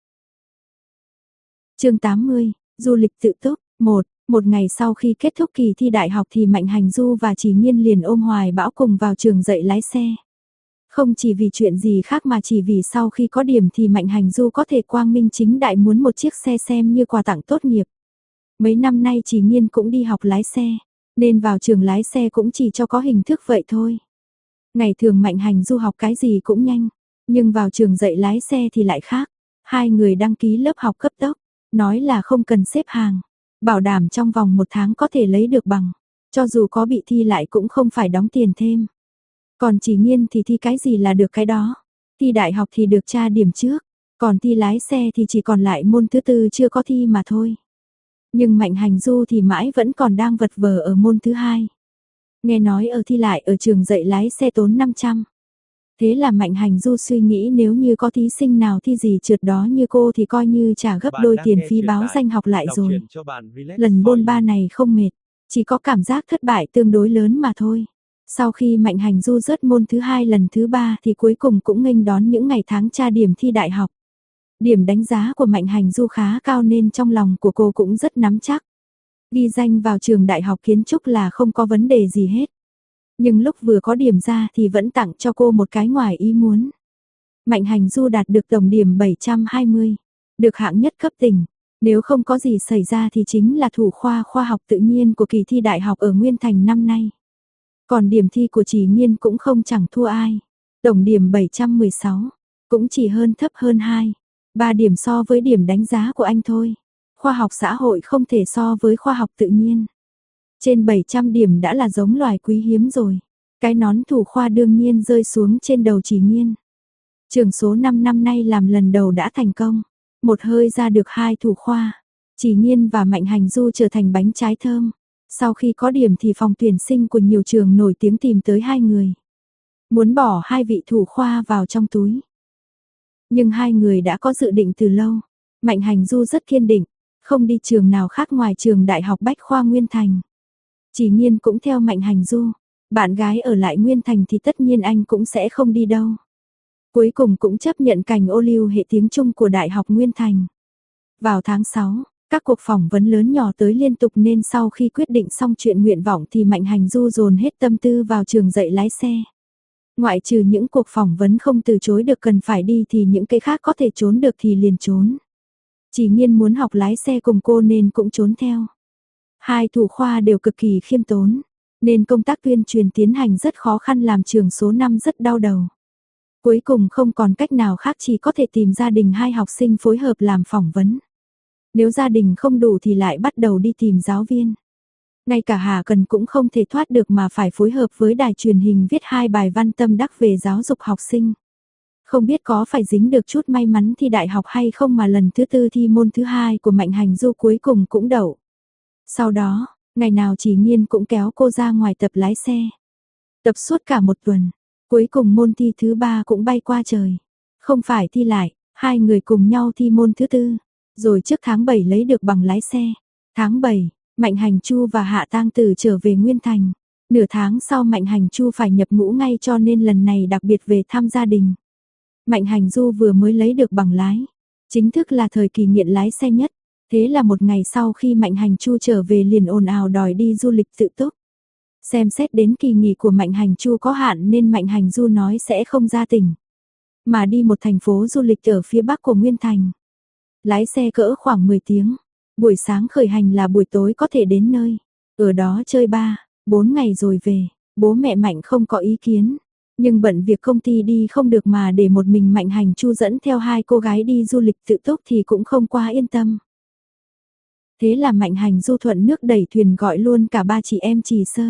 S1: Chương 80, du lịch tự túc. 1. Một ngày sau khi kết thúc kỳ thi đại học thì Mạnh Hành Du và Chỉ Nhiên liền ôm Hoài Bão cùng vào trường dạy lái xe. Không chỉ vì chuyện gì khác mà chỉ vì sau khi có điểm thì Mạnh Hành Du có thể quang minh chính đại muốn một chiếc xe xem như quà tặng tốt nghiệp. Mấy năm nay Chỉ Nhiên cũng đi học lái xe, nên vào trường lái xe cũng chỉ cho có hình thức vậy thôi. Ngày thường Mạnh Hành Du học cái gì cũng nhanh, nhưng vào trường dạy lái xe thì lại khác. 2 người đăng ký lớp học cấp tốc, nói là không cần xếp hàng, bảo đảm trong vòng 1 tháng có thể lấy được bằng, cho dù có bị thi lại cũng không phải đóng tiền thêm. Còn Chỉ Nhiên thì thi cái gì là được cái đó. Thi đại học thì được tra điểm trước, còn thi lái xe thì chỉ còn lại môn thứ 4 chưa có thi mà thôi. Nhưng Mạnh Hành Du thì mãi vẫn còn đang vật vờ ở môn thứ 2. Nghe nói thi lại ở trường dạy lái xe tốn 500. Thế là Mạnh Hành Du suy nghĩ nếu như có thí sinh nào thi gì trượt đó như cô thì coi như trả gấp đôi tiền phí báo danh học lại rồi. Lần bôn ba này không mệt, chỉ có cảm giác thất bại tương đối lớn mà thôi. Sau khi Mạnh Hành Du rớt môn thứ 2 lần thứ 3 thì cuối cùng cũng nghênh đón những ngày tháng tra điểm thi đại học. Điểm đánh giá của Mạnh Hành Du khá cao nên trong lòng của cô cũng rất nắm chắc. Ghi danh vào trường đại học kiến trúc là không có vấn đề gì hết. Nhưng lúc vừa có điểm ra thì vẫn tặng cho cô một cái ngoài ý muốn. Mạnh Hành Du đạt được tổng điểm 720, được hạng nhất cấp tỉnh. Nếu không có gì xảy ra thì chính là thủ khoa khoa học tự nhiên của kỳ thi đại học ở Nguyên Thành năm nay. Còn điểm thi của Chỉ Nhiên cũng không chẳng thua ai. Tổng điểm 716, cũng chỉ thấp hơn 2, 3 điểm so với điểm đánh giá của anh thôi. Khoa học xã hội không thể so với khoa học tự nhiên. Trên 700 điểm đã là giống loài quý hiếm rồi. Cái nón thủ khoa đương nhiên rơi xuống trên đầu Chỉ Nghiên. Trường số 5 năm nay làm lần đầu đã thành công. Một hơi ra được 2 thủ khoa. Chỉ Nghiên và Mạnh Hành Du trở thành bánh trái thơm. Sau khi có điểm thì phòng tuyển sinh của nhiều trường nổi tiếng tìm tới 2 người. Muốn bỏ 2 vị thủ khoa vào trong túi. Nhưng 2 người đã có dự định từ lâu. Mạnh Hành Du rất kiên định, không đi trường nào khác ngoài trường Đại học Bách khoa Nguyên Thành. Chỉ Nghiên cũng theo Mạnh Hành Du. Bạn gái ở lại Nguyên Thành thì tất nhiên anh cũng sẽ không đi đâu. Cuối cùng cũng chấp nhận cành ô liu hệ tiếng Trung của Đại học Nguyên Thành. Vào tháng 6, các cuộc phỏng vấn lớn nhỏ tới liên tục nên sau khi quyết định xong chuyện nguyện vọng thì Mạnh Hành Du dồn hết tâm tư vào trường dạy lái xe. Ngoại trừ những cuộc phỏng vấn không từ chối được cần phải đi thì những cái khác có thể trốn được thì liền trốn. Chỉ Nghiên muốn học lái xe cùng cô nên cũng trốn theo. 2 thủ khoa đều cực kỳ khiêm tốn, nên công tác tuyên truyền tiến hành rất khó khăn làm trường số 5 rất đau đầu. Cuối cùng không còn cách nào khác chỉ có thể tìm gia đình 2 học sinh phối hợp làm phỏng vấn. Nếu gia đình không đủ thì lại bắt đầu đi tìm giáo viên. Ngay cả Hà Cần cũng không thể thoát được mà phải phối hợp với đài truyền hình viết 2 bài văn tâm đắc về giáo dục học sinh. Không biết có phải dính được chút may mắn thi đại học hay không mà lần thứ 4 thi môn thứ 2 của Mạnh Hành Du cuối cùng cũng đậu. Sau đó, ngày nào Chỉ Nghiên cũng kéo cô ra ngoài tập lái xe. Tập suốt cả 1 tuần, cuối cùng môn thi thứ 3 cũng bay qua trời. Không phải thi lại, 2 người cùng nhau thi môn thứ 4, rồi trước tháng 7 lấy được bằng lái xe. Tháng 7, Mạnh Hành Chu và Hạ Tang Tử trở về Nguyên Thành. Nửa tháng sau Mạnh Hành Chu phải nhập ngũ ngay cho nên lần này đặc biệt về thăm gia đình. Mạnh Hành Du vừa mới lấy được bằng lái, chính thức là thời kỳ nghiện lái xe nhất. Thế là một ngày sau khi Mạnh Hành Chu trở về liền ồn ào đòi đi du lịch tự túc. Xem xét đến kỳ nghỉ của Mạnh Hành Chu có hạn nên Mạnh Hành Du nói sẽ không ra tỉnh, mà đi một thành phố du lịch ở phía bắc của Nguyên Thành. Lái xe cỡ khoảng 10 tiếng, buổi sáng khởi hành là buổi tối có thể đến nơi. Ở đó chơi 3-4 ngày rồi về, bố mẹ Mạnh không có ý kiến. Nhưng bận việc công ty đi không được mà để một mình Mạnh Hành Chu dẫn theo 2 cô gái đi du lịch tự túc thì cũng không quá yên tâm. Thế là Mạnh Hành Du thuận nước đẩy thuyền gọi luôn cả 3 chị em Chỉ Sơ,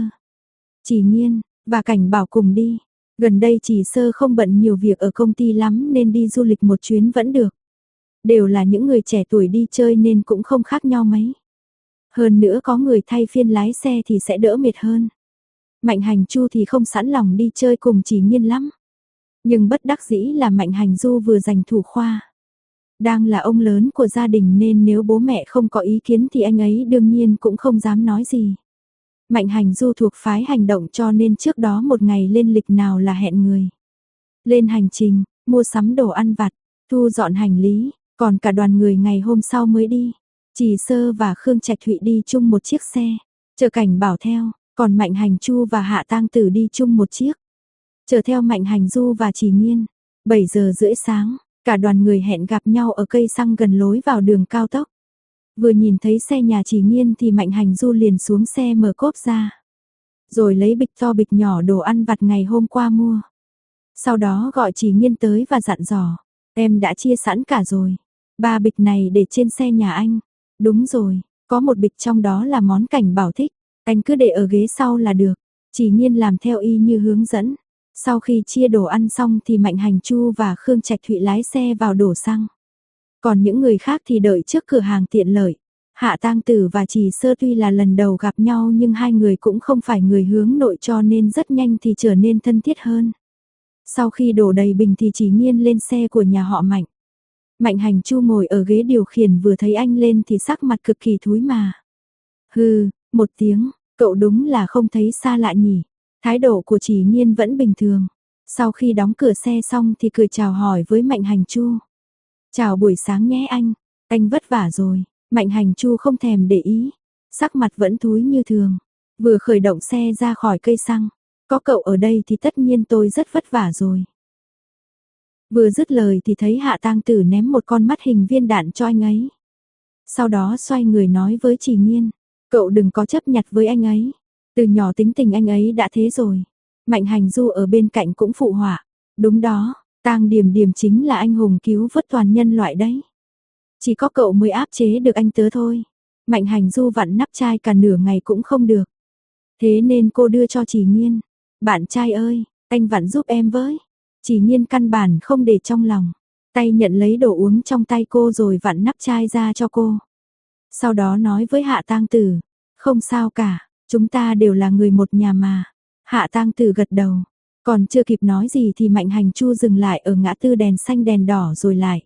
S1: Chỉ Nghiên và Cảnh Bảo cùng đi. Gần đây Chỉ Sơ không bận nhiều việc ở công ty lắm nên đi du lịch một chuyến vẫn được. Đều là những người trẻ tuổi đi chơi nên cũng không khác nhau mấy. Hơn nữa có người thay phiên lái xe thì sẽ đỡ mệt hơn. Mạnh Hành Chu thì không sẵn lòng đi chơi cùng Chỉ Nghiên lắm. Nhưng bất đắc dĩ là Mạnh Hành Du vừa giành thủ khoa. Đang là ông lớn của gia đình nên nếu bố mẹ không có ý kiến thì anh ấy đương nhiên cũng không dám nói gì. Mạnh Hành Du thuộc phái hành động cho nên trước đó một ngày lên lịch nào là hẹn người. Lên hành trình, mua sắm đồ ăn vặt, thu dọn hành lý, còn cả đoàn người ngày hôm sau mới đi. Chỉ Sơ và Khương Trạch Thụy đi chung một chiếc xe, chờ Cảnh Bảo theo, còn Mạnh Hành Chu và Hạ Tang Tử đi chung một chiếc. Chờ theo Mạnh Hành Du và Chỉ Nghiên. 7 giờ rưỡi sáng, cả đoàn người hẹn gặp nhau ở cây xăng gần lối vào đường cao tốc. Vừa nhìn thấy xe nhà Chỉ Nghiên thì Mạnh Hành Du liền xuống xe mở cốp ra. Rồi lấy bịch to bịch nhỏ đồ ăn vặt ngày hôm qua mua. Sau đó gọi Chỉ Nghiên tới và dặn dò, em đã chia sẵn cả rồi. 3 bịch này để trên xe nhà anh. Đúng rồi, có một bịch trong đó là món Cảnh Bảo thích. Anh cứ để ở ghế sau là được. Chỉ Nghiên làm theo y như hướng dẫn. Sau khi chia đồ ăn xong thì Mạnh Hành Chu và Khương Trạch Thụy lái xe vào đổ xăng. Còn những người khác thì đợi trước cửa hàng tiện lợi. Hạ Tang Tử và Chỉ Sơ tuy là lần đầu gặp nhau nhưng 2 người cũng không phải người hướng nội cho nên rất nhanh thì trở nên thân thiết hơn. Sau khi đổ đầy bình thì Chỉ Nghiên lên xe của nhà họ Mạnh. Mạnh Hành Chu ngồi ở ghế điều khiển vừa thấy anh lên thì sắc mặt cực kỳ thúi mà. Hừ, một tiếng, cậu đúng là không thấy xa lạ nhỉ. Thái độ của Chỉ Nghiên vẫn bình thường. Sau khi đóng cửa xe xong thì cười chào hỏi với Mạnh Hành Chu. Chào buổi sáng nhé anh vất vả rồi. Mạnh Hành Chu không thèm để ý, sắc mặt vẫn thúi như thường. Vừa khởi động xe ra khỏi cây xăng, có cậu ở đây thì tất nhiên tôi rất vất vả rồi. Vừa dứt lời thì thấy Hạ Tang Tử ném một con mắt hình viên đạn cho anh ấy. Sau đó xoay người nói với Chỉ Nghiên, cậu đừng có chấp nhặt với anh ấy. Từ nhỏ tính tình anh ấy đã thế rồi. Mạnh Hành Du ở bên cạnh cũng phụ họa. Đúng đó, Tang Điểm Điểm chính là anh hùng cứu vớt toàn nhân loại đấy. Chỉ có cậu mới áp chế được anh tớ thôi. Mạnh Hành Du vặn nắp chai cả nửa ngày cũng không được. Thế nên cô đưa cho Chỉ Nhiên. Bạn trai ơi, anh vặn giúp em với. Chỉ Nhiên căn bản không để trong lòng. Tay nhận lấy đồ uống trong tay cô rồi vặn nắp chai ra cho cô. Sau đó nói với Hạ Tang Tử, không sao cả, chúng ta đều là người một nhà mà. Hạ Tang Tử gật đầu, còn chưa kịp nói gì thì Mạnh Hành Chu dừng lại ở ngã tư đèn xanh đèn đỏ rồi lại.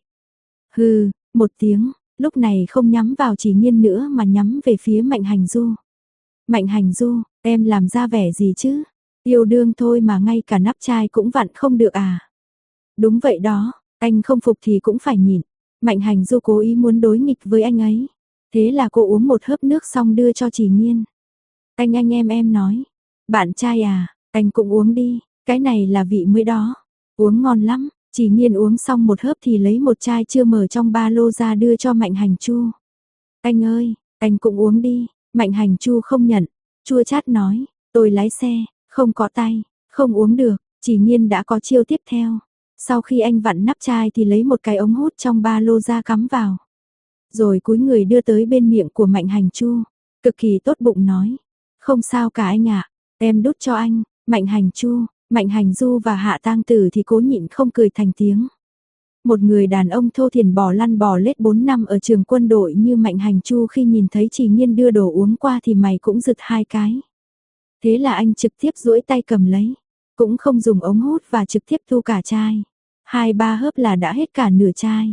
S1: Hừ, một tiếng, lúc này không nhắm vào Chỉ Nhiên nữa mà nhắm về phía Mạnh Hành Du. Mạnh Hành Du, em làm ra vẻ gì chứ? Yêu đương thôi mà ngay cả nắp chai cũng vặn không được à? Đúng vậy đó, anh không phục thì cũng phải nhịn. Mạnh Hành Du cố ý muốn đối nghịch với anh ấy. Thế là cô uống một hớp nước xong đưa cho Chỉ Nhiên. Anh em nói. Bạn trai à, anh cũng uống đi, cái này là vị mới đó. Uống ngon lắm, Chỉ Nhiên uống xong một hớp thì lấy một chai chưa mở trong ba lô ra đưa cho Mạnh Hành Chu. Anh ơi, anh cũng uống đi. Mạnh Hành Chu không nhận, chua chát nói, tôi lái xe, không có tay, không uống được. Chỉ Nhiên đã có chiêu tiếp theo. Sau khi anh vặn nắp chai thì lấy một cái ống hút trong ba lô ra cắm vào. Rồi cúi người đưa tới bên miệng của Mạnh Hành Chu, cực kỳ tốt bụng nói, không sao cả anh ạ, em đút cho anh. Mạnh Hành Chu, Mạnh Hành Du và Hạ Tang Tử thì cố nhịn không cười thành tiếng. Một người đàn ông thô thiển bò lăn bò lết 4 năm ở trường quân đội như Mạnh Hành Chu khi nhìn thấy Chỉ Nhiên đưa đồ uống qua thì mày cũng giật hai cái. Thế là anh trực tiếp duỗi tay cầm lấy, cũng không dùng ống hút và trực tiếp thu cả chai. 2-3 hớp là đã hết cả nửa chai.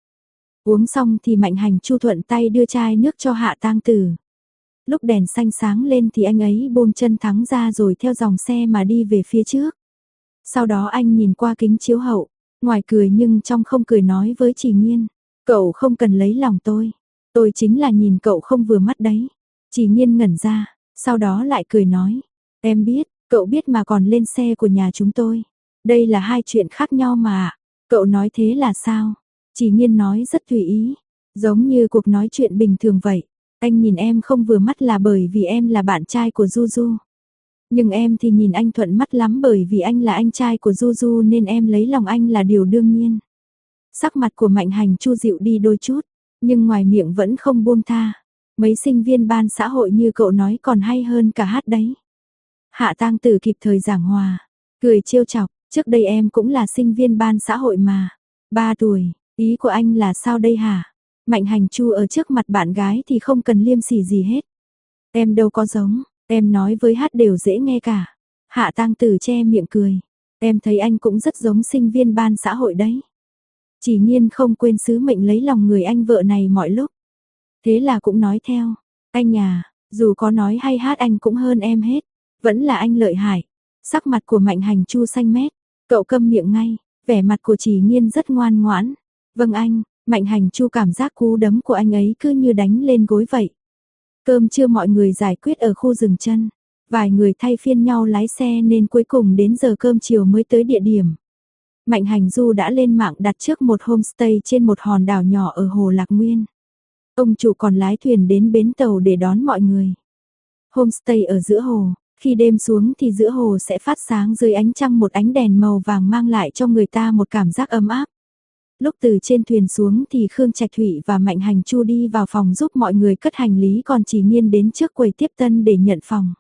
S1: Uống xong thì Mạnh Hành Chu thuận tay đưa chai nước cho Hạ Tang Tử. Lúc đèn xanh sáng lên thì anh ấy buông chân thắng ra rồi theo dòng xe mà đi về phía trước. Sau đó anh nhìn qua kính chiếu hậu, ngoài cười nhưng trong không cười nói với Chỉ Nhiên, cậu không cần lấy lòng tôi chính là nhìn cậu không vừa mắt đấy. Chỉ Nhiên ngẩn ra, sau đó lại cười nói, em biết, cậu biết mà còn lên xe của nhà chúng tôi. Đây là hai chuyện khác nhau mà. Cậu nói thế là sao? Chỉ Nhiên nói rất tùy ý, giống như cuộc nói chuyện bình thường vậy. Anh nhìn em không vừa mắt là bởi vì em là bạn trai của Du Du. Nhưng em thì nhìn anh thuận mắt lắm bởi vì anh là anh trai của Du Du nên em lấy lòng anh là điều đương nhiên. Sắc mặt của Mạnh Hành Chu dịu đi đôi chút, nhưng ngoài miệng vẫn không buông tha. Mấy sinh viên ban xã hội như cậu nói còn hay hơn cả hát đấy. Hạ Tang Tử kịp thời giảng hòa, cười trêu chọc, trước đây em cũng là sinh viên ban xã hội mà. 3 tuổi, ý của anh là sao đây hả? Mạnh Hành Chu ở trước mặt bạn gái thì không cần liêm sỉ gì hết. Em đâu có giống, em nói với hát đều dễ nghe cả. Hạ Tang Tử che miệng cười, em thấy anh cũng rất giống sinh viên ban xã hội đấy. Chỉ Nhiên không quên sứ mệnh lấy lòng người anh vợ này mọi lúc. Thế là cũng nói theo, anh à, dù có nói hay hát anh cũng hơn em hết, vẫn là anh lợi hại. Sắc mặt của Mạnh Hành Chu xanh mét, cậu câm miệng ngay, vẻ mặt của Chỉ Nhiên rất ngoan ngoãn. Vâng anh, Mạnh Hành Chu cảm giác cú đấm của anh ấy cứ như đánh lên gối vậy. Cơm trưa mọi người giải quyết ở khu rừng chân, vài người thay phiên nhau lái xe nên cuối cùng đến giờ cơm chiều mới tới địa điểm. Mạnh Hành Du đã lên mạng đặt trước một homestay trên một hòn đảo nhỏ ở Hồ Lạc Nguyên. Ông chủ còn lái thuyền đến bến tàu để đón mọi người. Homestay ở giữa hồ, khi đêm xuống thì giữa hồ sẽ phát sáng dưới ánh trăng một ánh đèn màu vàng mang lại cho người ta một cảm giác ấm áp. Lúc từ trên thuyền xuống thì Khương Trạch Thụy và Mạnh Hành Chu đi vào phòng giúp mọi người cất hành lý còn Chỉ Nhiên đến trước quầy tiếp tân để nhận phòng.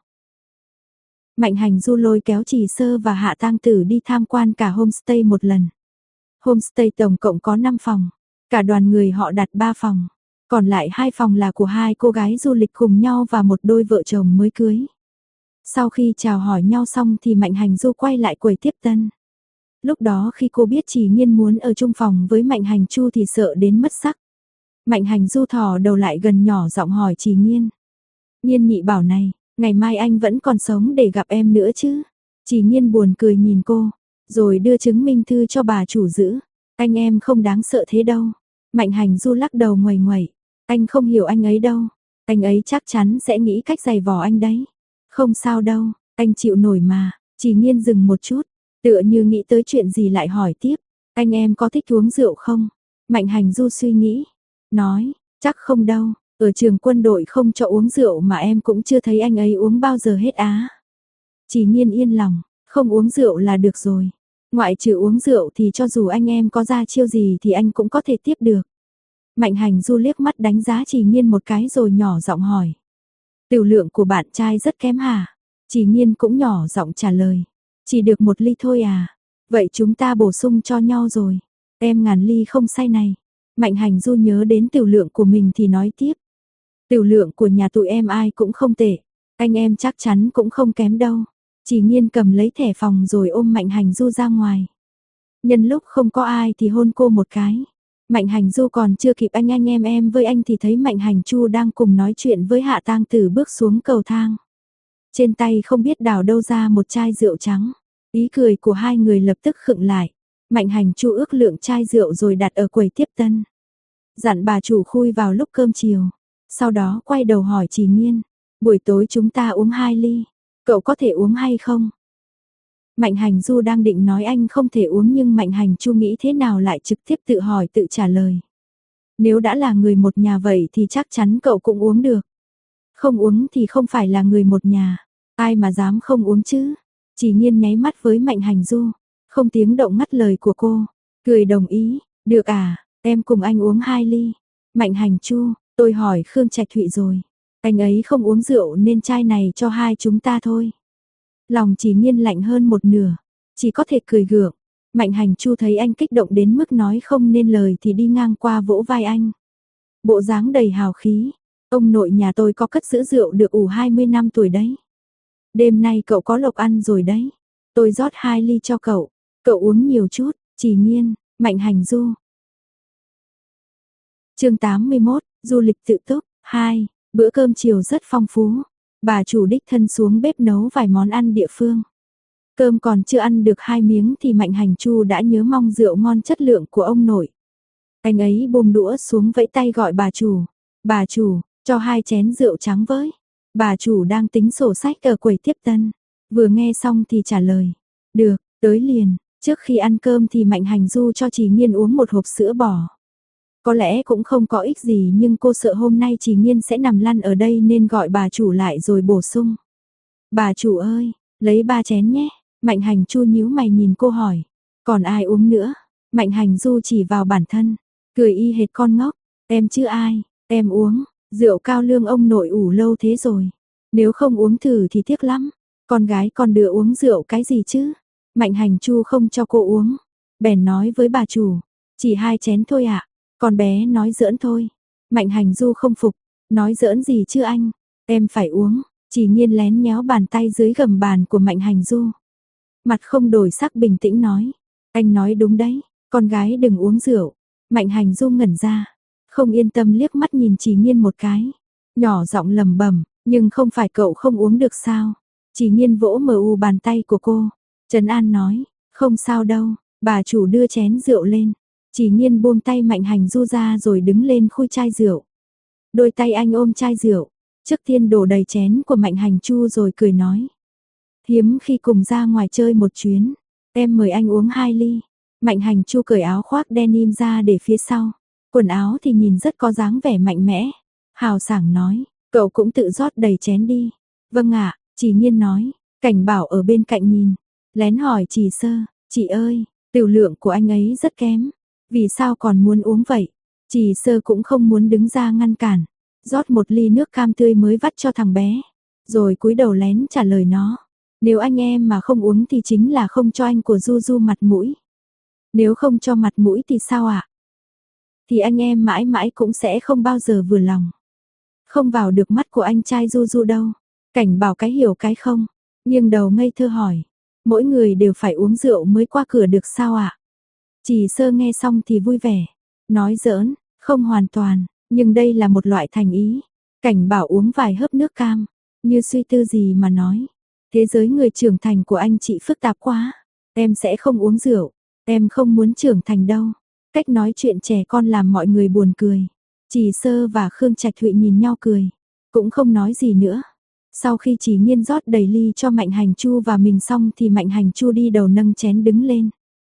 S1: Mạnh Hành Du lôi kéo Chỉ Sơ và Hạ Tang Tử đi tham quan cả homestay một lần. Homestay tổng cộng có 5 phòng, cả đoàn người họ đặt 3 phòng, còn lại 2 phòng là của 2 cô gái du lịch cùng nhau và một đôi vợ chồng mới cưới. Sau khi chào hỏi nhau xong thì Mạnh Hành Du quay lại quầy tiếp tân. Lúc đó khi cô biết Chỉ Nhiên muốn ở chung phòng với Mạnh Hành Chu thì sợ đến mất sắc. Mạnh Hành Du thò đầu lại gần nhỏ giọng hỏi Chỉ Nhiên. Nhiên nhị bảo này, ngày mai anh vẫn còn sống để gặp em nữa chứ? Chỉ Nhiên buồn cười nhìn cô, rồi đưa chứng minh thư cho bà chủ giữ. Anh em không đáng sợ thế đâu. Mạnh Hành Du lắc đầu nguầy nguẩy. Anh không hiểu anh ấy đâu. Anh ấy chắc chắn sẽ nghĩ cách giày vò anh đấy. Không sao đâu, anh chịu nổi mà. Chỉ Nhiên dừng một chút, tựa như nghĩ tới chuyện gì lại hỏi tiếp. Anh em có thích uống rượu không? Mạnh Hành Du suy nghĩ, nói, chắc không đâu. Ở trường quân đội không cho uống rượu mà em cũng chưa thấy anh ấy uống bao giờ hết á. Chỉ Nhiên yên lòng, không uống rượu là được rồi. Ngoại trừ uống rượu thì cho dù anh em có ra chiêu gì thì anh cũng có thể tiếp được. Mạnh Hành Du liếc mắt đánh giá Trì Nhiên một cái rồi nhỏ giọng hỏi. Tiểu lượng của bạn trai rất kém hả? Trì Nhiên cũng nhỏ giọng trả lời. Chỉ được 1 ly thôi à? Vậy chúng ta bổ sung cho nhau rồi. Em ngàn ly không say này. Mạnh Hành Du nhớ đến tiểu lượng của mình thì nói tiếp. Tiểu lượng của nhà tụi em ai cũng không tệ. Anh em chắc chắn cũng không kém đâu. Trì Nhiên cầm lấy thẻ phòng rồi ôm Mạnh Hành Du ra ngoài. Nhân lúc không có ai thì hôn cô một cái. Mạnh Hành Du còn chưa kịp anh em với anh thì thấy Mạnh Hành Chu đang cùng nói chuyện với Hạ Tang Tử bước xuống cầu thang. Trên tay không biết đào đâu ra một chai rượu trắng. Ý cười của hai người lập tức khựng lại. Mạnh Hành Chu ước lượng chai rượu rồi đặt ở quầy tiếp tân. Dặn bà chủ khui vào lúc cơm chiều. Sau đó quay đầu hỏi Trì Nhiên. Buổi tối chúng ta uống 2 ly. Cậu có thể uống hay không? Mạnh Hành Du đang định nói anh không thể uống nhưng Mạnh Hành Chu nghĩ thế nào lại trực tiếp tự hỏi tự trả lời. Nếu đã là người một nhà vậy thì chắc chắn cậu cũng uống được. Không uống thì không phải là người một nhà. Ai mà dám không uống chứ? Trì Nhiên nháy mắt với Mạnh Hành Du. Không tiếng động ngắt lời của cô. Cười đồng ý. Được à, em cùng anh uống 2 ly. Mạnh Hành Chu, tôi hỏi Khương Trạch Thụy rồi. Anh ấy không uống rượu nên chai này cho hai chúng ta thôi. Lòng Trì Nhiên lạnh hơn một nửa. Chỉ có thể cười gượng. Mạnh Hành Chu thấy anh kích động đến mức nói không nên lời thì đi ngang qua vỗ vai anh. Bộ dáng đầy hào khí. Ông nội nhà tôi có cất giữ rượu được ủ 20 năm tuổi đấy. Đêm nay cậu có lộc ăn rồi đấy. Tôi rót 2 ly cho cậu. Cậu uống nhiều chút. Trì Nhiên, Mạnh Hành Du. Chương 81, du lịch tự túc 2. Bữa cơm chiều rất phong phú. Bà chủ đích thân xuống bếp nấu vài món ăn địa phương. Cơm còn chưa ăn được 2 miếng thì Mạnh Hành Chu đã nhớ mong rượu ngon chất lượng của ông nội. Anh ấy buông đũa xuống vẫy tay gọi bà chủ. Bà chủ, cho 2 chén rượu trắng với. Bà chủ đang tính sổ sách ở quầy tiếp tân. Vừa nghe xong thì trả lời. Được, tới liền. Trước khi ăn cơm thì Mạnh Hành Du cho Trì Nhiên uống một hộp sữa bò. Có lẽ cũng không có ích gì nhưng cô sợ hôm nay Trì Nhiên sẽ nằm lăn ở đây nên gọi bà chủ lại rồi bổ sung. Bà chủ ơi, lấy 3 chén nhé. Mạnh Hành Chu nhíu mày nhìn cô hỏi. Còn ai uống nữa? Mạnh Hành Du chỉ vào bản thân. Cười y hệt con ngốc. Em chứ ai, em uống. Rượu cao lương ông nội ủ lâu thế rồi. Nếu không uống thử thì tiếc lắm. Con gái con đưa uống rượu cái gì chứ? Mạnh Hành Chu không cho cô uống. Bèn nói với bà chủ. Chỉ 2 chén thôi ạ. Con bé nói giỡn thôi. Mạnh Hành Du không phục. Nói giỡn gì chứ anh? Em phải uống. Trì Nhiên lén nhéo bàn tay dưới gầm bàn của Mạnh Hành Du. Mặt không đổi sắc bình tĩnh nói. Anh nói đúng đấy. Con gái đừng uống rượu. Mạnh Hành Du ngẩn ra. Không yên tâm liếc mắt nhìn Trì Nhiên một cái. Nhỏ giọng lẩm bẩm. Nhưng không phải cậu không uống được sao? Trì Nhiên vỗ mờ bàn tay của cô. Trấn An nói. Không sao đâu. Bà chủ đưa chén rượu lên. Trì Nhiên buông tay Mạnh Hành Du ra rồi đứng lên khui chai rượu. Đôi tay anh ôm chai rượu. Trước tiên đổ đầy chén của Mạnh Hành Chu rồi cười nói. Hiếm khi cùng ra ngoài chơi một chuyến. Em mời anh uống 2 ly. Mạnh Hành Chu cởi áo khoác denim ra để phía sau. Quần áo thì nhìn rất có dáng vẻ mạnh mẽ. Hào sảng nói. Cậu cũng tự rót đầy chén đi. Vâng ạ, Trì Nhiên nói. Cảnh Bảo ở bên cạnh nhìn. Lén hỏi Trì Sơ. Chị ơi, tiểu lượng của anh ấy rất kém. Vì sao còn muốn uống vậy? Trì Sơ cũng không muốn đứng ra ngăn cản. Rót một ly nước cam tươi mới vắt cho thằng bé. Rồi cúi đầu lén trả lời nó. Nếu anh em mà không uống thì chính là không cho anh của Du Du mặt mũi. Nếu không cho mặt mũi thì sao ạ? Thì anh em mãi mãi cũng sẽ không bao giờ vừa lòng. Không vào được mắt của anh trai Du Du đâu. Cảnh Bảo cái hiểu cái không. Nhưng đầu ngây thơ hỏi. Mỗi người đều phải uống rượu mới qua cửa được sao ạ? Trì Sơ nghe xong thì vui vẻ. Nói giỡn, không hoàn toàn. Nhưng đây là một loại thành ý. Cảnh Bảo uống vài hớp nước cam. Như suy tư gì mà nói. Thế giới người trưởng thành của anh chị phức tạp quá. Em sẽ không uống rượu. Em không muốn trưởng thành đâu. Cách nói chuyện trẻ con làm mọi người buồn cười. Trì Sơ và Khương Trạch Thụy nhìn nhau cười. Cũng không nói gì nữa. Sau khi Trì Nhiên rót đầy ly cho Mạnh Hành Chu và mình xong thì Mạnh Hành Chu đi đầu nâng chén đứng lên.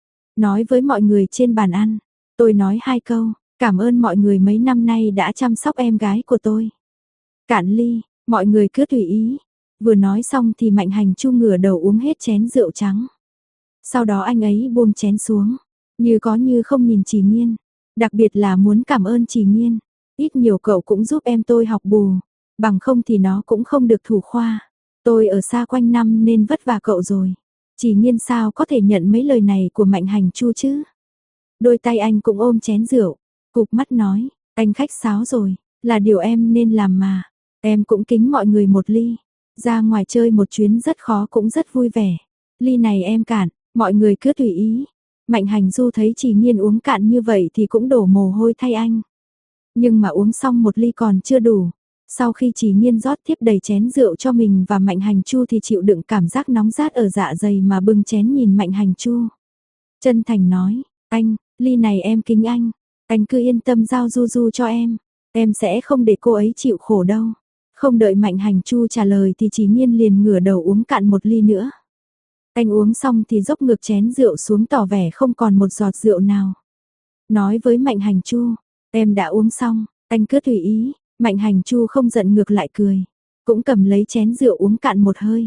S1: Nói với mọi người trên bàn ăn. Tôi nói 2 câu. Cảm ơn mọi người mấy năm nay đã chăm sóc em gái của tôi. Cạn ly, mọi người cứ tùy ý. Vừa nói xong thì Mạnh Hành Chu ngửa đầu uống hết chén rượu trắng. Sau đó anh ấy buông chén xuống. Như có như không nhìn Trì Nhiên. Đặc biệt là muốn cảm ơn Trì Nhiên. Ít nhiều cậu cũng giúp em tôi học bù. Bằng không thì nó cũng không được thủ khoa. Tôi ở xa quanh năm nên vất vả cậu rồi. Trì Nhiên sao có thể nhận mấy lời này của Mạnh Hành Chu chứ? Đôi tay anh cũng ôm chén rượu. Cụp mắt nói, anh khách sáo rồi. Là điều em nên làm mà. Em cũng kính mọi người một ly. Ra ngoài chơi một chuyến rất khó cũng rất vui vẻ. Ly này em cạn, mọi người cứ tùy ý. Mạnh Hành Du thấy Trì Nhiên uống cạn như vậy thì cũng đổ mồ hôi thay anh. Nhưng mà uống xong một ly còn chưa đủ. Sau khi Trì Nhiên rót tiếp đầy chén rượu cho mình và Mạnh Hành Chu thì chịu đựng cảm giác nóng rát ở dạ dày mà bưng chén nhìn Mạnh Hành Chu. Chân thành nói, anh, ly này em kính anh cứ yên tâm giao Du Du cho em sẽ không để cô ấy chịu khổ đâu. Không đợi Mạnh Hành Chu trả lời thì Trì Nhiên liền ngửa đầu uống cạn một ly nữa. Anh uống xong thì dốc ngược chén rượu xuống tỏ vẻ không còn một giọt rượu nào. Nói với Mạnh Hành Chu, em đã uống xong, anh cứ tùy ý. Mạnh Hành Chu không giận ngược lại cười, cũng cầm lấy chén rượu uống cạn một hơi.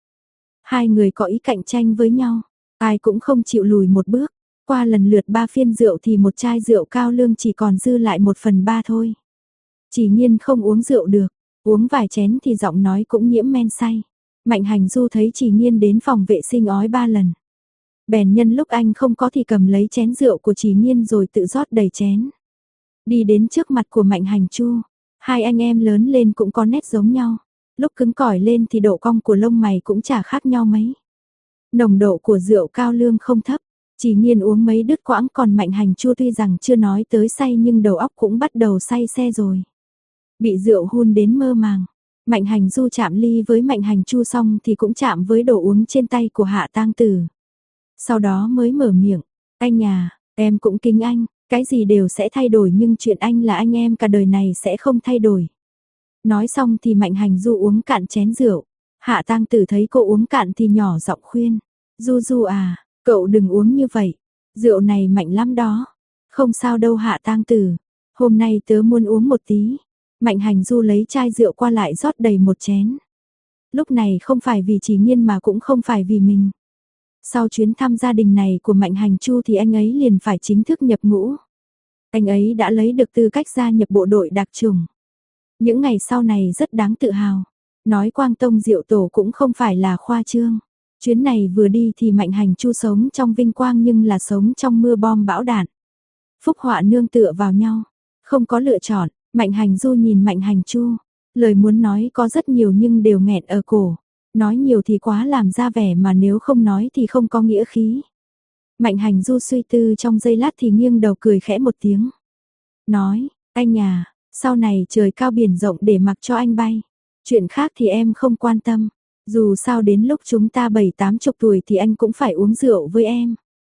S1: Hai người có ý cạnh tranh với nhau, ai cũng không chịu lùi một bước. Qua lần lượt 3 phiên rượu thì một chai rượu cao lương chỉ còn dư lại 1/3 thôi. Trì Nhiên không uống rượu được, uống vài chén thì giọng nói cũng nhiễm men say. Mạnh Hành Du thấy Trì Nhiên đến phòng vệ sinh ói 3 lần. Bèn nhân lúc anh không có thì cầm lấy chén rượu của Trì Nhiên rồi tự rót đầy chén. Đi đến trước mặt của Mạnh Hành Chu, hai anh em lớn lên cũng có nét giống nhau. Lúc cứng cỏi lên thì độ cong của lông mày cũng chả khác nhau mấy. Nồng độ của rượu cao lương không thấp, Trì Nhiên uống mấy đứt quãng, còn Mạnh Hành Chu tuy rằng chưa nói tới say nhưng đầu óc cũng bắt đầu say xe rồi. Bị rượu hun đến mơ màng. Mạnh Hành Du chạm ly với Mạnh Hành Chu xong thì cũng chạm với đồ uống trên tay của Hạ Tang Tử. Sau đó mới mở miệng, anh à, em cũng kính anh, cái gì đều sẽ thay đổi nhưng chuyện anh là anh em cả đời này sẽ không thay đổi. Nói xong thì Mạnh Hành Du uống cạn chén rượu. Hạ Tang Tử thấy cô uống cạn thì nhỏ giọng khuyên, Du Du à, cậu đừng uống như vậy, rượu này mạnh lắm đó. Không sao đâu Hạ Tang Tử, hôm nay tớ muốn uống một tí. Mạnh Hành Du lấy chai rượu qua lại rót đầy một chén. Lúc này không phải vì Trì Nhiên mà cũng không phải vì mình. Sau chuyến thăm gia đình này của Mạnh Hành Chu thì anh ấy liền phải chính thức nhập ngũ. Anh ấy đã lấy được tư cách gia nhập bộ đội đặc chủng. Những ngày sau này rất đáng tự hào. Nói Quang Tông Diệu Tổ cũng không phải là khoa trương. Chuyến này vừa đi thì Mạnh Hành Chu sống trong vinh quang nhưng là sống trong mưa bom bão đạn. Phúc họa nương tựa vào nhau. Không có lựa chọn. Mạnh Hành Du nhìn Mạnh Hành Chu. Lời muốn nói có rất nhiều nhưng đều nghẹn ở cổ. Nói nhiều thì quá làm ra vẻ mà nếu không nói thì không có nghĩa khí. Mạnh Hành Du suy tư trong giây lát thì nghiêng đầu cười khẽ một tiếng. Nói, anh à, sau này trời cao biển rộng để mặc cho anh bay. Chuyện khác thì em không quan tâm. Dù sao đến lúc chúng ta 7-80 tuổi thì anh cũng phải uống rượu với em.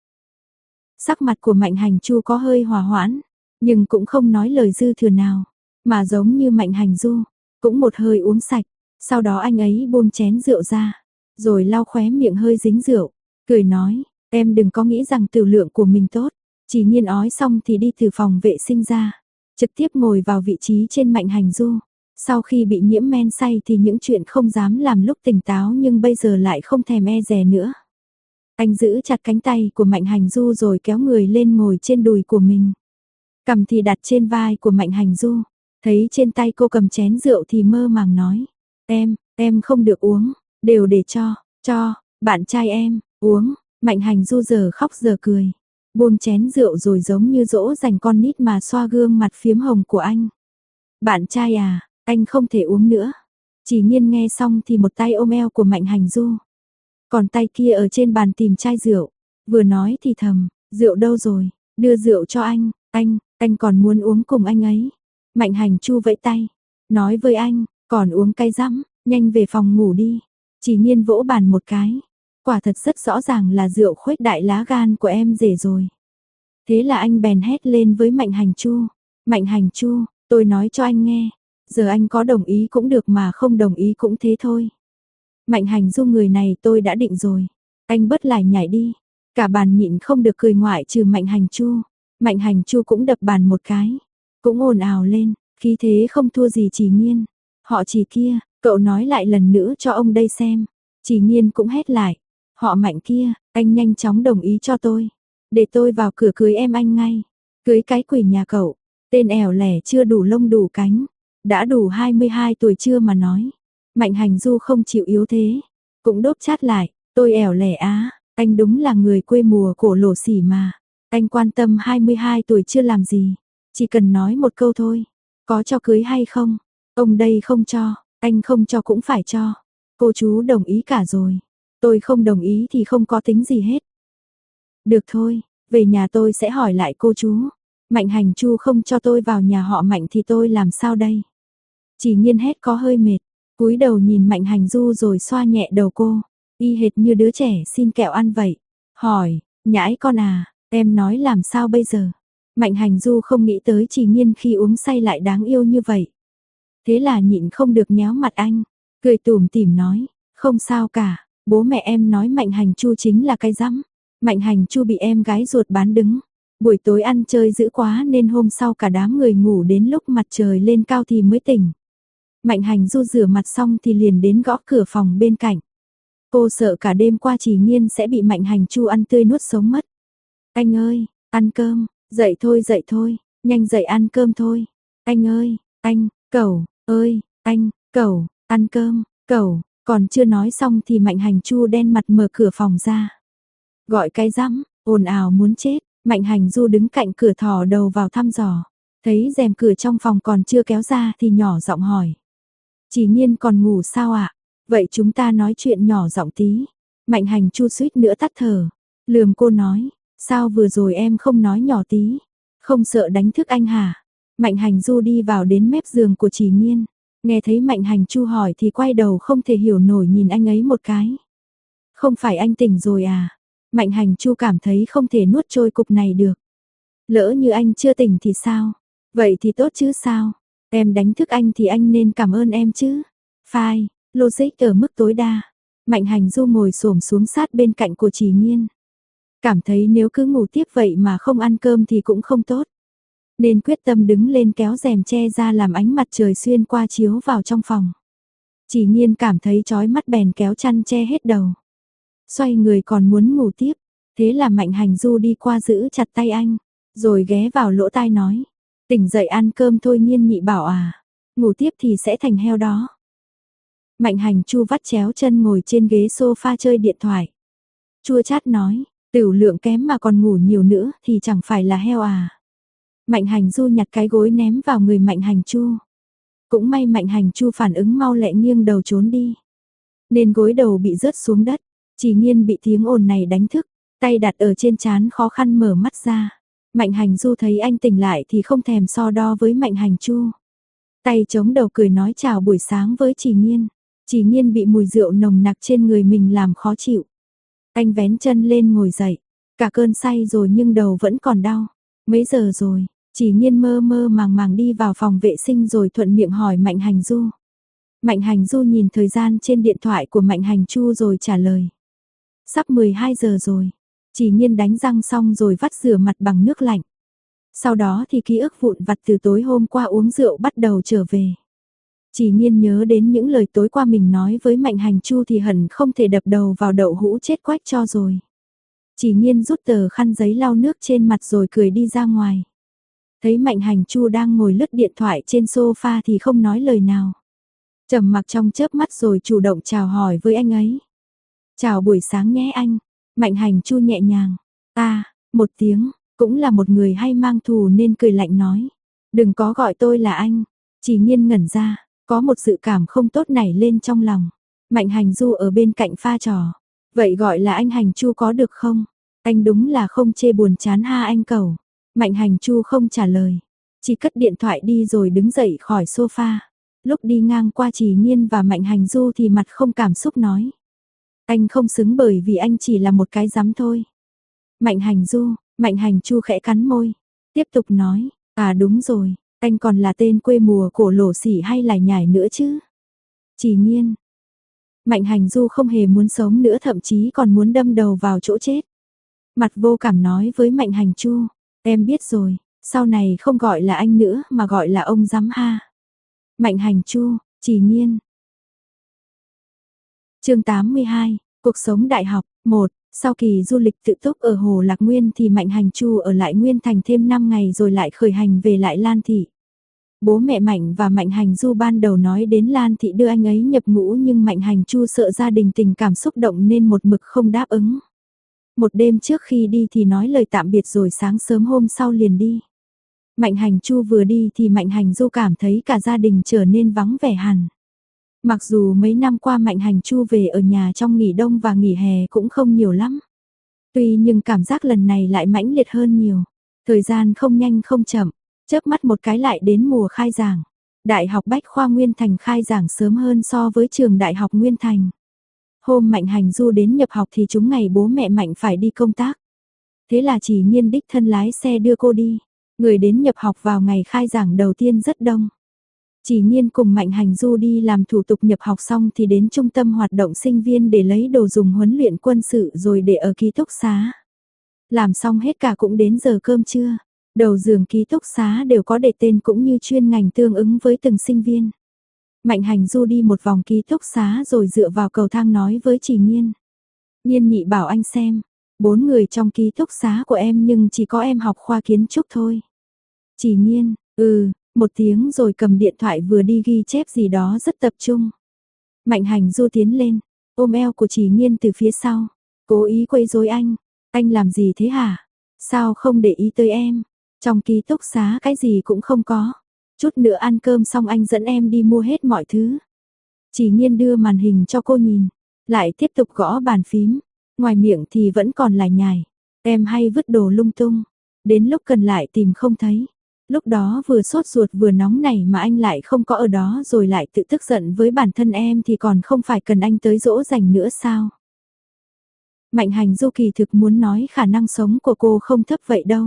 S1: Sắc mặt của Mạnh Hành Chu có hơi hòa hoãn, nhưng cũng không nói lời dư thừa nào. Mà giống như Mạnh Hành Du, cũng một hơi uống sạch. Sau đó anh ấy buông chén rượu ra, rồi lau khóe miệng hơi dính rượu, cười nói, em đừng có nghĩ rằng tiểu lượng của mình tốt. Trì Nhiên ói xong thì đi từ phòng vệ sinh ra, trực tiếp ngồi vào vị trí trên Mạnh Hành Du. Sau khi bị nhiễm men say thì những chuyện không dám làm lúc tỉnh táo nhưng bây giờ lại không thèm e dè nữa. Anh giữ chặt cánh tay của Mạnh Hành Du rồi kéo người lên ngồi trên đùi của mình. Cầm thì đặt trên vai của Mạnh Hành Du, thấy trên tay cô cầm chén rượu thì mơ màng nói. Em không được uống, đều để cho, bạn trai em, uống. Mạnh Hành Du giờ khóc giờ cười, buông chén rượu rồi giống như dỗ dành con nít mà xoa gương mặt phiếm hồng của anh. Bạn trai à, anh không thể uống nữa. Trì Nhiên nghe xong thì một tay ôm eo của Mạnh Hành Du, còn tay kia ở trên bàn tìm chai rượu, vừa nói thì thầm, rượu đâu rồi, đưa rượu cho anh còn muốn uống cùng anh ấy. Mạnh Hành Chu vẫy tay, nói với anh, còn uống cay rắm, nhanh về phòng ngủ đi. Trì Nhiên vỗ bàn một cái, quả thật rất rõ ràng là rượu khuếch đại lá gan của em rể rồi. Thế là anh bèn hét lên với Mạnh Hành Chu, Mạnh Hành Chu, tôi nói cho anh nghe, giờ anh có đồng ý cũng được mà không đồng ý cũng thế thôi. Mạnh Hành Du người này tôi đã định rồi, anh bớt lải nhải đi. Cả bàn nhịn không được cười ngoại trừ Mạnh Hành Chu. Mạnh Hành Chu cũng đập bàn một cái, cũng ồn ào lên, khí thế không thua gì Trì Nhiên. Họ Trì kia, cậu nói lại lần nữa cho ông đây xem. Trì Nhiên cũng hét lại, họ Mạnh kia, anh nhanh chóng đồng ý cho tôi, để tôi vào cửa cưới em anh ngay. Cưới cái quỷ nhà cậu, tên ẻo lẻ chưa đủ lông đủ cánh, đã đủ 22 tuổi chưa mà nói. Mạnh Hành Du không chịu yếu thế, cũng đốp chát lại, tôi ẻo lẻ á, anh đúng là người quê mùa cổ lỗ sỉ mà. Anh quan tâm 22 tuổi chưa làm gì, chỉ cần nói một câu thôi, có cho cưới hay không? Ông đây không cho, anh không cho cũng phải cho. Cô chú đồng ý cả rồi, tôi không đồng ý thì không có tính gì hết. Được thôi, về nhà tôi sẽ hỏi lại cô chú. Mạnh Hành Chu không cho tôi vào nhà họ Mạnh thì tôi làm sao đây? Chỉ Nhiên hét có hơi mệt, cúi đầu nhìn Mạnh Hành Du rồi xoa nhẹ đầu cô, y hệt như đứa trẻ xin kẹo ăn vậy. Hỏi, nhãi con à, em nói làm sao bây giờ? Mạnh Hành Du không nghĩ tới Chỉ Nhiên khi uống say lại đáng yêu như vậy. Thế là nhịn không được nhéo mặt anh, cười tủm tỉm nói, không sao cả, bố mẹ em nói Mạnh Hành Chu chính là cái rắm. Mạnh Hành Chu bị em gái ruột bán đứng. Buổi tối ăn chơi dữ quá nên hôm sau cả đám người ngủ đến lúc mặt trời lên cao thì mới tỉnh. Mạnh Hành Du rửa mặt xong thì liền đến gõ cửa phòng bên cạnh. Cô sợ cả đêm qua Chỉ Nhiên sẽ bị Mạnh Hành Chu ăn tươi nuốt sống mất. Anh ơi, ăn cơm, dậy thôi, nhanh dậy ăn cơm thôi. Anh ơi, anh, cẩu, ơi, anh, cẩu, ăn cơm, cẩu, còn chưa nói xong thì Mạnh Hành Chu đen mặt mở cửa phòng ra. Gọi cái rắm, ồn ào muốn chết, Mạnh Hành Du đứng cạnh cửa thò đầu vào thăm dò. Thấy rèm cửa trong phòng còn chưa kéo ra thì nhỏ giọng hỏi. Chỉ Nhiên còn ngủ sao ạ? Vậy chúng ta nói chuyện nhỏ giọng tí. Mạnh Hành Chu suýt nữa tắt thở. Lườm cô nói, sao vừa rồi em không nói nhỏ tí? Không sợ đánh thức anh hả? Mạnh Hành Du đi vào đến mép giường của Chỉ Nhiên. Nghe thấy Mạnh Hành Chu hỏi thì quay đầu không thể hiểu nổi nhìn anh ấy một cái. Không phải anh tỉnh rồi à? Mạnh Hành Chu cảm thấy không thể nuốt trôi cục này được. Lỡ như anh chưa tỉnh thì sao? Vậy thì tốt chứ sao? Em đánh thức anh thì anh nên cảm ơn em chứ. Phai, logic ở mức tối đa. Mạnh Hành Du ngồi xổm xuống sát bên cạnh của Chỉ Nhiên. Cảm thấy nếu cứ ngủ tiếp vậy mà không ăn cơm thì cũng không tốt. Nên quyết tâm đứng lên kéo rèm che ra làm ánh mặt trời xuyên qua chiếu vào trong phòng. Chỉ Nhiên cảm thấy chói mắt bèn kéo chăn che hết đầu. Xoay người còn muốn ngủ tiếp, thế là Mạnh Hành Du đi qua giữ chặt tay anh, rồi ghé vào lỗ tai nói, tỉnh dậy ăn cơm thôi Nhiên nhị bảo à, ngủ tiếp thì sẽ thành heo đó. Mạnh Hành Chu vắt chéo chân ngồi trên ghế sofa chơi điện thoại. Chua chát nói, tửu lượng kém mà còn ngủ nhiều nữa thì chẳng phải là heo à. Mạnh Hành Du nhặt cái gối ném vào người Mạnh Hành Chu. Cũng may Mạnh Hành Chu phản ứng mau lẹ nghiêng đầu trốn đi, nên gối đầu bị rớt xuống đất. Chỉ Nhiên bị tiếng ồn này đánh thức, tay đặt ở trên trán khó khăn mở mắt ra. Mạnh Hành Du thấy anh tỉnh lại thì không thèm so đo với Mạnh Hành Chu. Tay chống đầu cười nói chào buổi sáng với Chỉ Nhiên. Chỉ Nhiên bị mùi rượu nồng nặc trên người mình làm khó chịu. Anh vén chân lên ngồi dậy, cả cơn say rồi nhưng đầu vẫn còn đau. Mấy giờ rồi? Chỉ Nhiên mơ mơ màng màng đi vào phòng vệ sinh rồi thuận miệng hỏi Mạnh Hành Du. Mạnh Hành Du nhìn thời gian trên điện thoại của Mạnh Hành Chu rồi trả lời. Sắp 12 giờ rồi. Chỉ Nhiên đánh răng xong rồi vắt rửa mặt bằng nước lạnh. Sau đó thì ký ức vụn vặt từ tối hôm qua uống rượu bắt đầu trở về. Chỉ Nhiên nhớ đến những lời tối qua mình nói với Mạnh Hành Chu thì hẳn không thể đập đầu vào đậu hũ chết quách cho rồi. Chỉ Nhiên rút tờ khăn giấy lau nước trên mặt rồi cười đi ra ngoài. Thấy Mạnh Hành Chu đang ngồi lướt điện thoại trên sofa thì không nói lời nào. Trầm mặc trong chớp mắt rồi chủ động chào hỏi với anh ấy. Chào buổi sáng nhé anh. Mạnh Hành Chu nhẹ nhàng. Một tiếng, cũng là một người hay mang thù nên cười lạnh nói. Đừng có gọi tôi là anh. Chỉ Nhiên ngẩn ra, có một dự cảm không tốt nảy lên trong lòng. Mạnh Hành Du ở bên cạnh pha trò. Vậy gọi là anh Hành Chu có được không? Anh đúng là không chê buồn chán ha anh cẩu. Mạnh Hành Chu không trả lời. Chỉ cất điện thoại đi rồi đứng dậy khỏi sofa. Lúc đi ngang qua Chỉ Nhiên và Mạnh Hành Du thì mặt không cảm xúc nói. Anh không xứng bởi vì anh chỉ là một cái rắm thôi. Mạnh Hành Du, Mạnh Hành Chu khẽ cắn môi. Tiếp tục nói, đúng rồi, anh còn là tên quê mùa cổ lỗ sỉ hay lải nhải nữa chứ? Chỉ Nhiên. Mạnh Hành Du không hề muốn sống nữa thậm chí còn muốn đâm đầu vào chỗ chết. Mặt vô cảm nói với Mạnh Hành Chu, em biết rồi, sau này không gọi là anh nữa mà gọi là ông rắm ha. Mạnh Hành Chu, Chỉ Nhiên. Chương 82, cuộc sống đại học, 1, Sau kỳ du lịch tự túc ở Hồ Lạc Nguyên thì Mạnh Hành Chu ở lại Nguyên Thành thêm 5 ngày rồi lại khởi hành về lại Lan Thị. Bố mẹ Mạnh và Mạnh Hành Du ban đầu nói đến Lan Thị đưa anh ấy nhập ngũ nhưng Mạnh Hành Chu sợ gia đình tình cảm xúc động nên một mực không đáp ứng. Một đêm trước khi đi thì nói lời tạm biệt rồi sáng sớm hôm sau liền đi. Mạnh Hành Chu vừa đi thì Mạnh Hành Du cảm thấy cả gia đình trở nên vắng vẻ hẳn. Mặc dù mấy năm qua Mạnh Hành Chu về ở nhà trong nghỉ đông và nghỉ hè cũng không nhiều lắm. Tuy nhưng cảm giác lần này lại mãnh liệt hơn nhiều. Thời gian không nhanh không chậm, chớp mắt một cái lại đến mùa khai giảng. Đại học Bách khoa Nguyên Thành khai giảng sớm hơn so với trường Đại học Nguyên Thành. Hôm Mạnh Hành Du đến nhập học thì chúng ngày bố mẹ Mạnh phải đi công tác. Thế là Chỉ Nghiên đích thân lái xe đưa cô đi. Người đến nhập học vào ngày khai giảng đầu tiên rất đông. Chỉ Nghiên cùng Mạnh Hành Du đi làm thủ tục nhập học xong thì đến trung tâm hoạt động sinh viên để lấy đồ dùng huấn luyện quân sự rồi để ở ký túc xá. Làm xong hết cả cũng đến giờ cơm trưa. Đầu giường ký túc xá đều có để tên cũng như chuyên ngành tương ứng với từng sinh viên. Mạnh Hành Du đi một vòng ký túc xá rồi dựa vào cầu thang nói với Chỉ Nghiên. Nghiên nhị bảo anh xem, 4 người trong ký túc xá của em nhưng chỉ có em học khoa kiến trúc thôi. Chỉ Nghiên, một tiếng rồi cầm điện thoại vừa đi ghi chép gì đó rất tập trung. Mạnh Hành Du tiến lên, ôm eo của Chỉ Nghiên từ phía sau, cố ý quấy rối anh làm gì thế hả? Sao không để ý tới em? Trong ký túc xá cái gì cũng không có. Chút nữa ăn cơm xong anh dẫn em đi mua hết mọi thứ. Chỉ Nghiên đưa màn hình cho cô nhìn, lại tiếp tục gõ bàn phím, ngoài miệng thì vẫn còn lải nhải. Em hay vứt đồ lung tung, đến lúc cần lại tìm không thấy. Lúc đó vừa sốt ruột vừa nóng nảy mà anh lại không có ở đó rồi lại tự tức giận với bản thân em thì còn không phải cần anh tới dỗ dành nữa sao? Mạnh Hành Du kỳ thực muốn nói khả năng sống của cô không thấp vậy đâu.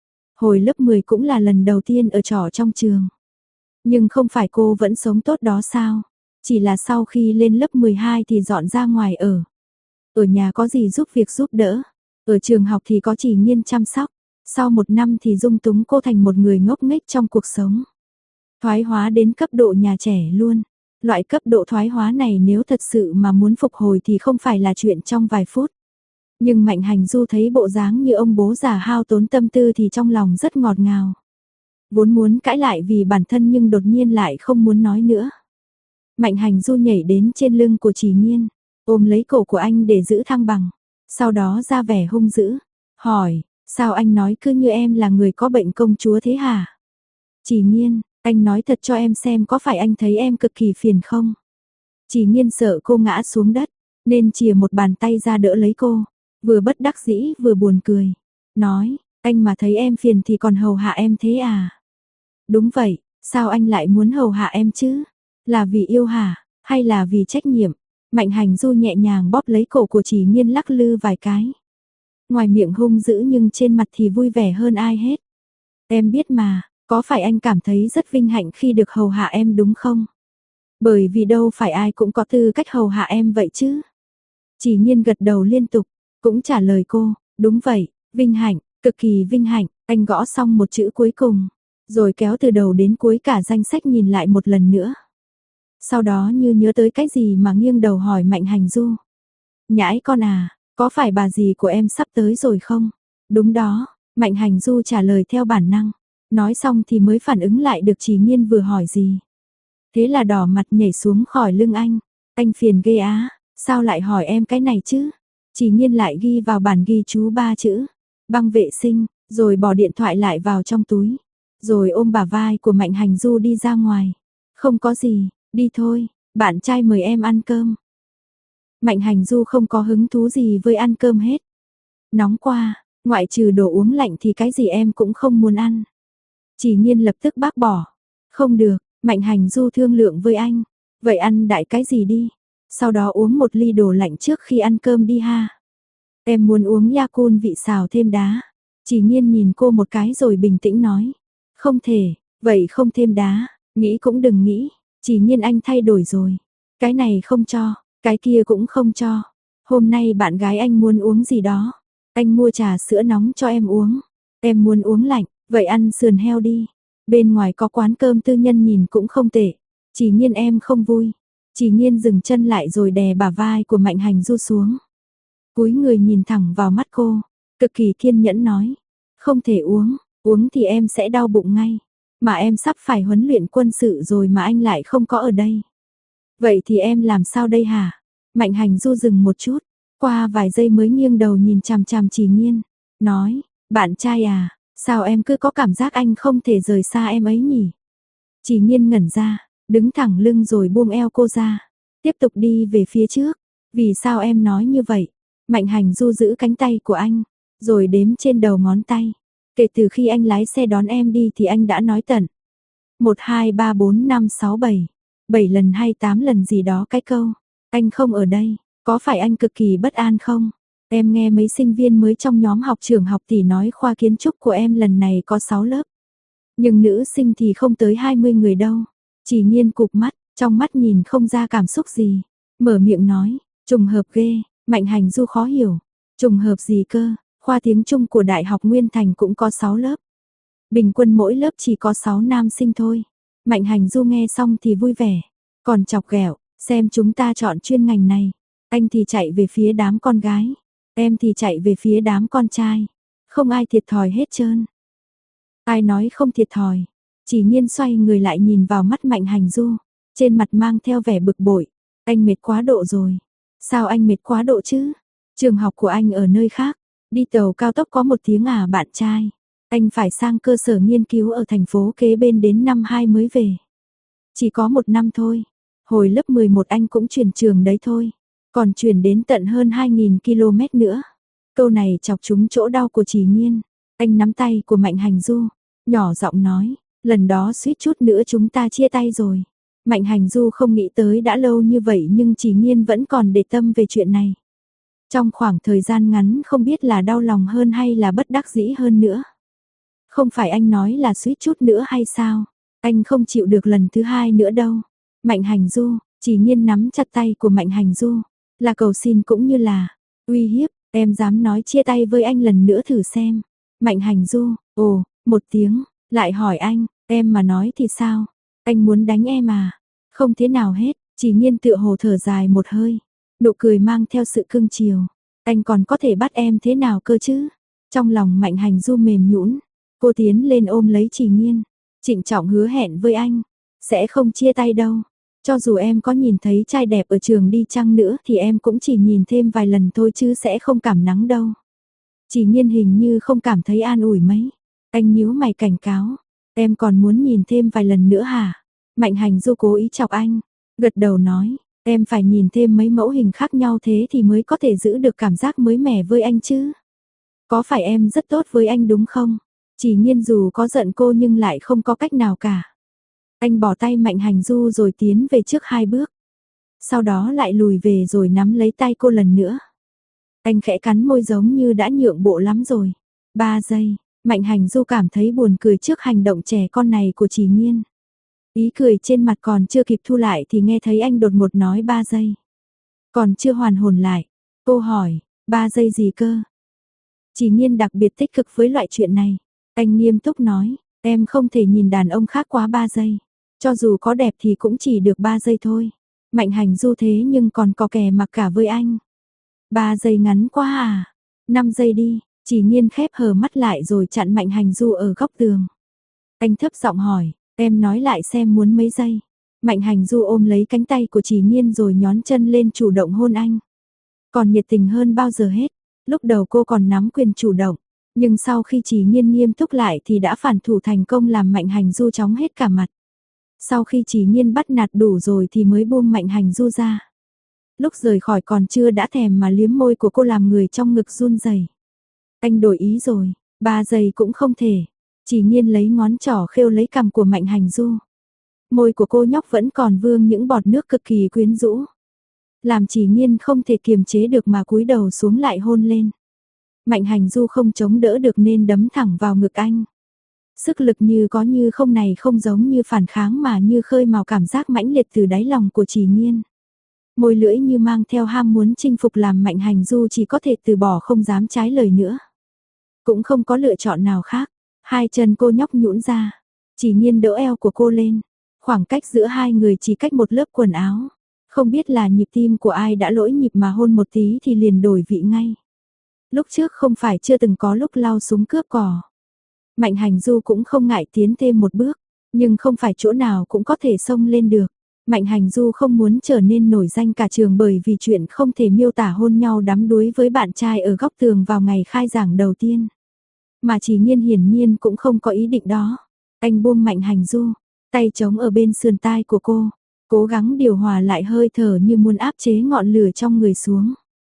S1: Hồi lớp 10 cũng là lần đầu tiên ở trọ trong trường. Nhưng không phải cô vẫn sống tốt đó sao? Chỉ là sau khi lên lớp 12 thì dọn ra ngoài ở. Ở nhà có gì giúp việc giúp đỡ. Ở trường học thì có Chỉ Nghiên chăm sóc. Sau 1 năm thì dung túng cô thành một người ngốc nghếch trong cuộc sống. Thoái hóa đến cấp độ nhà trẻ luôn. Loại cấp độ thoái hóa này nếu thật sự mà muốn phục hồi thì không phải là chuyện trong vài phút. Nhưng Mạnh Hành Du thấy bộ dáng như ông bố già hao tốn tâm tư thì trong lòng rất ngọt ngào. Vốn muốn cãi lại vì bản thân nhưng đột nhiên lại không muốn nói nữa. Mạnh Hành Du nhảy đến trên lưng của Chỉ Nghiên, ôm lấy cổ của anh để giữ thăng bằng. Sau đó ra vẻ hung dữ, hỏi, sao anh nói cứ như em là người có bệnh công chúa thế hả? Chỉ Nghiên, anh nói thật cho em xem có phải anh thấy em cực kỳ phiền không? Chỉ Nghiên sợ cô ngã xuống đất, nên chìa một bàn tay ra đỡ lấy cô, vừa bất đắc dĩ vừa buồn cười. Nói, anh mà thấy em phiền thì còn hầu hạ em thế à? Đúng vậy, sao anh lại muốn hầu hạ em chứ? Là vì yêu hả? Hay là vì trách nhiệm? Mạnh Hành Du nhẹ nhàng bóp lấy cổ của Chỉ Nghiên lắc lư vài cái. Ngoài miệng hung dữ nhưng trên mặt thì vui vẻ hơn ai hết. Em biết mà, có phải anh cảm thấy rất vinh hạnh khi được hầu hạ em đúng không? Bởi vì đâu phải ai cũng có tư cách hầu hạ em vậy chứ. Chỉ Nghiên gật đầu liên tục, cũng trả lời cô, đúng vậy, vinh hạnh, cực kỳ vinh hạnh. Anh gõ xong một chữ cuối cùng, rồi kéo từ đầu đến cuối cả danh sách nhìn lại một lần nữa. Sau đó như nhớ tới cái gì mà nghiêng đầu hỏi Mạnh Hành Du. Nhãi con à, có phải bà dì của em sắp tới rồi không? Đúng đó, Mạnh Hành Du trả lời theo bản năng. Nói xong thì mới phản ứng lại được Chỉ Nghiên vừa hỏi gì. Thế là đỏ mặt nhảy xuống khỏi lưng anh. Anh phiền ghê á, sao lại hỏi em cái này chứ? Chỉ Nghiên lại ghi vào bản ghi chú 3 chữ. Băng vệ sinh, rồi bỏ điện thoại lại vào trong túi. Rồi ôm bả vai của Mạnh Hành Du đi ra ngoài. Không có gì, đi thôi, bạn trai mời em ăn cơm. Mạnh Hành Du không có hứng thú gì với ăn cơm hết. Nóng quá, ngoại trừ đồ uống lạnh thì cái gì em cũng không muốn ăn. Chỉ Nghiên lập tức bác bỏ. Không được, Mạnh Hành Du thương lượng với anh. Vậy ăn đại cái gì đi. Sau đó uống một ly đồ lạnh trước khi ăn cơm đi ha. Em muốn uống Yakult vị xào thêm đá. Chỉ Nghiên nhìn cô một cái rồi bình tĩnh nói. Không thể, vậy không thêm đá, nghĩ cũng đừng nghĩ. Chỉ Nghiên anh thay đổi rồi. Cái này không cho, cái kia cũng không cho. Hôm nay bạn gái anh muốn uống gì đó. Anh mua trà sữa nóng cho em uống. Em muốn uống lạnh, vậy ăn sườn heo đi. Bên ngoài có quán cơm tư nhân nhìn cũng không tệ. Chỉ Nghiên em không vui. Chỉ Nghiên dừng chân lại rồi đè bả vai của Mạnh Hành Du xuống. cúi người nhìn thẳng vào mắt cô, cực kỳ kiên nhẫn nói, không thể uống, uống thì em sẽ đau bụng ngay, mà em sắp phải huấn luyện quân sự rồi mà anh lại không có ở đây. Vậy thì em làm sao đây hả? Mạnh Hành Du dừng một chút, qua vài giây mới nghiêng đầu nhìn chằm chằm Chỉ Nghiên, nói, bạn trai à, sao em cứ có cảm giác anh không thể rời xa em ấy nhỉ? Chỉ Nghiên ngẩn ra, đứng thẳng lưng rồi buông eo cô ra, tiếp tục đi về phía trước. Vì sao em nói như vậy? Mạnh Hành Du giữ cánh tay của anh, rồi đếm trên đầu ngón tay. Kể từ khi anh lái xe đón em đi thì anh đã nói tận 1, 2, 3, 4, 5, 6, 7 7 lần hay 8 lần gì đó cái câu. Anh không ở đây, có phải anh cực kỳ bất an không? Em nghe mấy sinh viên mới trong nhóm học trường học thì nói khoa kiến trúc của em lần này có 6 lớp. Nhưng nữ sinh thì không tới 20 người đâu. Chỉ Nghiên cụp mắt, trong mắt nhìn không ra cảm xúc gì. Mở miệng nói, trùng hợp ghê. Mạnh Hành Du khó hiểu. Trùng hợp gì cơ? Khoa tiếng Trung của Đại học Nguyên Thành cũng có 6 lớp. Bình quân mỗi lớp chỉ có 6 nam sinh thôi. Mạnh Hành Du nghe xong thì vui vẻ. Còn chọc ghẹo, xem chúng ta chọn chuyên ngành này. Anh thì chạy về phía đám con gái. Em thì chạy về phía đám con trai. Không ai thiệt thòi hết trơn. Ai nói không thiệt thòi. Chỉ Nghiên xoay người lại nhìn vào mắt Mạnh Hành Du. Trên mặt mang theo vẻ bực bội. Anh mệt quá độ rồi. Sao anh mệt quá độ chứ? Trường học của anh ở nơi khác. Đi tàu cao tốc có 1 tiếng à bạn trai. Anh phải sang cơ sở nghiên cứu ở thành phố kế bên đến năm 2 mới về. Chỉ có 1 năm thôi. Hồi lớp 11 anh cũng chuyển trường đấy thôi. Còn chuyển đến tận hơn 2.000 km nữa. Câu này chọc trúng chỗ đau của Chỉ Nghiên. Anh nắm tay của Mạnh Hành Du. Nhỏ giọng nói. Lần đó suýt chút nữa chúng ta chia tay rồi. Mạnh Hành Du không nghĩ tới đã lâu như vậy nhưng Chỉ Nghiên vẫn còn để tâm về chuyện này. Trong khoảng thời gian ngắn không biết là đau lòng hơn hay là bất đắc dĩ hơn nữa. Không phải anh nói là suýt chút nữa hay sao? Anh không chịu được lần thứ 2 nữa đâu. Mạnh Hành Du, Chỉ Nghiên nắm chặt tay của Mạnh Hành Du. Là cầu xin cũng như là uy hiếp, em dám nói chia tay với anh lần nữa thử xem. Mạnh Hành Du, ồ, 1 tiếng, lại hỏi anh, em mà nói thì sao? Anh muốn đánh em à? Không thế nào hết, Chỉ Nghiên tựa hồ thở dài một hơi. Nụ cười mang theo sự cưng chiều. Anh còn có thể bắt em thế nào cơ chứ? Trong lòng Mạnh Hành Du mềm nhũn, cô tiến lên ôm lấy Chỉ Nghiên, trịnh trọng hứa hẹn với anh, sẽ không chia tay đâu. Cho dù em có nhìn thấy trai đẹp ở trường đi chăng nữa thì em cũng chỉ nhìn thêm vài lần thôi chứ sẽ không cảm nắng đâu. Chỉ Nghiên hình như không cảm thấy an ủi mấy. Anh nhíu mày cảnh cáo, em còn muốn nhìn thêm vài lần nữa hả? Mạnh Hành Du cố ý chọc anh, gật đầu nói, em phải nhìn thêm mấy mẫu hình khác nhau thế thì mới có thể giữ được cảm giác mới mẻ với anh chứ. Có phải em rất tốt với anh đúng không? Chỉ Nghiên dù có giận cô nhưng lại không có cách nào cả. Anh bỏ tay Mạnh Hành Du rồi tiến về trước 2 bước. Sau đó lại lùi về rồi nắm lấy tay cô lần nữa. Anh khẽ cắn môi giống như đã nhượng bộ lắm rồi. 3 giây, Mạnh Hành Du cảm thấy buồn cười trước hành động trẻ con này của Chỉ Nghiên. Ý cười trên mặt còn chưa kịp thu lại thì nghe thấy anh đột ngột nói 3 giây. Còn chưa hoàn hồn lại, cô hỏi, 3 giây gì cơ? Chỉ Nghiên đặc biệt tích cực với loại chuyện này. Anh nghiêm túc nói, em không thể nhìn đàn ông khác quá 3 giây. Cho dù có đẹp thì cũng chỉ được 3 giây thôi. Mạnh Hành Du thế nhưng còn có kè mặc cả với anh. 3 giây ngắn quá à? 5 giây đi. Chỉ Nghiên khép hờ mắt lại rồi chặn Mạnh Hành Du ở góc tường. Anh thấp giọng hỏi, em nói lại xem muốn mấy giây. Mạnh Hành Du ôm lấy cánh tay của Chỉ Nghiên rồi nhón chân lên chủ động hôn anh. Còn nhiệt tình hơn bao giờ hết. Lúc đầu cô còn nắm quyền chủ động, nhưng sau khi Chỉ Nghiên nghiêm túc lại thì đã phản thủ thành công làm Mạnh Hành Du chóng hết cả mặt. Sau khi Chỉ Nghiên bắt nạt đủ rồi thì mới buông Mạnh Hành Du ra. Lúc rời khỏi còn chưa đã thèm mà liếm môi của cô làm người trong ngực run rẩy. Anh đổi ý rồi, 3 giây cũng không thể. Chỉ Nghiên lấy ngón trỏ khêu lấy cằm của Mạnh Hành Du. Môi của cô nhóc vẫn còn vương những bọt nước cực kỳ quyến rũ. Làm Chỉ Nghiên không thể kiềm chế được mà cúi đầu xuống lại hôn lên. Mạnh Hành Du không chống đỡ được nên đấm thẳng vào ngực anh. Sức lực như có như không này không giống như phản kháng mà như khơi mào cảm giác mãnh liệt từ đáy lòng của Chỉ Nghiên. Môi lưỡi như mang theo ham muốn chinh phục làm Mạnh Hành Du chỉ có thể từ bỏ không dám trái lời nữa. Cũng không có lựa chọn nào khác. 2 chân cô nhóc nhũn ra. Chỉ Nghiên đỡ eo của cô lên. Khoảng cách giữa hai người chỉ cách một lớp quần áo. Không biết là nhịp tim của ai đã lỗi nhịp mà hôn một tí thì liền đổi vị ngay. Lúc trước không phải chưa từng có lúc lao súng cướp cò. Mạnh Hành Du cũng không ngại tiến thêm một bước, nhưng không phải chỗ nào cũng có thể xông lên được. Mạnh Hành Du không muốn trở nên nổi danh cả trường bởi vì chuyện không thể miêu tả hôn nhau đắm đuối với bạn trai ở góc tường vào ngày khai giảng đầu tiên. Mà Chỉ Nhiên hiển nhiên cũng không có ý định đó. Anh buông Mạnh Hành Du, tay chống ở bên sườn tai của cô, cố gắng điều hòa lại hơi thở như muốn áp chế ngọn lửa trong người xuống.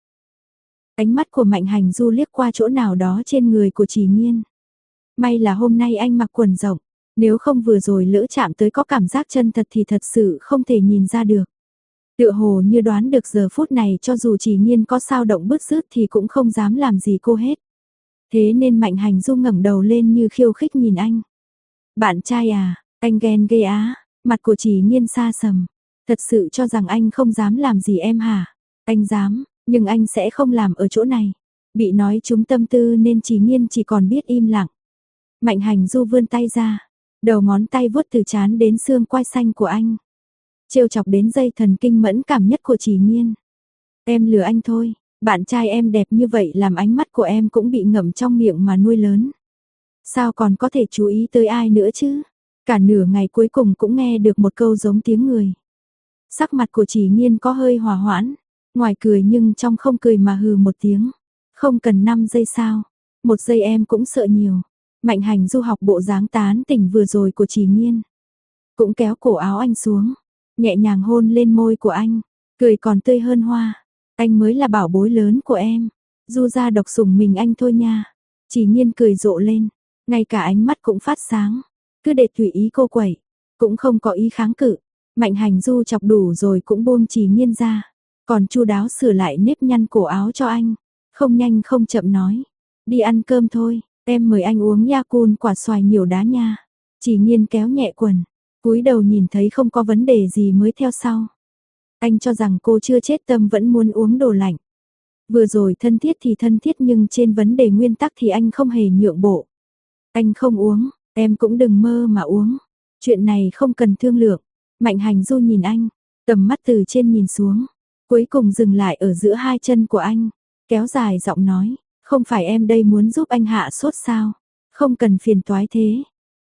S1: Ánh mắt của Mạnh Hành Du liếc qua chỗ nào đó trên người của Chỉ Nhiên. May là hôm nay anh mặc quần rộng, nếu không vừa rồi lỡ chạm tới có cảm giác chân thật thì thật sự không thể nhìn ra được. Tựa hồ như đoán được giờ phút này cho dù Chỉ Nhiên có sao động bứt rứt thì cũng không dám làm gì cô hết. Thế nên Mạnh Hành Du ngẩng đầu lên như khiêu khích nhìn anh. Bạn trai à, anh ghen ghê á, mặt của Chỉ Nhiên xa sầm. Thật sự cho rằng anh không dám làm gì em hả? Anh dám, nhưng anh sẽ không làm ở chỗ này. Bị nói trúng tâm tư nên Chỉ Nhiên chỉ còn biết im lặng. Mạnh Hành Du vươn tay ra, đầu ngón tay vuốt từ trán đến xương quai xanh của anh. Trêu chọc đến dây thần kinh mẫn cảm nhất của Chỉ Nhiên. Em lừa anh thôi, bạn trai em đẹp như vậy làm ánh mắt của em cũng bị ngậm trong miệng mà nuôi lớn. Sao còn có thể chú ý tới ai nữa chứ? Cả nửa ngày cuối cùng cũng nghe được một câu giống tiếng người. Sắc mặt của Chỉ Nhiên có hơi hòa hoãn, ngoài cười nhưng trong không cười mà hừ một tiếng. Không cần 5 giây sao? 1 giây em cũng sợ nhiều. Mạnh Hành Du học bộ dáng tán tỉnh vừa rồi của Chỉ Nhiên. Cũng kéo cổ áo anh xuống, nhẹ nhàng hôn lên môi của anh, cười còn tươi hơn hoa. Anh mới là bảo bối lớn của em. Du ra độc sủng mình anh thôi nha. Chỉ Nhiên cười rộ lên, ngay cả ánh mắt cũng phát sáng. Cứ để tùy ý cô quẩy, cũng không có ý kháng cự. Mạnh Hành Du chọc đủ rồi cũng buông Chỉ Nhiên ra, còn chu đáo sửa lại nếp nhăn cổ áo cho anh. Không nhanh không chậm nói, đi ăn cơm thôi, em mời anh uống Yakult quả xoài nhiều đá nha. Chỉ Nhiên kéo nhẹ quần, cúi đầu nhìn thấy không có vấn đề gì mới theo sau. Anh cho rằng cô chưa chết tâm vẫn muốn uống đồ lạnh. Vừa rồi thân thiết thì thân thiết nhưng trên vấn đề nguyên tắc thì anh không hề nhượng bộ. Anh không uống, em cũng đừng mơ mà uống. Chuyện này không cần thương lượng. Mạnh Hành Du nhìn anh, tầm mắt từ trên nhìn xuống, cuối cùng dừng lại ở giữa hai chân của anh, kéo dài giọng nói, không phải em đây muốn giúp anh hạ sốt sao? Không cần phiền toái thế.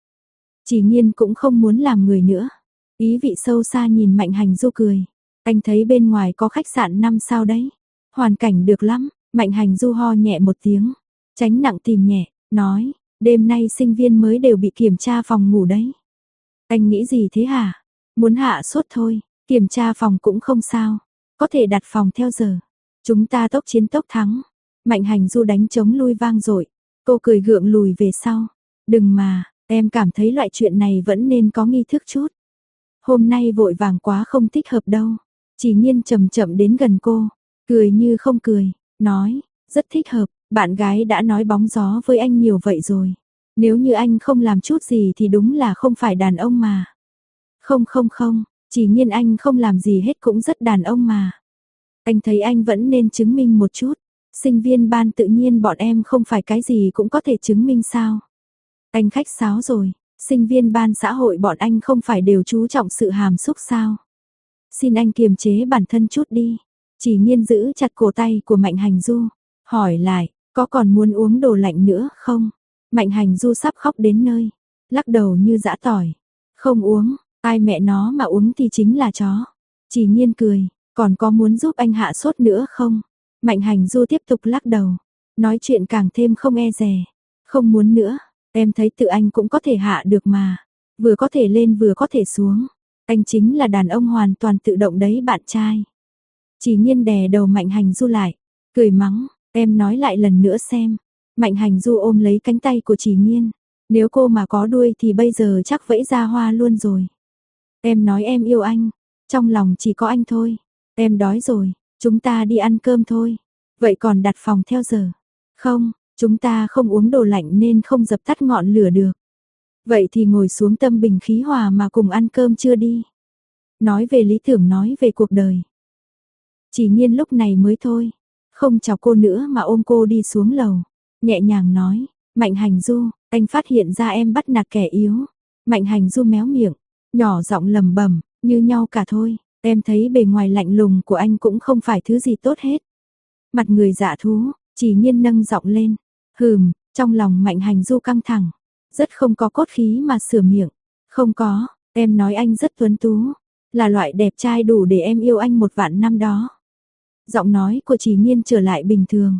S1: Chỉ Nhiên cũng không muốn làm người nữa. Ý vị sâu xa nhìn Mạnh Hành Du cười. Anh thấy bên ngoài có khách sạn 5 sao đấy. Hoàn cảnh được lắm. Mạnh Hành Du ho nhẹ một tiếng, tránh nặng tìm nhẹ, nói, đêm nay sinh viên mới đều bị kiểm tra phòng ngủ đấy. Anh nghĩ gì thế hả? Muốn hạ sốt thôi, kiểm tra phòng cũng không sao. Có thể đặt phòng theo giờ. Chúng ta tốc chiến tốc thắng. Mạnh Hành Du đánh trống lui vang dội. Cô cười gượng lùi về sau. Đừng mà, em cảm thấy loại chuyện này vẫn nên có nghi thức chút. Hôm nay vội vàng quá không thích hợp đâu. Chỉ Nhiên chậm chậm đến gần cô, cười như không cười, nói, rất thích hợp, bạn gái đã nói bóng gió với anh nhiều vậy rồi. Nếu như anh không làm chút gì thì đúng là không phải đàn ông mà. Không không không, Chỉ Nhiên anh không làm gì hết cũng rất đàn ông mà. Anh thấy anh vẫn nên chứng minh một chút. Sinh viên ban tự nhiên bọn em không phải cái gì cũng có thể chứng minh sao. Anh khách sáo rồi, sinh viên ban xã hội bọn anh không phải đều chú trọng sự hàm xúc sao. Xin anh kiềm chế bản thân chút đi. Chỉ Nhiên giữ chặt cổ tay của Mạnh Hành Du, hỏi lại, có còn muốn uống đồ lạnh nữa không? Mạnh Hành Du sắp khóc đến nơi, lắc đầu như giã tỏi. Không uống, ai mẹ nó mà uống thì chính là chó. Chỉ Nhiên cười, còn có muốn giúp anh hạ sốt nữa không? Mạnh Hành Du tiếp tục lắc đầu, nói chuyện càng thêm không e dè. Không muốn nữa, em thấy tự anh cũng có thể hạ được mà. Vừa có thể lên vừa có thể xuống. Anh chính là đàn ông hoàn toàn tự động đấy bạn trai. Chỉ Nhiên đè đầu Mạnh Hành Du lại, cười mắng, em nói lại lần nữa xem. Mạnh Hành Du ôm lấy cánh tay của Chỉ Nhiên, nếu cô mà có đuôi thì bây giờ chắc vẫy ra hoa luôn rồi. Em nói em yêu anh, trong lòng chỉ có anh thôi. Em đói rồi, chúng ta đi ăn cơm thôi. Vậy còn đặt phòng theo giờ? Không, chúng ta không uống đồ lạnh nên không dập tắt ngọn lửa được. Vậy thì ngồi xuống tâm bình khí hòa mà cùng ăn cơm trưa đi. Nói về lý tưởng, nói về cuộc đời. Chỉ Nhiên lúc này mới thôi, không chào cô nữa mà ôm cô đi xuống lầu, nhẹ nhàng nói, Mạnh Hành Du, anh phát hiện ra em bắt nạt kẻ yếu. Mạnh Hành Du méo miệng, nhỏ giọng lẩm bẩm, như nhau cả thôi. Em thấy bề ngoài lạnh lùng của anh cũng không phải thứ gì tốt hết. Mặt người dạ thú, Chỉ Nhiên nâng giọng lên. Trong lòng Mạnh Hành Du căng thẳng. Rất không có cốt khí mà sửa miệng. Không có, em nói anh rất tuấn tú. Là loại đẹp trai đủ để em yêu anh 1 vạn năm đó. Giọng nói của Chỉ Nhiên trở lại bình thường.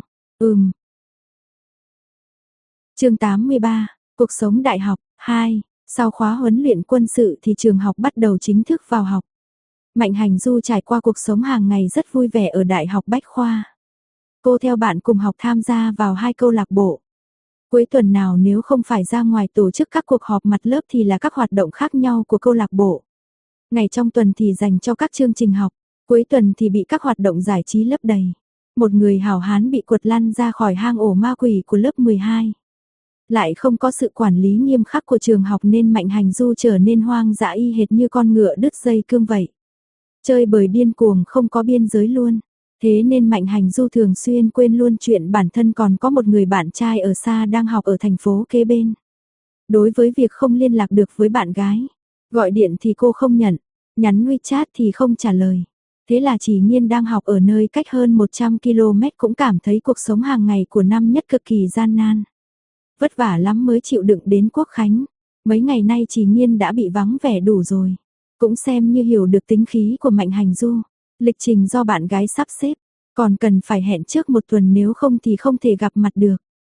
S1: Chương 83, cuộc sống đại học 2. Sau khóa huấn luyện quân sự thì trường học bắt đầu chính thức vào học. Mạnh Hành Du trải qua cuộc sống hàng ngày rất vui vẻ ở Đại học Bách Khoa. Cô theo bạn cùng học tham gia vào 2 câu lạc bộ. Cuối tuần nào nếu không phải ra ngoài tổ chức các cuộc họp mặt lớp thì là các hoạt động khác nhau của câu lạc bộ. Ngày trong tuần thì dành cho các chương trình học, cuối tuần thì bị các hoạt động giải trí lấp đầy. Một người hảo hán bị quật lăn ra khỏi hang ổ ma quỷ của lớp 12. Lại không có sự quản lý nghiêm khắc của trường học nên Mạnh Hành Du trở nên hoang dã y hệt như con ngựa đứt dây cương vậy. Chơi bời điên cuồng không có biên giới luôn. Thế nên Mạnh Hành Du thường xuyên quên luôn chuyện bản thân còn có một người bạn trai ở xa đang học ở thành phố kế bên. Đối với việc không liên lạc được với bạn gái, gọi điện thì cô không nhận, nhắn WeChat thì không trả lời. Thế là Chỉ Nhiên đang học ở nơi cách hơn 100 km cũng cảm thấy cuộc sống hàng ngày của năm nhất cực kỳ gian nan. Vất vả lắm mới chịu đựng đến Quốc Khánh. Mấy ngày nay Chỉ Nhiên đã bị vắng vẻ đủ rồi. Cũng xem như hiểu được tính khí của Mạnh Hành Du. Lịch trình do bạn gái sắp xếp, còn cần phải hẹn trước 1 tuần nếu không thì không thể gặp mặt được.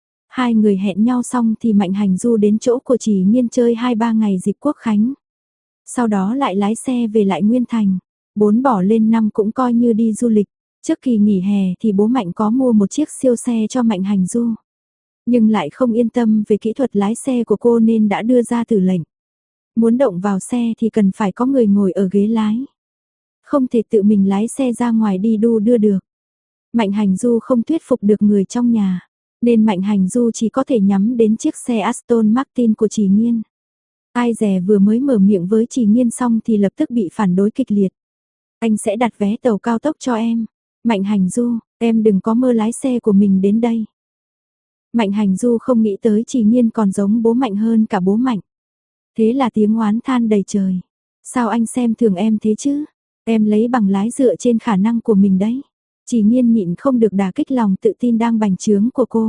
S1: 2 người hẹn nhau xong thì Mạnh Hành Du đến chỗ của Chỉ Nhiên chơi 2-3 ngày dịp Quốc Khánh. Sau đó lại lái xe về lại Nguyên Thành. 4 bỏ lên 5 cũng coi như đi du lịch. Trước kỳ nghỉ hè thì bố Mạnh có mua một chiếc siêu xe cho Mạnh Hành Du. Nhưng lại không yên tâm về kỹ thuật lái xe của cô nên đã đưa ra tử lệnh. Muốn động vào xe thì cần phải có người ngồi ở ghế lái. Không thể tự mình lái xe ra ngoài đi đu đưa được. Mạnh Hành Du không thuyết phục được người trong nhà, nên Mạnh Hành Du chỉ có thể nhắm đến chiếc xe Aston Martin của Chỉ Nhiên. Ai dè vừa mới mở miệng với Chỉ Nhiên xong thì lập tức bị phản đối kịch liệt. Anh sẽ đặt vé tàu cao tốc cho em. Mạnh Hành Du, em đừng có mơ lái xe của mình đến đây. Mạnh Hành Du không nghĩ tới Chỉ Nhiên còn giống bố Mạnh hơn cả bố Mạnh. Thế là tiếng oán than đầy trời. Sao anh xem thường em thế chứ? Em lấy bằng lái dựa trên khả năng của mình đấy. Chỉ Nhiên nhịn không được đả kích lòng tự tin đang bành trướng của cô.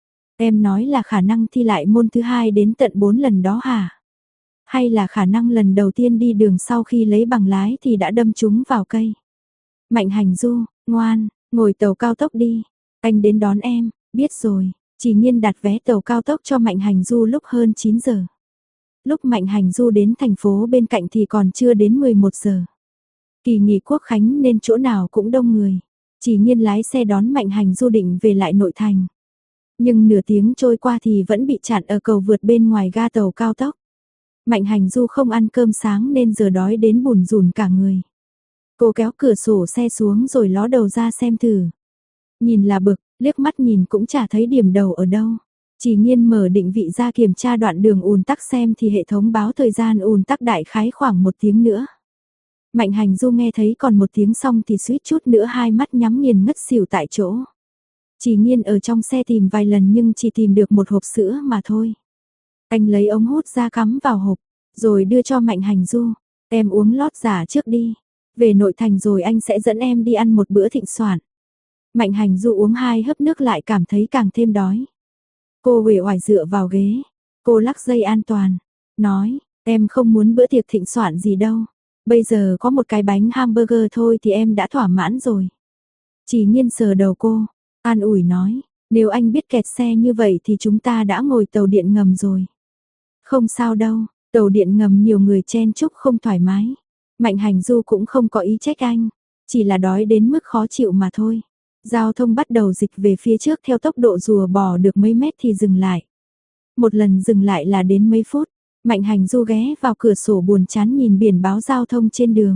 S1: Em nói là khả năng thi lại môn thứ 2 đến tận 4 lần đó hả? Hay là khả năng lần đầu tiên đi đường sau khi lấy bằng lái thì đã đâm trúng vào cây? Mạnh Hành Du, ngoan, ngồi tàu cao tốc đi. Anh đến đón em, biết rồi. Chỉ Nhiên đặt vé tàu cao tốc cho Mạnh Hành Du lúc hơn 9 giờ. Lúc Mạnh Hành Du đến thành phố bên cạnh thì còn chưa đến 11 giờ. Kỳ nghỉ Quốc Khánh nên chỗ nào cũng đông người. Chỉ Nhiên lái xe đón Mạnh Hành Du định về lại nội thành. Nhưng nửa tiếng trôi qua thì vẫn bị chặn ở cầu vượt bên ngoài ga tàu cao tốc. Mạnh Hành Du không ăn cơm sáng nên giờ đói đến bủn rủn cả người. Cô kéo cửa sổ xe xuống rồi ló đầu ra xem thử. Nhìn là bực, liếc mắt nhìn cũng chả thấy điểm đầu ở đâu. Chỉ Nhiên mở định vị ra kiểm tra đoạn đường ùn tắc xem thì hệ thống báo thời gian ùn tắc đại khái khoảng 1 tiếng nữa. Mạnh Hành Du nghe thấy còn 1 tiếng xong thì suýt chút nữa hai mắt nhắm nghiền ngất xỉu tại chỗ. Chỉ Nhiên ở trong xe tìm vài lần nhưng chỉ tìm được một hộp sữa mà thôi. Anh lấy ống hút ra cắm vào hộp, rồi đưa cho Mạnh Hành Du. Em uống lót giả trước đi. Về nội thành rồi anh sẽ dẫn em đi ăn một bữa thịnh soạn. Mạnh Hành Du uống 2 hớp nước lại cảm thấy càng thêm đói. Cô uể oải dựa vào ghế. Cô lắc dây an toàn. Nói, em không muốn bữa tiệc thịnh soạn gì đâu. Bây giờ có một cái bánh hamburger thôi thì em đã thỏa mãn rồi. Chỉ Nhiên sờ đầu cô, an ủi nói, nếu anh biết kẹt xe như vậy thì chúng ta đã ngồi tàu điện ngầm rồi. Không sao đâu, tàu điện ngầm nhiều người chen chúc không thoải mái. Mạnh Hành Du cũng không có ý trách anh, chỉ là đói đến mức khó chịu mà thôi. Giao thông bắt đầu dịch về phía trước theo tốc độ rùa bò được mấy mét thì dừng lại. Một lần dừng lại là đến mấy phút. Mạnh Hành Du ghé vào cửa sổ buồn chán nhìn biển báo giao thông trên đường.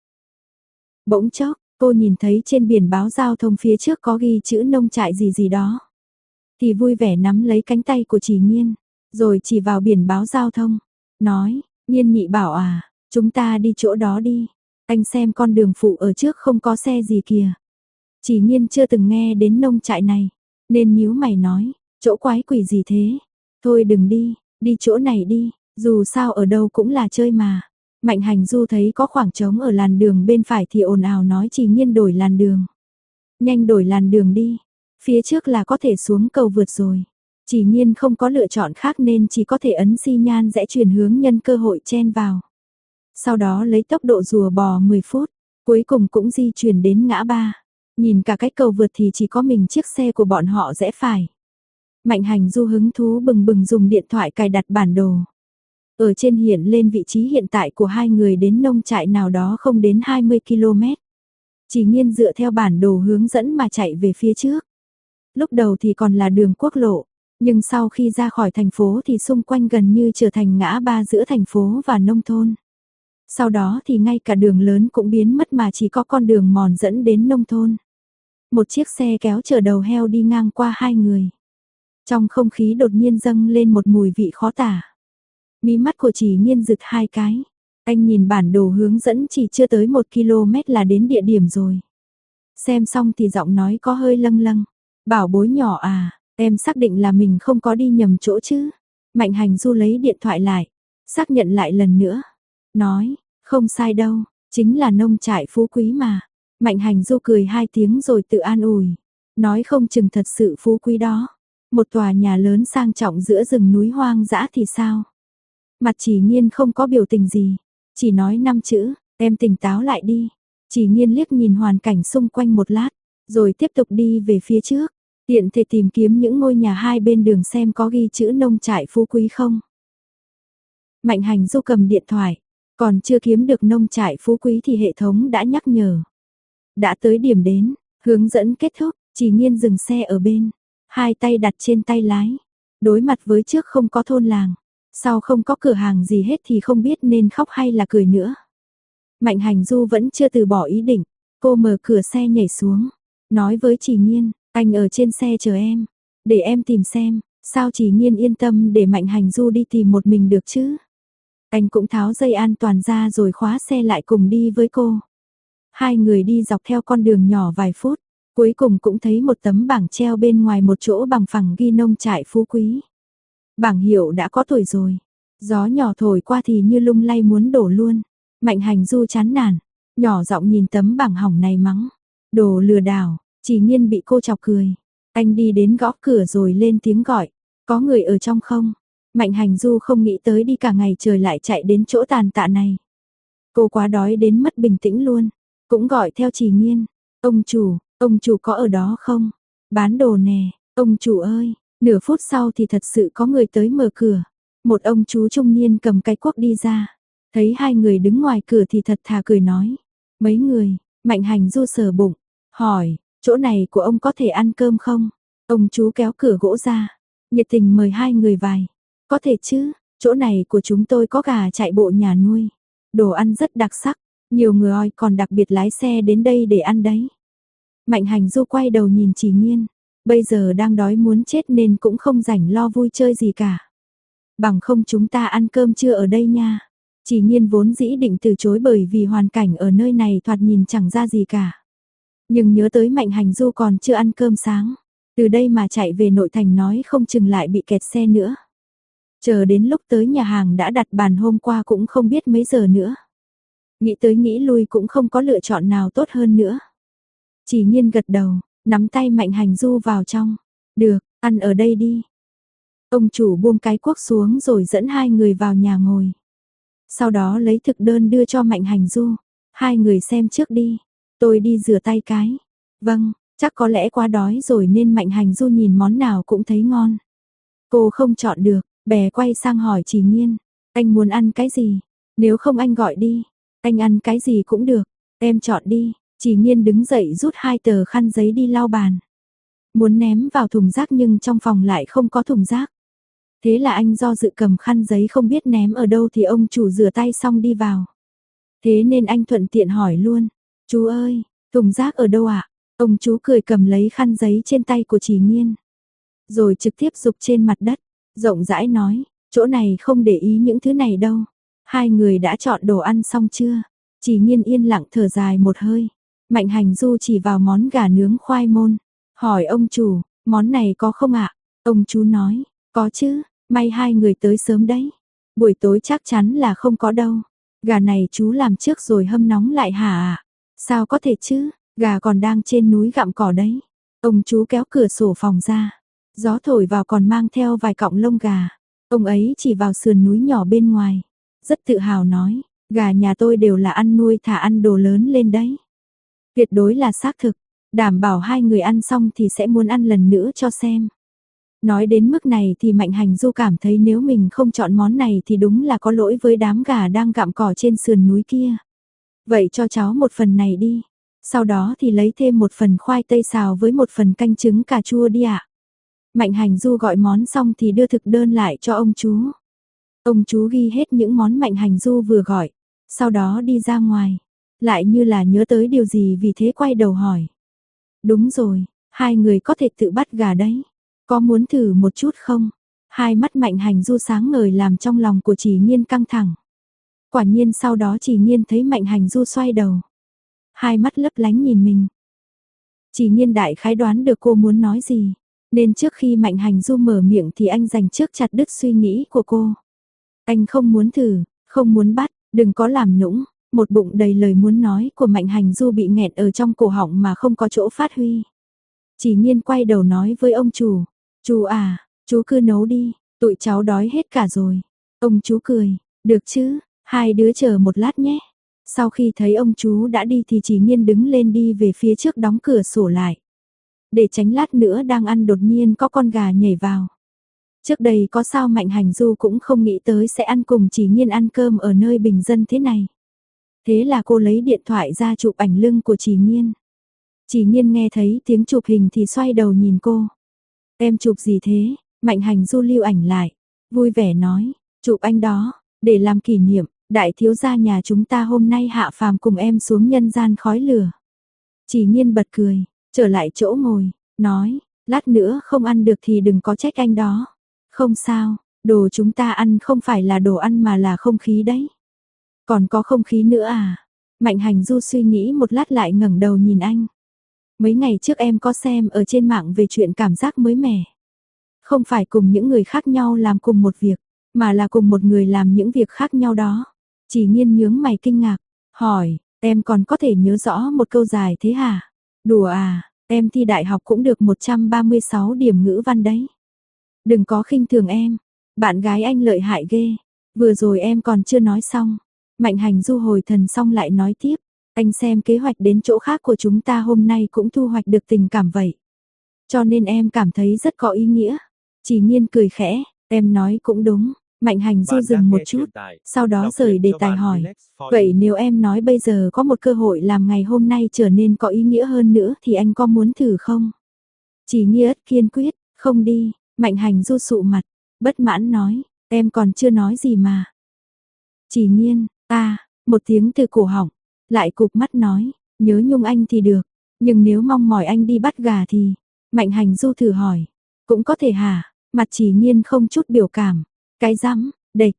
S1: Bỗng chốc, cô nhìn thấy trên biển báo giao thông phía trước có ghi chữ nông trại gì gì đó. Thì vui vẻ nắm lấy cánh tay của Chỉ Nhiên, rồi chỉ vào biển báo giao thông. Nói, Nhiên nhị bảo à, chúng ta đi chỗ đó đi. Anh xem con đường phụ ở trước không có xe gì kìa. Chỉ Nhiên chưa từng nghe đến nông trại này, nên nhíu mày nói, chỗ quái quỷ gì thế? Thôi đừng đi, đi chỗ này đi. Dù sao ở đâu cũng là chơi mà. Mạnh Hành Du thấy có khoảng trống ở làn đường bên phải thì ồn ào nói Chỉ Nhiên đổi làn đường. Nhanh đổi làn đường đi, phía trước là có thể xuống cầu vượt rồi. Chỉ Nhiên không có lựa chọn khác nên chỉ có thể ấn xi nhan rẽ chuyển hướng nhân cơ hội chen vào. Sau đó lấy tốc độ rùa bò 10 phút, cuối cùng cũng di chuyển đến ngã ba. Nhìn cả cái cầu vượt thì chỉ có mình chiếc xe của bọn họ rẽ phải. Mạnh Hành Du hứng thú bừng bừng dùng điện thoại cài đặt bản đồ. Ở trên hiện lên vị trí hiện tại của hai người đến nông trại nào đó không đến 20 km. Chỉ Nhiên dựa theo bản đồ hướng dẫn mà chạy về phía trước. Lúc đầu thì còn là đường quốc lộ, nhưng sau khi ra khỏi thành phố thì xung quanh gần như trở thành ngã ba giữa thành phố và nông thôn. Sau đó thì ngay cả đường lớn cũng biến mất mà chỉ có con đường mòn dẫn đến nông thôn. Một chiếc xe kéo chở đầu heo đi ngang qua hai người. Trong không khí đột nhiên dâng lên một mùi vị khó tả. Mí mắt của Chỉ Nhiên rực hai cái. Anh nhìn bản đồ hướng dẫn chỉ chưa tới 1 km là đến địa điểm rồi. Xem xong thì giọng nói có hơi lâng lâng. Bảo bối nhỏ à, em xác định là mình không có đi nhầm chỗ chứ. Mạnh Hành Du lấy điện thoại lại, xác nhận lại lần nữa. Nói, không sai đâu, chính là nông trại phú quý mà. Mạnh Hành Du cười hai tiếng rồi tự an ủi. Nói không chừng thật sự phú quý đó. Một tòa nhà lớn sang trọng giữa rừng núi hoang dã thì sao? Mặt Chỉ Nhiên không có biểu tình gì. Chỉ nói 5 chữ, em tỉnh táo lại đi. Chỉ Nhiên liếc nhìn hoàn cảnh xung quanh một lát, rồi tiếp tục đi về phía trước. Tiện thể tìm kiếm những ngôi nhà hai bên đường xem có ghi chữ nông trại phú quý không. Mạnh Hành Du cầm điện thoại, còn chưa kiếm được nông trại phú quý thì hệ thống đã nhắc nhở. Đã tới điểm đến, hướng dẫn kết thúc, Chỉ Nhiên dừng xe ở bên, hai tay đặt trên tay lái, đối mặt với trước không có thôn làng, sau không có cửa hàng gì hết thì không biết nên khóc hay là cười nữa. Mạnh Hành Du vẫn chưa từ bỏ ý định, cô mở cửa xe nhảy xuống, nói với Chỉ Nhiên, anh ở trên xe chờ em, để em tìm xem. Sao Chỉ Nhiên yên tâm để Mạnh Hành Du đi tìm một mình được chứ? Anh cũng tháo dây an toàn ra rồi khóa xe lại cùng đi với cô. Hai người đi dọc theo con đường nhỏ vài phút, cuối cùng cũng thấy một tấm bảng treo bên ngoài một chỗ bằng phẳng ghi nông trại phú quý. Bảng hiệu đã có tuổi rồi, gió nhỏ thổi qua thì như lung lay muốn đổ luôn. Mạnh Hành Du chán nản, nhỏ giọng nhìn tấm bảng hỏng này mắng. Đồ lừa đảo, Chỉ Nhiên bị cô chọc cười. Anh đi đến gõ cửa rồi lên tiếng gọi. Có người ở trong không? Mạnh Hành Du không nghĩ tới đi cả ngày trời lại chạy đến chỗ tàn tạ này. Cô quá đói đến mất bình tĩnh luôn. Cũng gọi theo Chỉ Nhiên. Ông chủ có ở đó không? Bán đồ nè, ông chủ ơi. Nửa phút sau thì thật sự có người tới mở cửa. Một ông chú trung niên cầm cái cuốc đi ra. Thấy hai người đứng ngoài cửa thì thật thà cười nói. Mấy người, Mạnh Hành Du sờ bụng. Hỏi, chỗ này của ông có thể ăn cơm không? Ông chú kéo cửa gỗ ra. Nhiệt tình mời hai người vài. Có thể chứ, chỗ này của chúng tôi có gà chạy bộ nhà nuôi. Đồ ăn rất đặc sắc, nhiều người còn đặc biệt lái xe đến đây để ăn đấy. Mạnh Hành Du quay đầu nhìn Chỉ Nhiên, bây giờ đang đói muốn chết nên cũng không rảnh lo vui chơi gì cả. Bằng không chúng ta ăn cơm trưa ở đây nha. Chỉ Nhiên vốn dĩ định từ chối bởi vì hoàn cảnh ở nơi này thoạt nhìn chẳng ra gì cả. Nhưng nhớ tới Mạnh Hành Du còn chưa ăn cơm sáng. Từ đây mà chạy về nội thành nói không chừng lại bị kẹt xe nữa. Chờ đến lúc tới nhà hàng đã đặt bàn hôm qua cũng không biết mấy giờ nữa. Nghĩ tới nghĩ lui cũng không có lựa chọn nào tốt hơn nữa. Chỉ Nhiên gật đầu, nắm tay Mạnh Hành Du vào trong. Được, ăn ở đây đi. Ông chủ buông cái cuốc xuống rồi dẫn hai người vào nhà ngồi. Sau đó lấy thực đơn đưa cho Mạnh Hành Du. Hai người xem trước đi, tôi đi rửa tay cái. Vâng, chắc có lẽ quá đói rồi nên Mạnh Hành Du nhìn món nào cũng thấy ngon. Cô không chọn được, bè quay sang hỏi Chỉ Nhiên. Anh muốn ăn cái gì? Nếu không anh gọi đi. Anh ăn cái gì cũng được, em chọn đi. Chỉ Nhiên đứng dậy rút hai tờ khăn giấy đi lau bàn. Muốn ném vào thùng rác nhưng trong phòng lại không có thùng rác. Thế là anh do dự cầm khăn giấy không biết ném ở đâu thì ông chủ rửa tay xong đi vào. Thế nên anh thuận tiện hỏi luôn. Chú ơi, thùng rác ở đâu ạ? Ông chú cười cầm lấy khăn giấy trên tay của Chỉ Nhiên. Rồi trực tiếp rục trên mặt đất. Rộng rãi nói, chỗ này không để ý những thứ này đâu. Hai người đã chọn đồ ăn xong chưa? Chỉ Nhiên yên lặng thở dài một hơi. Mạnh Hành Du chỉ vào món gà nướng khoai môn. Hỏi ông chủ, món này có không ạ? Ông chú nói, có chứ, may hai người tới sớm đấy. Buổi tối chắc chắn là không có đâu. Gà này chú làm trước rồi hâm nóng lại hả ạ? Sao có thể chứ, gà còn đang trên núi gặm cỏ đấy. Ông chú kéo cửa sổ phòng ra. Gió thổi vào còn mang theo vài cọng lông gà. Ông ấy chỉ vào sườn núi nhỏ bên ngoài. Rất tự hào nói, gà nhà tôi đều là ăn nuôi thả ăn đồ lớn lên đấy. Tuyệt đối là xác thực, đảm bảo hai người ăn xong thì sẽ muốn ăn lần nữa cho xem. Nói đến mức này thì Mạnh Hành Du cảm thấy nếu mình không chọn món này thì đúng là có lỗi với đám gà đang gặm cỏ trên sườn núi kia. Vậy cho cháu một phần này đi. Sau đó thì lấy thêm một phần khoai tây xào với một phần canh trứng cà chua đi ạ. Mạnh Hành Du gọi món xong thì đưa thực đơn lại cho ông chú. Ông chú ghi hết những món Mạnh Hành Du vừa gọi. Sau đó đi ra ngoài. Lại như là nhớ tới điều gì vì thế quay đầu hỏi. Đúng rồi, hai người có thể tự bắt gà đấy. Có muốn thử một chút không? Hai mắt Mạnh Hành Du sáng ngời làm trong lòng của Chỉ Nhiên căng thẳng. Quả nhiên sau đó Chỉ Nhiên thấy Mạnh Hành Du xoay đầu. Hai mắt lấp lánh nhìn mình. Chỉ Nhiên đại khái đoán được cô muốn nói gì. Nên trước khi Mạnh Hành Du mở miệng thì anh dành trước chặt đứt suy nghĩ của cô. Anh không muốn thử, không muốn bắt, đừng có làm nũng. Một bụng đầy lời muốn nói của Mạnh Hành Du bị nghẹn ở trong cổ họng mà không có chỗ phát huy. Chỉ Nhiên quay đầu nói với ông chủ. Chú à, chú cứ nấu đi, tụi cháu đói hết cả rồi. Ông chú cười, được chứ, hai đứa chờ một lát nhé. Sau khi thấy ông chú đã đi thì Chỉ Nhiên đứng lên đi về phía trước đóng cửa sổ lại. Để tránh lát nữa đang ăn đột nhiên có con gà nhảy vào. Trước đây có sao Mạnh Hành Du cũng không nghĩ tới sẽ ăn cùng Chỉ Nhiên ăn cơm ở nơi bình dân thế này. Thế là cô lấy điện thoại ra chụp ảnh lưng của Chỉ Nhiên. Chỉ Nhiên nghe thấy tiếng chụp hình thì xoay đầu nhìn cô. Em chụp gì thế? Mạnh Hành Du lưu ảnh lại. Vui vẻ nói, chụp anh đó, để làm kỷ niệm, đại thiếu gia nhà chúng ta hôm nay hạ phàm cùng em xuống nhân gian khói lửa. Chỉ Nhiên bật cười, trở lại chỗ ngồi, nói, lát nữa không ăn được thì đừng có trách anh đó. Không sao, đồ chúng ta ăn không phải là đồ ăn mà là không khí đấy. Còn có không khí nữa à? Mạnh Hành Du suy nghĩ một lát lại ngẩng đầu nhìn anh. Mấy ngày trước em có xem ở trên mạng về chuyện cảm giác mới mẻ. Không phải cùng những người khác nhau làm cùng một việc, mà là cùng một người làm những việc khác nhau đó. Chỉ Nhiên nhướng mày kinh ngạc, hỏi, em còn có thể nhớ rõ một câu dài thế hả? Đùa à, em thi đại học cũng được 136 điểm ngữ văn đấy. Đừng có khinh thường em, bạn gái anh lợi hại ghê. Vừa rồi em còn chưa nói xong. Mạnh Hành Du hồi thần xong lại nói tiếp. Anh xem kế hoạch đến chỗ khác của chúng ta hôm nay cũng thu hoạch được tình cảm vậy. Cho nên em cảm thấy rất có ý nghĩa. Chỉ Nhiên cười khẽ, em nói cũng đúng. Mạnh Hành Du dừng một chút, sau đó rời đề tài hỏi. Vậy nếu em nói bây giờ có một cơ hội làm ngày hôm nay trở nên có ý nghĩa hơn nữa thì anh có muốn thử không? Chỉ Nhiên kiên quyết, không đi. Mạnh Hành Du sụ mặt, bất mãn nói, em còn chưa nói gì mà. Chỉ Nhiên, một tiếng từ cổ họng, lại cụp mắt nói, nhớ nhung anh thì được, nhưng nếu mong mỏi anh đi bắt gà thì... Mạnh Hành Du thử hỏi, cũng có thể hả? Mặt Chỉ Nhiên không chút biểu cảm, cái rắm, địch.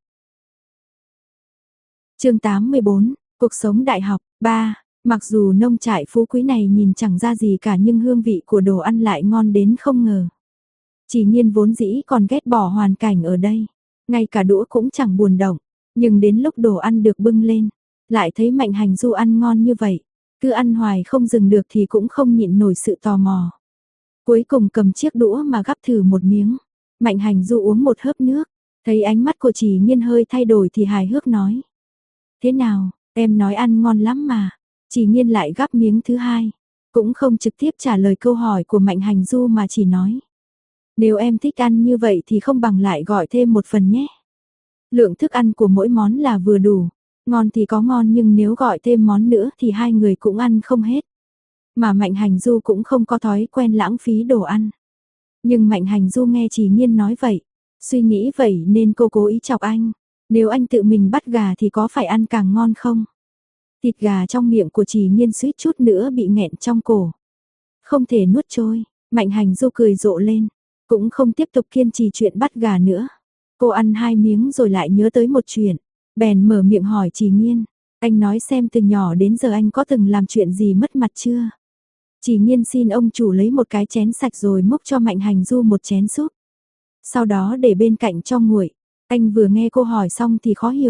S1: Chương 84, cuộc sống đại học 3. Mặc dù nông trại phú quý này nhìn chẳng ra gì cả nhưng hương vị của đồ ăn lại ngon đến không ngờ. Chỉ Nhiên vốn dĩ còn ghét bỏ hoàn cảnh ở đây, ngay cả đũa cũng chẳng buồn động, nhưng đến lúc đồ ăn được bưng lên, lại thấy Mạnh Hành Du ăn ngon như vậy, cứ ăn hoài không dừng được thì cũng không nhịn nổi sự tò mò. Cuối cùng cầm chiếc đũa mà gắp thử một miếng, Mạnh Hành Du uống một hớp nước, thấy ánh mắt của Chỉ Nhiên hơi thay đổi thì hài hước nói. Thế nào, em nói ăn ngon lắm mà. Chỉ Nhiên lại gắp miếng thứ hai, cũng không trực tiếp trả lời câu hỏi của Mạnh Hành Du mà chỉ nói. Nếu em thích ăn như vậy thì không bằng lại gọi thêm một phần nhé. Lượng thức ăn của mỗi món là vừa đủ, ngon thì có ngon nhưng nếu gọi thêm món nữa thì hai người cũng ăn không hết. Mà Mạnh Hành Du cũng không có thói quen lãng phí đồ ăn. Nhưng Mạnh Hành Du nghe Chỉ Nhiên nói vậy, suy nghĩ vậy nên cô cố ý chọc anh. Nếu anh tự mình bắt gà thì có phải ăn càng ngon không? Thịt gà trong miệng của Chỉ Nhiên suýt chút nữa bị nghẹn trong cổ. Không thể nuốt trôi, Mạnh Hành Du cười rộ lên, cũng không tiếp tục kiên trì chuyện bắt gà nữa. Cô ăn hai miếng rồi lại nhớ tới một chuyện, bèn mở miệng hỏi Chỉ Nhiên, anh nói xem từ nhỏ đến giờ anh có từng làm chuyện gì mất mặt chưa? Chỉ Nhiên xin ông chủ lấy một cái chén sạch rồi múc cho Mạnh Hành Du một chén súp. Sau đó để bên cạnh cho nguội. Anh vừa nghe cô hỏi xong thì khó hiểu.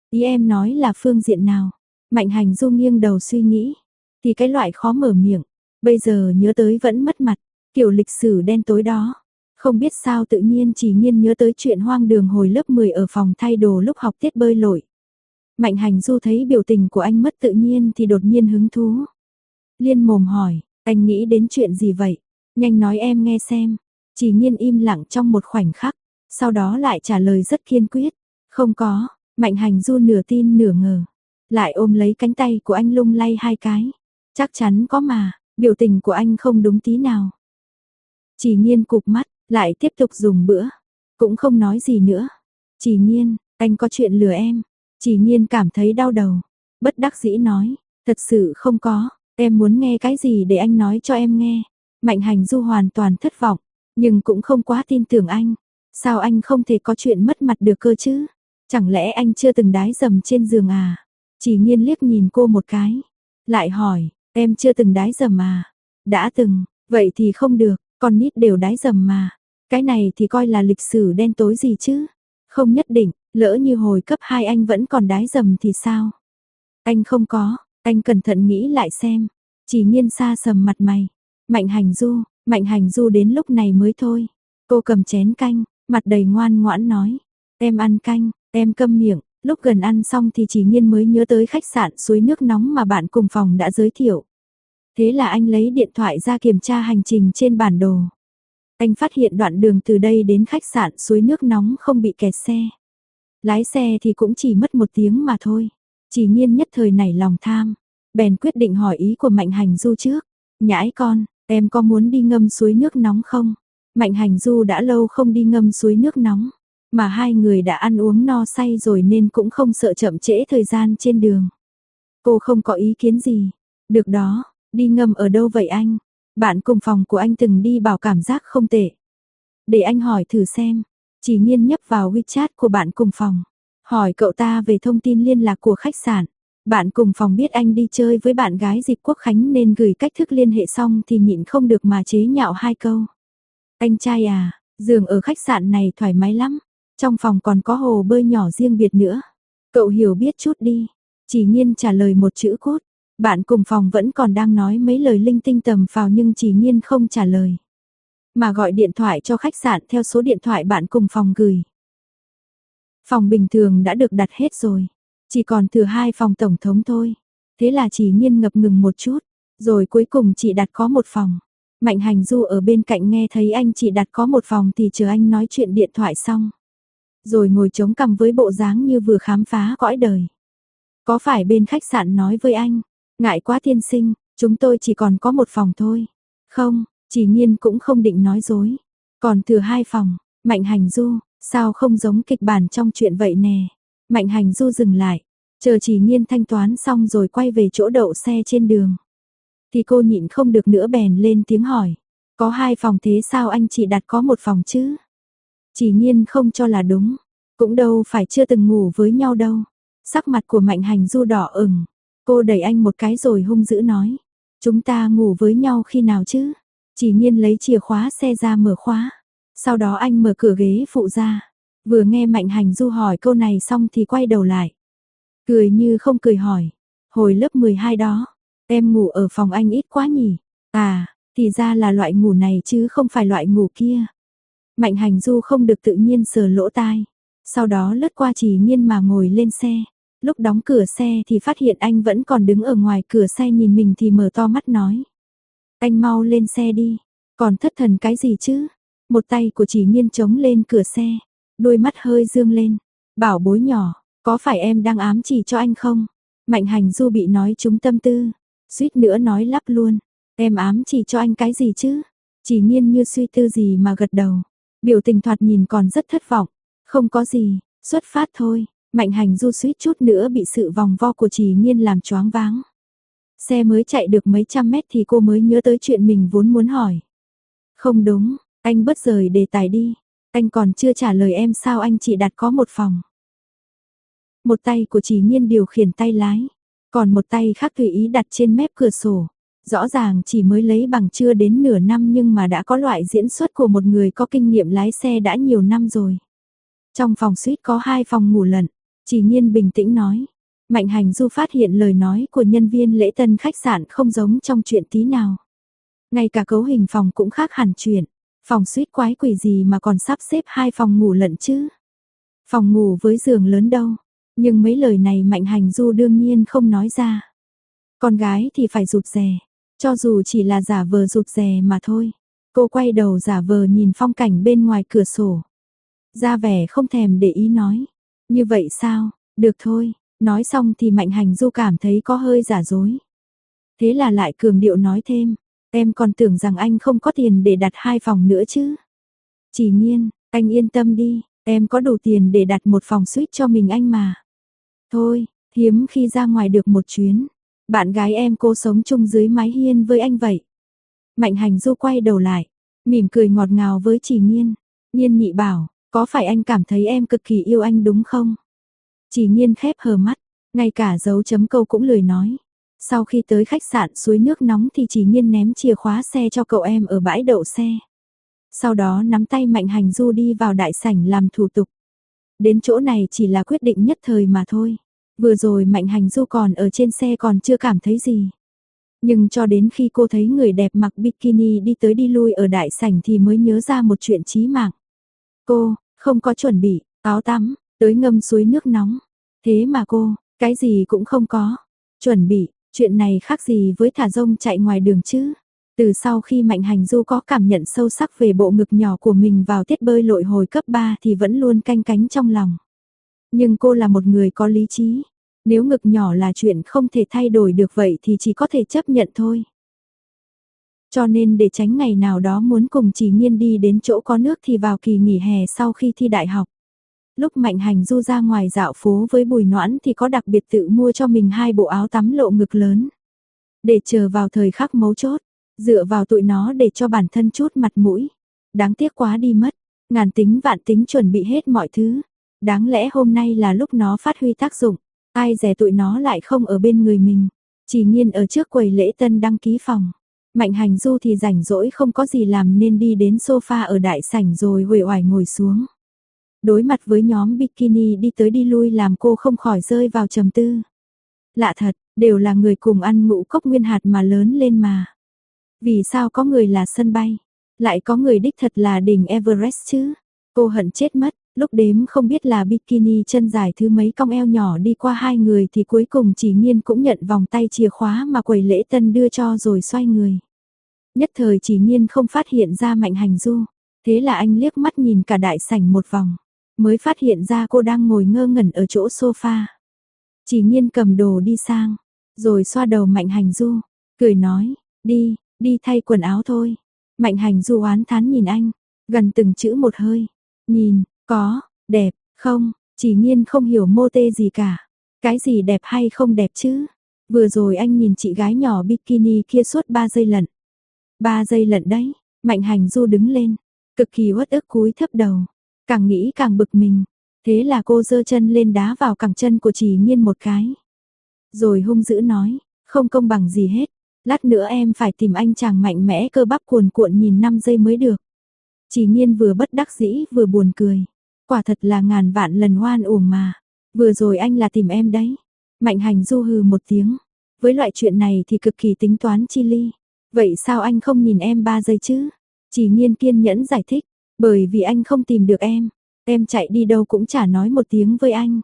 S1: Ý em nói là phương diện nào? Mạnh Hành Du nghiêng đầu suy nghĩ. Thì cái loại khó mở miệng. Bây giờ nhớ tới vẫn mất mặt. Kiểu lịch sử đen tối đó. Không biết sao tự nhiên chỉ nhiên nhớ tới chuyện hoang đường hồi lớp 10 ở phòng thay đồ lúc học tiết bơi lội. Mạnh Hành Du thấy biểu tình của anh mất tự nhiên thì đột nhiên hứng thú. Liên mồm hỏi, anh nghĩ đến chuyện gì vậy? Nhanh nói em nghe xem. Chỉ nhiên im lặng trong một khoảnh khắc. Sau đó lại trả lời rất kiên quyết. Không có, Mạnh Hành Du nửa tin nửa ngờ. Lại ôm lấy cánh tay của anh lung lay hai cái. Chắc chắn có mà, biểu tình của anh không đúng tí nào. Chỉ nhiên cụp mắt, lại tiếp tục dùng bữa. Cũng không nói gì nữa. Chỉ nhiên, anh có chuyện lừa em. Chỉ nhiên cảm thấy đau đầu. Bất đắc dĩ nói, thật sự không có. Em muốn nghe cái gì để anh nói cho em nghe. Mạnh Hành Du hoàn toàn thất vọng. Nhưng cũng không quá tin tưởng anh. Sao anh không thể có chuyện mất mặt được cơ chứ? Chẳng lẽ anh chưa từng đái dầm trên giường à? Chỉ nhiên liếc nhìn cô một cái. Lại hỏi, em chưa từng đái dầm à? Đã từng, vậy thì không được, con nít đều đái dầm mà. Cái này thì coi là lịch sử đen tối gì chứ? Không nhất định, lỡ như hồi cấp 2 anh vẫn còn đái dầm thì sao? Anh không có, anh cẩn thận nghĩ lại xem. Chỉ nhiên xa sầm mặt mày. Mạnh Hành Du đến lúc này mới thôi. Cô cầm chén canh, mặt đầy ngoan ngoãn nói. Em ăn canh, em câm miệng. Lúc gần ăn xong thì chỉ nhiên mới nhớ tới khách sạn suối nước nóng mà bạn cùng phòng đã giới thiệu. Thế là anh lấy điện thoại ra kiểm tra hành trình trên bản đồ. Anh phát hiện đoạn đường từ đây đến khách sạn suối nước nóng không bị kẹt xe. Lái xe thì cũng chỉ mất 1 tiếng mà thôi. Chỉ nhiên nhất thời nảy lòng tham. Bèn quyết định hỏi ý của Mạnh Hành Du trước. Nhãi con, em có muốn đi ngâm suối nước nóng không? Mạnh Hành Du đã lâu không đi ngâm suối nước nóng. Mà hai người đã ăn uống no say rồi nên cũng không sợ chậm trễ thời gian trên đường. Cô không có ý kiến gì. Được đó, đi ngâm ở đâu vậy anh? Bạn cùng phòng của anh từng đi bảo cảm giác không tệ. Để anh hỏi thử xem. Chỉ nhiên nhấp vào WeChat của bạn cùng phòng. Hỏi cậu ta về thông tin liên lạc của khách sạn. Bạn cùng phòng biết anh đi chơi với bạn gái dịp Quốc Khánh nên gửi cách thức liên hệ xong thì nhịn không được mà chế nhạo 2 câu. Anh trai à, giường ở khách sạn này thoải mái lắm. Trong phòng còn có hồ bơi nhỏ riêng biệt nữa. Cậu hiểu biết chút đi. Chỉ nhiên trả lời một chữ cốt. Bạn cùng phòng vẫn còn đang nói mấy lời linh tinh tầm phào nhưng chỉ nhiên không trả lời. Mà gọi điện thoại cho khách sạn theo số điện thoại bạn cùng phòng gửi. Phòng bình thường đã được đặt hết rồi. Chỉ còn thừa 2 phòng tổng thống thôi. Thế là chỉ nhiên ngập ngừng một chút. Rồi cuối cùng chị đặt có 1 phòng. Mạnh Hành Du ở bên cạnh nghe thấy anh chị đặt có 1 phòng thì chờ anh nói chuyện điện thoại xong. Rồi ngồi chống cằm với bộ dáng như vừa khám phá cõi đời. Có phải bên khách sạn nói với anh, ngại quá tiên sinh, chúng tôi chỉ còn có 1 phòng thôi. Không, chỉ nhiên cũng không định nói dối. Còn thừa 2 phòng, Mạnh Hành Du, sao không giống kịch bản trong chuyện vậy nè. Mạnh Hành Du dừng lại, chờ chỉ nhiên thanh toán xong rồi quay về chỗ đậu xe trên đường. Thì cô nhịn không được nữa bèn lên tiếng hỏi. Có 2 phòng thế sao anh chỉ đặt có 1 phòng chứ? Chỉ nhiên không cho là đúng. Cũng đâu phải chưa từng ngủ với nhau đâu. Sắc mặt của Mạnh Hành Du đỏ ửng. Cô đẩy anh một cái rồi hung dữ nói. Chúng ta ngủ với nhau khi nào chứ? Chỉ nhiên lấy chìa khóa xe ra mở khóa. Sau đó anh mở cửa ghế phụ ra. Vừa nghe Mạnh Hành Du hỏi câu này xong thì quay đầu lại. Cười như không cười hỏi. Hồi lớp 12 đó, em ngủ ở phòng anh ít quá nhỉ? À, thì ra là loại ngủ này chứ không phải loại ngủ kia. Mạnh Hành Du không được tự nhiên sờ lỗ tai. Sau đó lướt qua Chỉ Nhiên mà ngồi lên xe. Lúc đóng cửa xe thì phát hiện anh vẫn còn đứng ở ngoài cửa xe nhìn mình thì mở to mắt nói. Anh mau lên xe đi. Còn thất thần cái gì chứ? Một tay của Chỉ Nhiên chống lên cửa xe. Đôi mắt hơi dương lên. Bảo bối nhỏ, có phải em đang ám chỉ cho anh không? Mạnh Hành Du bị nói trúng tâm tư. Suýt nữa nói lắp luôn. Em ám chỉ cho anh cái gì chứ? Chỉ Nhiên như suy tư gì mà gật đầu. Biểu tình thoạt nhìn còn rất thất vọng. Không có gì, xuất phát thôi. Mạnh Hành Du suýt chút nữa bị sự vòng vo của Chỉ Nhiên làm choáng váng. Xe mới chạy được mấy trăm mét thì cô mới nhớ tới chuyện mình vốn muốn hỏi. Không đúng, anh bớt rời đề tài đi. Anh còn chưa trả lời em sao anh chỉ đặt có 1 phòng. Một tay của Chỉ Nhiên điều khiển tay lái. Còn một tay khác tùy ý đặt trên mép cửa sổ. Rõ ràng chỉ mới lấy bằng chưa đến nửa năm nhưng mà đã có loại diễn xuất của một người có kinh nghiệm lái xe đã nhiều năm rồi. Trong phòng suite có 2 phòng ngủ lận. Chỉ Nhiên bình tĩnh nói. Mạnh Hành Du phát hiện lời nói của nhân viên lễ tân khách sạn không giống trong chuyện tí nào. Ngay cả cấu hình phòng cũng khác hẳn chuyện. Phòng suite quái quỷ gì mà còn sắp xếp 2 phòng ngủ lận chứ. Phòng ngủ với giường lớn đâu. Nhưng mấy lời này Mạnh Hành Du đương nhiên không nói ra. Con gái thì phải rụt rè. Cho dù chỉ là giả vờ rụt rè mà thôi. Cô quay đầu giả vờ nhìn phong cảnh bên ngoài cửa sổ. Ra vẻ không thèm để ý nói. Như vậy sao, được thôi. Nói xong thì Mạnh Hành Du cảm thấy có hơi giả dối. Thế là lại cường điệu nói thêm. Em còn tưởng rằng anh không có tiền để đặt 2 phòng nữa chứ. Chỉ Nhiên, anh yên tâm đi. Em có đủ tiền để đặt một phòng suite cho mình anh mà. Thôi, hiếm khi ra ngoài được một chuyến. Bạn gái em cô sống chung dưới mái hiên với anh vậy. Mạnh Hành Du quay đầu lại, mỉm cười ngọt ngào với Chỉ Nhiên. Nhiên nhị bảo, có phải anh cảm thấy em cực kỳ yêu anh đúng không? Chỉ Nhiên khép hờ mắt, ngay cả dấu chấm câu cũng lười nói. Sau khi tới khách sạn suối nước nóng thì Chỉ Nhiên ném chìa khóa xe cho cậu em ở bãi đậu xe. Sau đó nắm tay Mạnh Hành Du đi vào đại sảnh làm thủ tục. Đến chỗ này chỉ là quyết định nhất thời mà thôi. Vừa rồi Mạnh Hành Du còn ở trên xe còn chưa cảm thấy gì. Nhưng cho đến khi cô thấy người đẹp mặc bikini đi tới đi lui ở đại sảnh thì mới nhớ ra một chuyện chí mạng. Cô, không có chuẩn bị, áo tắm, tới ngâm suối nước nóng. Thế mà cô, cái gì cũng không có. Chuẩn bị, chuyện này khác gì với thả rông chạy ngoài đường chứ. Từ sau khi Mạnh Hành Du có cảm nhận sâu sắc về bộ ngực nhỏ của mình vào tiết bơi lội hồi cấp 3 thì vẫn luôn canh cánh trong lòng. Nhưng cô là một người có lý trí. Nếu ngực nhỏ là chuyện không thể thay đổi được vậy thì chỉ có thể chấp nhận thôi. Cho nên để tránh ngày nào đó muốn cùng Chỉ Nhiên đi đến chỗ có nước thì vào kỳ nghỉ hè sau khi thi đại học. Lúc Mạnh Hành Du ra ngoài dạo phố với Bùi Noãn thì có đặc biệt tự mua cho mình 2 bộ áo tắm lộ ngực lớn. Để chờ vào thời khắc mấu chốt, dựa vào tụi nó để cho bản thân chút mặt mũi. Đáng tiếc quá đi mất, ngàn tính vạn tính chuẩn bị hết mọi thứ. Đáng lẽ hôm nay là lúc nó phát huy tác dụng. Ai dè tụi nó lại không ở bên người mình. Chỉ Nhiên ở trước quầy lễ tân đăng ký phòng. Mạnh Hành Du thì rảnh rỗi không có gì làm nên đi đến sofa ở đại sảnh rồi uể oải ngồi xuống. Đối mặt với nhóm bikini đi tới đi lui làm cô không khỏi rơi vào trầm tư. Lạ thật, đều là người cùng ăn ngũ cốc nguyên hạt mà lớn lên mà. Vì sao có người là sân bay, lại có người đích thật là đỉnh Everest chứ? Cô hận chết mất. Lúc đếm không biết là bikini chân dài thứ mấy cong eo nhỏ đi qua 2 người thì cuối cùng Chỉ Nhiên cũng nhận vòng tay chìa khóa mà quầy lễ tân đưa cho rồi xoay người. Nhất thời Chỉ Nhiên không phát hiện ra Mạnh Hành Du. Thế là anh liếc mắt nhìn cả đại sảnh một vòng. Mới phát hiện ra cô đang ngồi ngơ ngẩn ở chỗ sofa. Chỉ Nhiên cầm đồ đi sang. Rồi xoa đầu Mạnh Hành Du. Cười nói, đi thay quần áo thôi. Mạnh Hành Du oán thán nhìn anh. Gần từng chữ một hơi. Nhìn. Có, đẹp, không, Chỉ Nhiên không hiểu mô tê gì cả. Cái gì đẹp hay không đẹp chứ? Vừa rồi anh nhìn chị gái nhỏ bikini kia suốt 3 giây lận. 3 giây lận đấy, Mạnh Hành Du đứng lên, cực kỳ uất ức cúi thấp đầu. Càng nghĩ càng bực mình. Thế là cô giơ chân lên đá vào cẳng chân của Chỉ Nhiên một cái. Rồi hung dữ nói, không công bằng gì hết. Lát nữa em phải tìm anh chàng mạnh mẽ cơ bắp cuồn cuộn nhìn 5 giây mới được. Chỉ Nhiên vừa bất đắc dĩ vừa buồn cười. Quả thật là ngàn vạn lần oan uổng mà. Vừa rồi anh là tìm em đấy. Mạnh Hành Du hừ một tiếng. Với loại chuyện này thì cực kỳ tính toán chi ly. Vậy sao anh không nhìn em 3 giây chứ? Chỉ Nhiên kiên nhẫn giải thích. Bởi vì anh không tìm được em. Em chạy đi đâu cũng chả nói một tiếng với anh.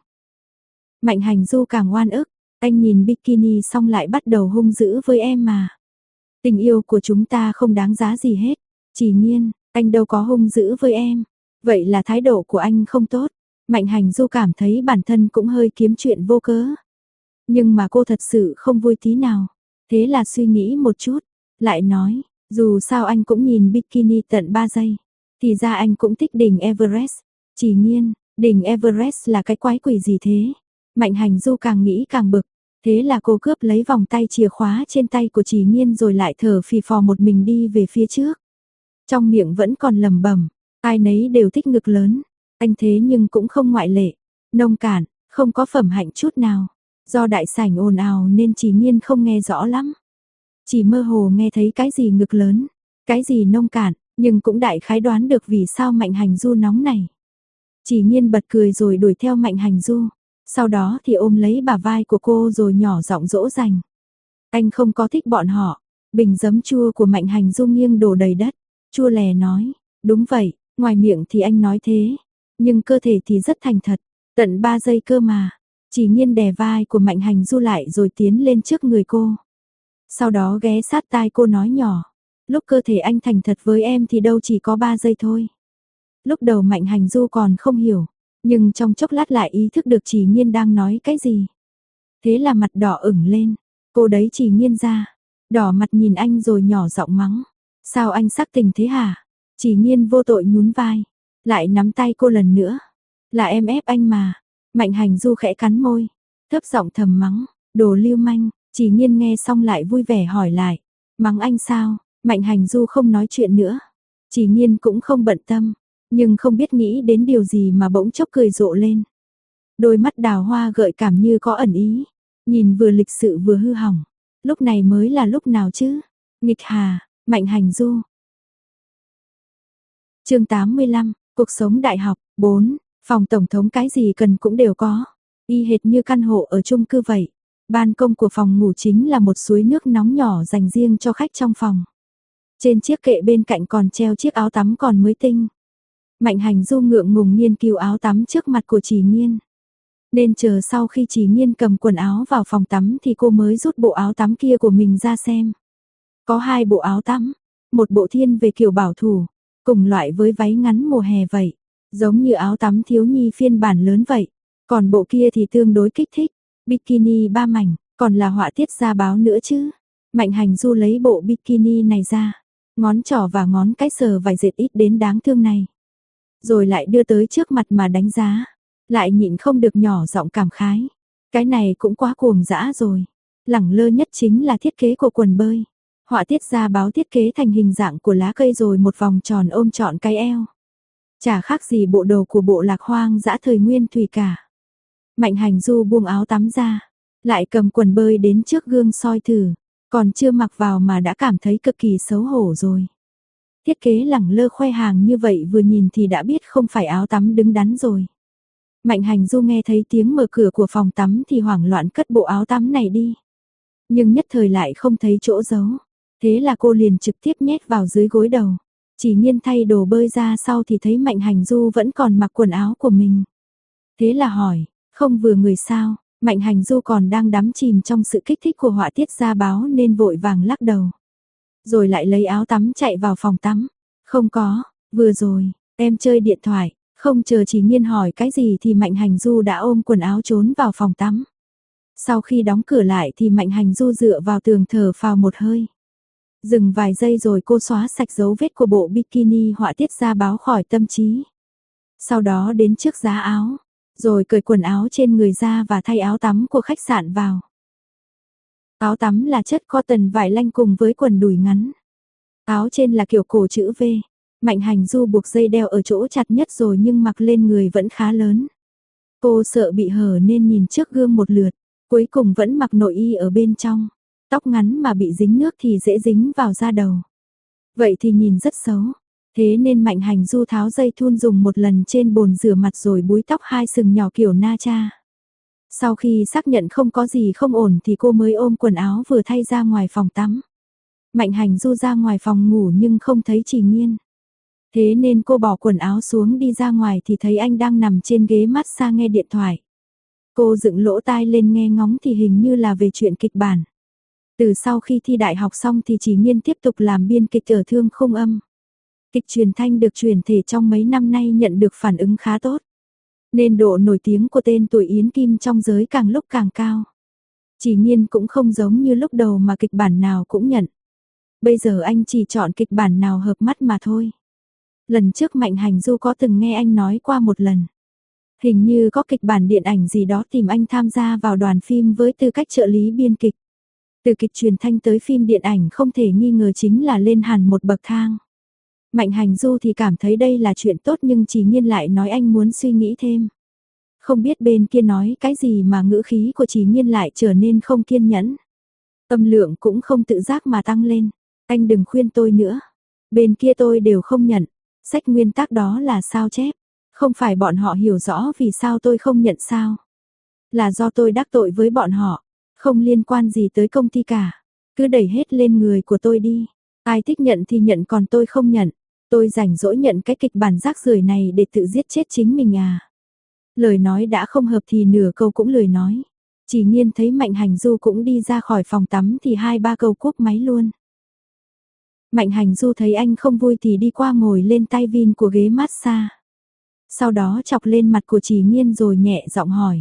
S1: Mạnh Hành Du càng oan ức. Anh nhìn bikini xong lại bắt đầu hung dữ với em mà. Tình yêu của chúng ta không đáng giá gì hết. Chỉ Nhiên, anh đâu có hung dữ với em. Vậy là thái độ của anh không tốt. Mạnh Hành Du cảm thấy bản thân cũng hơi kiếm chuyện vô cớ. Nhưng mà cô thật sự không vui tí nào. Thế là suy nghĩ một chút. Lại nói, dù sao anh cũng nhìn bikini tận 3 giây. Thì ra anh cũng thích đỉnh Everest. Chỉ Nhiên, đỉnh Everest là cái quái quỷ gì thế? Mạnh Hành Du càng nghĩ càng bực. Thế là cô cướp lấy vòng tay chìa khóa trên tay của Chỉ Nhiên rồi lại thở phì phò một mình đi về phía trước. Trong miệng vẫn còn lẩm bẩm. Ai nấy đều thích ngực lớn, anh thế nhưng cũng không ngoại lệ. Nông cạn, không có phẩm hạnh chút nào. Do đại sảnh ồn ào nên Chỉ Nhiên không nghe rõ lắm. Chỉ mơ hồ nghe thấy cái gì ngực lớn, cái gì nông cạn, nhưng cũng đại khái đoán được vì sao Mạnh Hành Du nóng này. Chỉ Nhiên bật cười rồi đuổi theo Mạnh Hành Du. Sau đó thì ôm lấy bả vai của cô rồi nhỏ giọng dỗ dành. Anh không có thích bọn họ. Bình giấm chua của Mạnh Hành Du nghiêng đổ đầy đất. Chua lè nói, đúng vậy, ngoài miệng thì anh nói thế. Nhưng cơ thể thì rất thành thật. Tận 3 giây cơ mà. Chỉ Nhiên đè vai của Mạnh Hành Du lại rồi tiến lên trước người cô. Sau đó ghé sát tai cô nói nhỏ. Lúc cơ thể anh thành thật với em thì đâu chỉ có 3 giây thôi. Lúc đầu Mạnh Hành Du còn không hiểu. Nhưng trong chốc lát lại ý thức được Chỉ Nhiên đang nói cái gì. Thế là mặt đỏ ửng lên. Cô đấy Chỉ Nhiên ra. Đỏ mặt nhìn anh rồi nhỏ giọng mắng. Sao anh sắc tình thế hả? Chỉ Nhiên vô tội nhún vai. Lại nắm tay cô lần nữa. Là em ép anh mà. Mạnh Hành Du khẽ cắn môi. Thấp giọng thầm mắng. Đồ lưu manh. Chỉ Nhiên nghe xong lại vui vẻ hỏi lại. Mắng anh sao? Mạnh Hành Du không nói chuyện nữa. Chỉ Nhiên cũng không bận tâm. Nhưng không biết nghĩ đến điều gì mà bỗng chốc cười rộ lên. Đôi mắt đào hoa gợi cảm như có ẩn ý. Nhìn vừa lịch sự vừa hư hỏng. Lúc này mới là lúc nào chứ? Nghịch hà, Mạnh Hành Du. Chương 85, cuộc sống đại học. 4. Phòng tổng thống cái gì cần cũng đều có. Y hệt như căn hộ ở chung cư vậy. Ban công của phòng ngủ chính là một suối nước nóng nhỏ dành riêng cho khách trong phòng. Trên chiếc kệ bên cạnh còn treo chiếc áo tắm còn mới tinh. Mạnh Hành Du ngượng ngùng nghiên cứu áo tắm trước mặt của Chỉ Nhiên. Nên chờ sau khi Chỉ Nhiên cầm quần áo vào phòng tắm thì cô mới rút bộ áo tắm kia của mình ra xem. Có 2 bộ áo tắm, một bộ thiên về kiểu bảo thủ, cùng loại với váy ngắn mùa hè vậy, giống như áo tắm thiếu nhi phiên bản lớn vậy. Còn bộ kia thì tương đối kích thích, bikini 3 mảnh, còn là họa tiết da báo nữa chứ. Mạnh Hành Du lấy bộ bikini này ra, ngón trỏ và ngón cái sờ vài dệt ít đến đáng thương này. Rồi lại đưa tới trước mặt mà đánh giá, lại nhịn không được nhỏ giọng cảm khái. Cái này cũng quá cuồng dã rồi. Lẳng lơ nhất chính là thiết kế của quần bơi. Họa tiết da báo thiết kế thành hình dạng của lá cây rồi một vòng tròn ôm trọn cái eo. Chả khác gì bộ đồ của bộ lạc hoang dã thời nguyên thủy cả. Mạnh Hành Du buông áo tắm ra, lại cầm quần bơi đến trước gương soi thử, còn chưa mặc vào mà đã cảm thấy cực kỳ xấu hổ rồi. Thiết kế lẳng lơ khoe hàng như vậy vừa nhìn thì đã biết không phải áo tắm đứng đắn rồi. Mạnh Hành Du nghe thấy tiếng mở cửa của phòng tắm thì hoảng loạn cất bộ áo tắm này đi. Nhưng nhất thời lại không thấy chỗ giấu. Thế là cô liền trực tiếp nhét vào dưới gối đầu. Chỉ Nhiên thay đồ bơi ra sau thì thấy Mạnh Hành Du vẫn còn mặc quần áo của mình. Thế là hỏi, không vừa người sao? Mạnh Hành Du còn đang đắm chìm trong sự kích thích của họa tiết da báo nên vội vàng lắc đầu. Rồi lại lấy áo tắm chạy vào phòng tắm. Không có, vừa rồi, em chơi điện thoại. Không chờ Chỉ Nhiên hỏi cái gì thì Mạnh Hành Du đã ôm quần áo trốn vào phòng tắm. Sau khi đóng cửa lại thì Mạnh Hành Du dựa vào tường thở phào một hơi. Dừng vài giây rồi cô xóa sạch dấu vết của bộ bikini họa tiết da báo khỏi tâm trí. Sau đó đến trước giá áo, rồi cởi quần áo trên người ra và thay áo tắm của khách sạn vào. Áo tắm là chất cotton vải lanh cùng với quần đùi ngắn. Áo trên là kiểu cổ chữ V. Mạnh Hành Du buộc dây đeo ở chỗ chặt nhất rồi nhưng mặc lên người vẫn khá lớn. Cô sợ bị hở nên nhìn trước gương một lượt, cuối cùng vẫn mặc nội y ở bên trong. Tóc ngắn mà bị dính nước thì dễ dính vào da đầu. Vậy thì nhìn rất xấu. Thế nên Mạnh Hành Du tháo dây thun dùng một lần trên bồn rửa mặt rồi búi tóc 2 sừng nhỏ kiểu na cha. Sau khi xác nhận không có gì không ổn thì cô mới ôm quần áo vừa thay ra ngoài phòng tắm. Mạnh Hành Du ra ngoài phòng ngủ nhưng không thấy Chỉ Nhiên. Thế nên cô bỏ quần áo xuống đi ra ngoài thì thấy anh đang nằm trên ghế massage nghe điện thoại. Cô dựng lỗ tai lên nghe ngóng thì hình như là về chuyện kịch bản. Từ sau khi thi đại học xong thì Chỉ Nhiên tiếp tục làm biên kịch ở Thương Khung Âm. Kịch truyền thanh được truyền thể trong mấy năm nay nhận được phản ứng khá tốt. Nên độ nổi tiếng của tên tuổi Yến Kim trong giới càng lúc càng cao. Chỉ Nhiên cũng không giống như lúc đầu mà kịch bản nào cũng nhận. Bây giờ anh chỉ chọn kịch bản nào hợp mắt mà thôi. Lần trước Mạnh Hành Du có từng nghe anh nói qua một lần. Hình như có kịch bản điện ảnh gì đó tìm anh tham gia vào đoàn phim với tư cách trợ lý biên kịch. Từ kịch truyền thanh tới phim điện ảnh không thể nghi ngờ chính là lên hẳn một bậc thang. Mạnh Hành Du thì cảm thấy đây là chuyện tốt nhưng Chỉ Nhiên lại nói anh muốn suy nghĩ thêm. Không biết bên kia nói cái gì mà ngữ khí của Chỉ Nhiên lại trở nên không kiên nhẫn. Âm lượng cũng không tự giác mà tăng lên. Anh đừng khuyên tôi nữa. Bên kia tôi đều không nhận. Sách nguyên tắc đó là sao chép. Không phải bọn họ hiểu rõ vì sao tôi không nhận sao. là do tôi đắc tội với bọn họ, không liên quan gì tới công ty cả. Cứ đẩy hết lên người của tôi đi. Ai thích nhận thì nhận còn tôi không nhận. Tôi rảnh rỗi nhận cái kịch bản rác rưởi này để tự giết chết chính mình à. Lời nói đã không hợp thì nửa câu cũng lười nói. Chỉ Nhiên thấy Mạnh Hành Du cũng đi ra khỏi phòng tắm thì 2-3 câu cúp máy luôn. Mạnh Hành Du thấy anh không vui thì đi qua ngồi lên tay vin của ghế massage. Sau đó chọc lên mặt của Chỉ Nhiên rồi nhẹ giọng hỏi.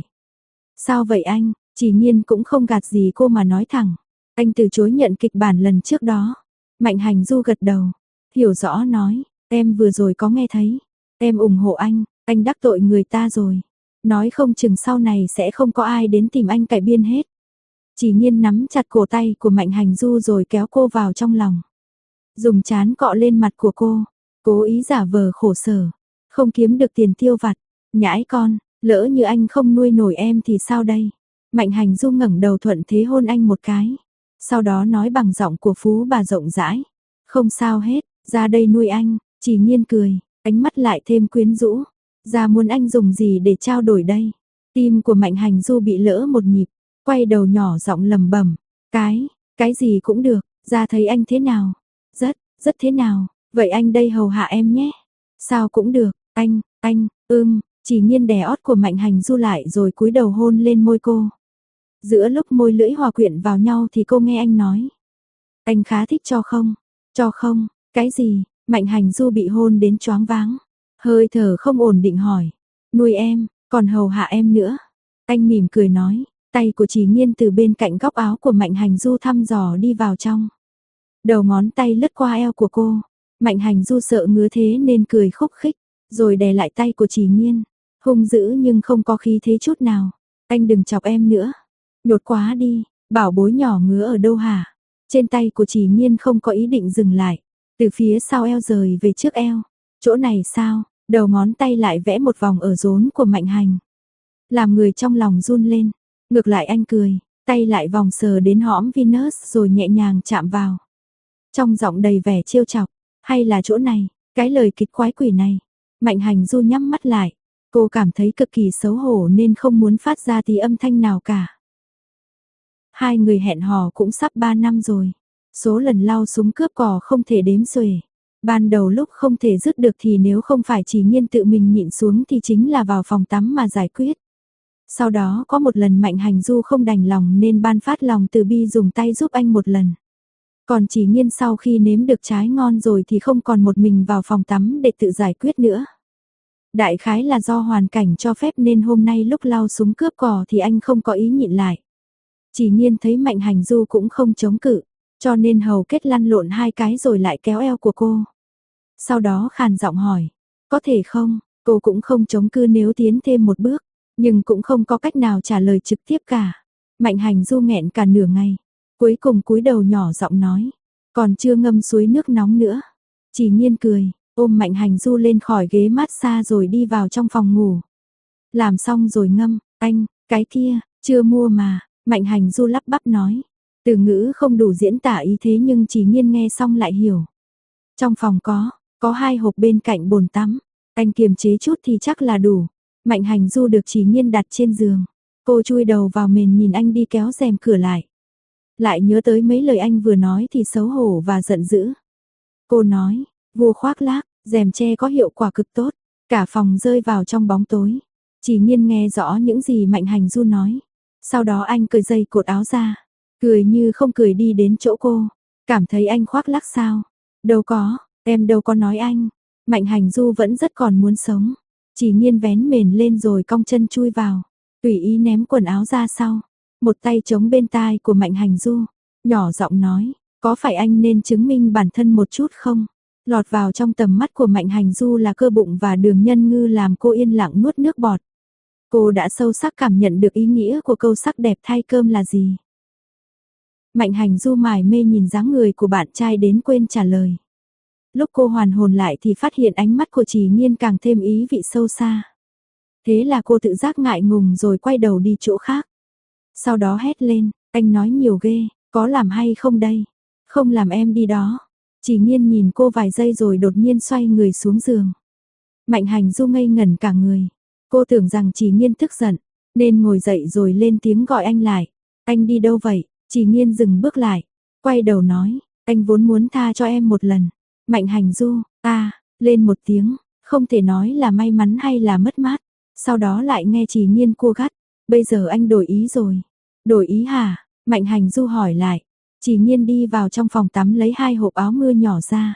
S1: Sao vậy anh? Chỉ Nhiên cũng không gạt gì cô mà nói thẳng. Anh từ chối nhận kịch bản lần trước đó. Mạnh Hành Du gật đầu. Hiểu rõ nói. Em vừa rồi có nghe thấy. Em ủng hộ anh đắc tội người ta rồi. Nói không chừng sau này sẽ không có ai đến tìm anh cải biên hết. Chỉ Nhiên nắm chặt cổ tay của Mạnh Hành Du rồi kéo cô vào trong lòng. Dùng trán cọ lên mặt của cô. Cố ý giả vờ khổ sở. Không kiếm được tiền tiêu vặt. Nhãi con, lỡ như anh không nuôi nổi em thì sao đây? Mạnh Hành Du ngẩng đầu thuận thế hôn anh một cái. Sau đó nói bằng giọng của phú bà rộng rãi. Không sao hết, ra đây nuôi anh. Chỉ Nhiên cười, ánh mắt lại thêm quyến rũ. Ra muốn anh dùng gì để trao đổi đây? Tim của Mạnh Hành Du bị lỡ một nhịp. Quay đầu nhỏ giọng lầm bẩm. Cái gì cũng được, ra thấy anh thế nào? Rất thế nào? Vậy anh đây hầu hạ em nhé. Sao cũng được, anh, Chỉ Nhiên đè ót của Mạnh Hành Du lại rồi cúi đầu hôn lên môi cô. Giữa lúc môi lưỡi hòa quyện vào nhau thì cô nghe anh nói. Anh khá thích cho không? Cho không? Cái gì? Mạnh Hành Du bị hôn đến choáng váng. Hơi thở không ổn định hỏi. Nuôi em, còn hầu hạ em nữa. Anh mỉm cười nói. Tay của Chỉ Nhiên từ bên cạnh góc áo của Mạnh Hành Du thăm dò đi vào trong. Đầu ngón tay lướt qua eo của cô. Mạnh Hành Du sợ ngứa thế nên cười khúc khích. Rồi đè lại tay của Chỉ Nhiên. Hung dữ nhưng không có khí thế chút nào. Anh đừng chọc em nữa. Nhột quá đi, bảo bối nhỏ ngứa ở đâu hả? Trên tay của Chỉ Nhiên không có ý định dừng lại. Từ phía sau eo rời về trước eo. Chỗ này sao? Đầu ngón tay lại vẽ một vòng ở rốn của Mạnh Hành. Làm người trong lòng run lên. Ngược lại anh cười. Tay lại vòng sờ đến hõm Venus rồi nhẹ nhàng chạm vào. Trong giọng đầy vẻ trêu chọc. Hay là chỗ này? Cái lời kịch quái quỷ này. Mạnh Hành Du nhắm mắt lại. Cô cảm thấy cực kỳ xấu hổ nên không muốn phát ra tí âm thanh nào cả. Hai người hẹn hò cũng sắp 3 năm rồi. Số lần lao súng cướp cò không thể đếm xuể. Ban đầu lúc không thể dứt được thì nếu không phải Chỉ Nhiên tự mình nhịn xuống thì chính là vào phòng tắm mà giải quyết. Sau đó có một lần Mạnh Hành Du không đành lòng nên ban phát lòng từ bi dùng tay giúp anh một lần. Còn Chỉ Nhiên sau khi nếm được trái ngon rồi thì không còn một mình vào phòng tắm để tự giải quyết nữa. Đại khái là do hoàn cảnh cho phép nên hôm nay lúc lao súng cướp cò thì anh không có ý nhịn lại. Chỉ Nhiên thấy Mạnh Hành Du cũng không chống cự, cho nên hầu kết lăn lộn 2 cái rồi lại kéo eo của cô. Sau đó khàn giọng hỏi, có thể không? Cô cũng không chống cự nếu tiến thêm một bước, nhưng cũng không có cách nào trả lời trực tiếp cả. Mạnh Hành Du nghẹn cả nửa ngày, cuối cùng cúi đầu nhỏ giọng nói, còn chưa ngâm suối nước nóng nữa. Chỉ Nhiên cười, ôm Mạnh Hành Du lên khỏi ghế massage rồi đi vào trong phòng ngủ. Làm xong rồi ngâm, anh, cái kia, chưa mua mà. Mạnh Hành Du lắp bắp nói. Từ ngữ không đủ diễn tả ý thế nhưng Chỉ Nhiên nghe xong lại hiểu. Trong phòng có 2 hộp bên cạnh bồn tắm. Anh kiềm chế chút thì chắc là đủ. Mạnh Hành Du được Chỉ Nhiên đặt trên giường. Cô chui đầu vào mền nhìn anh đi kéo rèm cửa lại. Lại nhớ tới mấy lời anh vừa nói thì xấu hổ và giận dữ. Cô nói, vua khoác lác, rèm che có hiệu quả cực tốt. Cả phòng rơi vào trong bóng tối. Chỉ Nhiên nghe rõ những gì Mạnh Hành Du nói. Sau đó anh cởi dây cột áo ra, cười như không cười đi đến chỗ cô, cảm thấy anh khoác lác sao? Đâu có, em đâu có nói anh. Mạnh Hành Du vẫn rất còn muốn sống. Chỉ Nhiên vén mền lên rồi cong chân chui vào, tùy ý ném quần áo ra sau. Một tay chống bên tai của Mạnh Hành Du, nhỏ giọng nói, có phải anh nên chứng minh bản thân một chút không? Lọt vào trong tầm mắt của Mạnh Hành Du là cơ bụng và đường nhân ngư làm cô yên lặng nuốt nước bọt. Cô đã sâu sắc cảm nhận được ý nghĩa của câu sắc đẹp thay cơm là gì. Mạnh Hành Du mải mê nhìn dáng người của bạn trai đến quên trả lời. Lúc cô hoàn hồn lại thì phát hiện ánh mắt của Chỉ Nhiên càng thêm ý vị sâu xa. Thế là cô tự giác ngại ngùng rồi quay đầu đi chỗ khác. Sau đó hét lên, anh nói nhiều ghê, có làm hay không đây? Không làm em đi đó. Chỉ Nhiên nhìn cô vài giây rồi đột nhiên xoay người xuống giường. Mạnh Hành Du ngây ngẩn cả người. Cô tưởng rằng Chỉ Nhiên tức giận, nên ngồi dậy rồi lên tiếng gọi anh lại. Anh đi đâu vậy? Chỉ Nghiên dừng bước lại, quay đầu nói, anh vốn muốn tha cho em một lần. Mạnh Hành Du, lên một tiếng, không thể nói là may mắn hay là mất mát. Sau đó lại nghe Chỉ Nghiên cua gắt, bây giờ anh đổi ý rồi. Đổi ý hả? Mạnh Hành Du hỏi lại. Chỉ Nghiên đi vào trong phòng tắm lấy 2 hộp áo mưa nhỏ ra.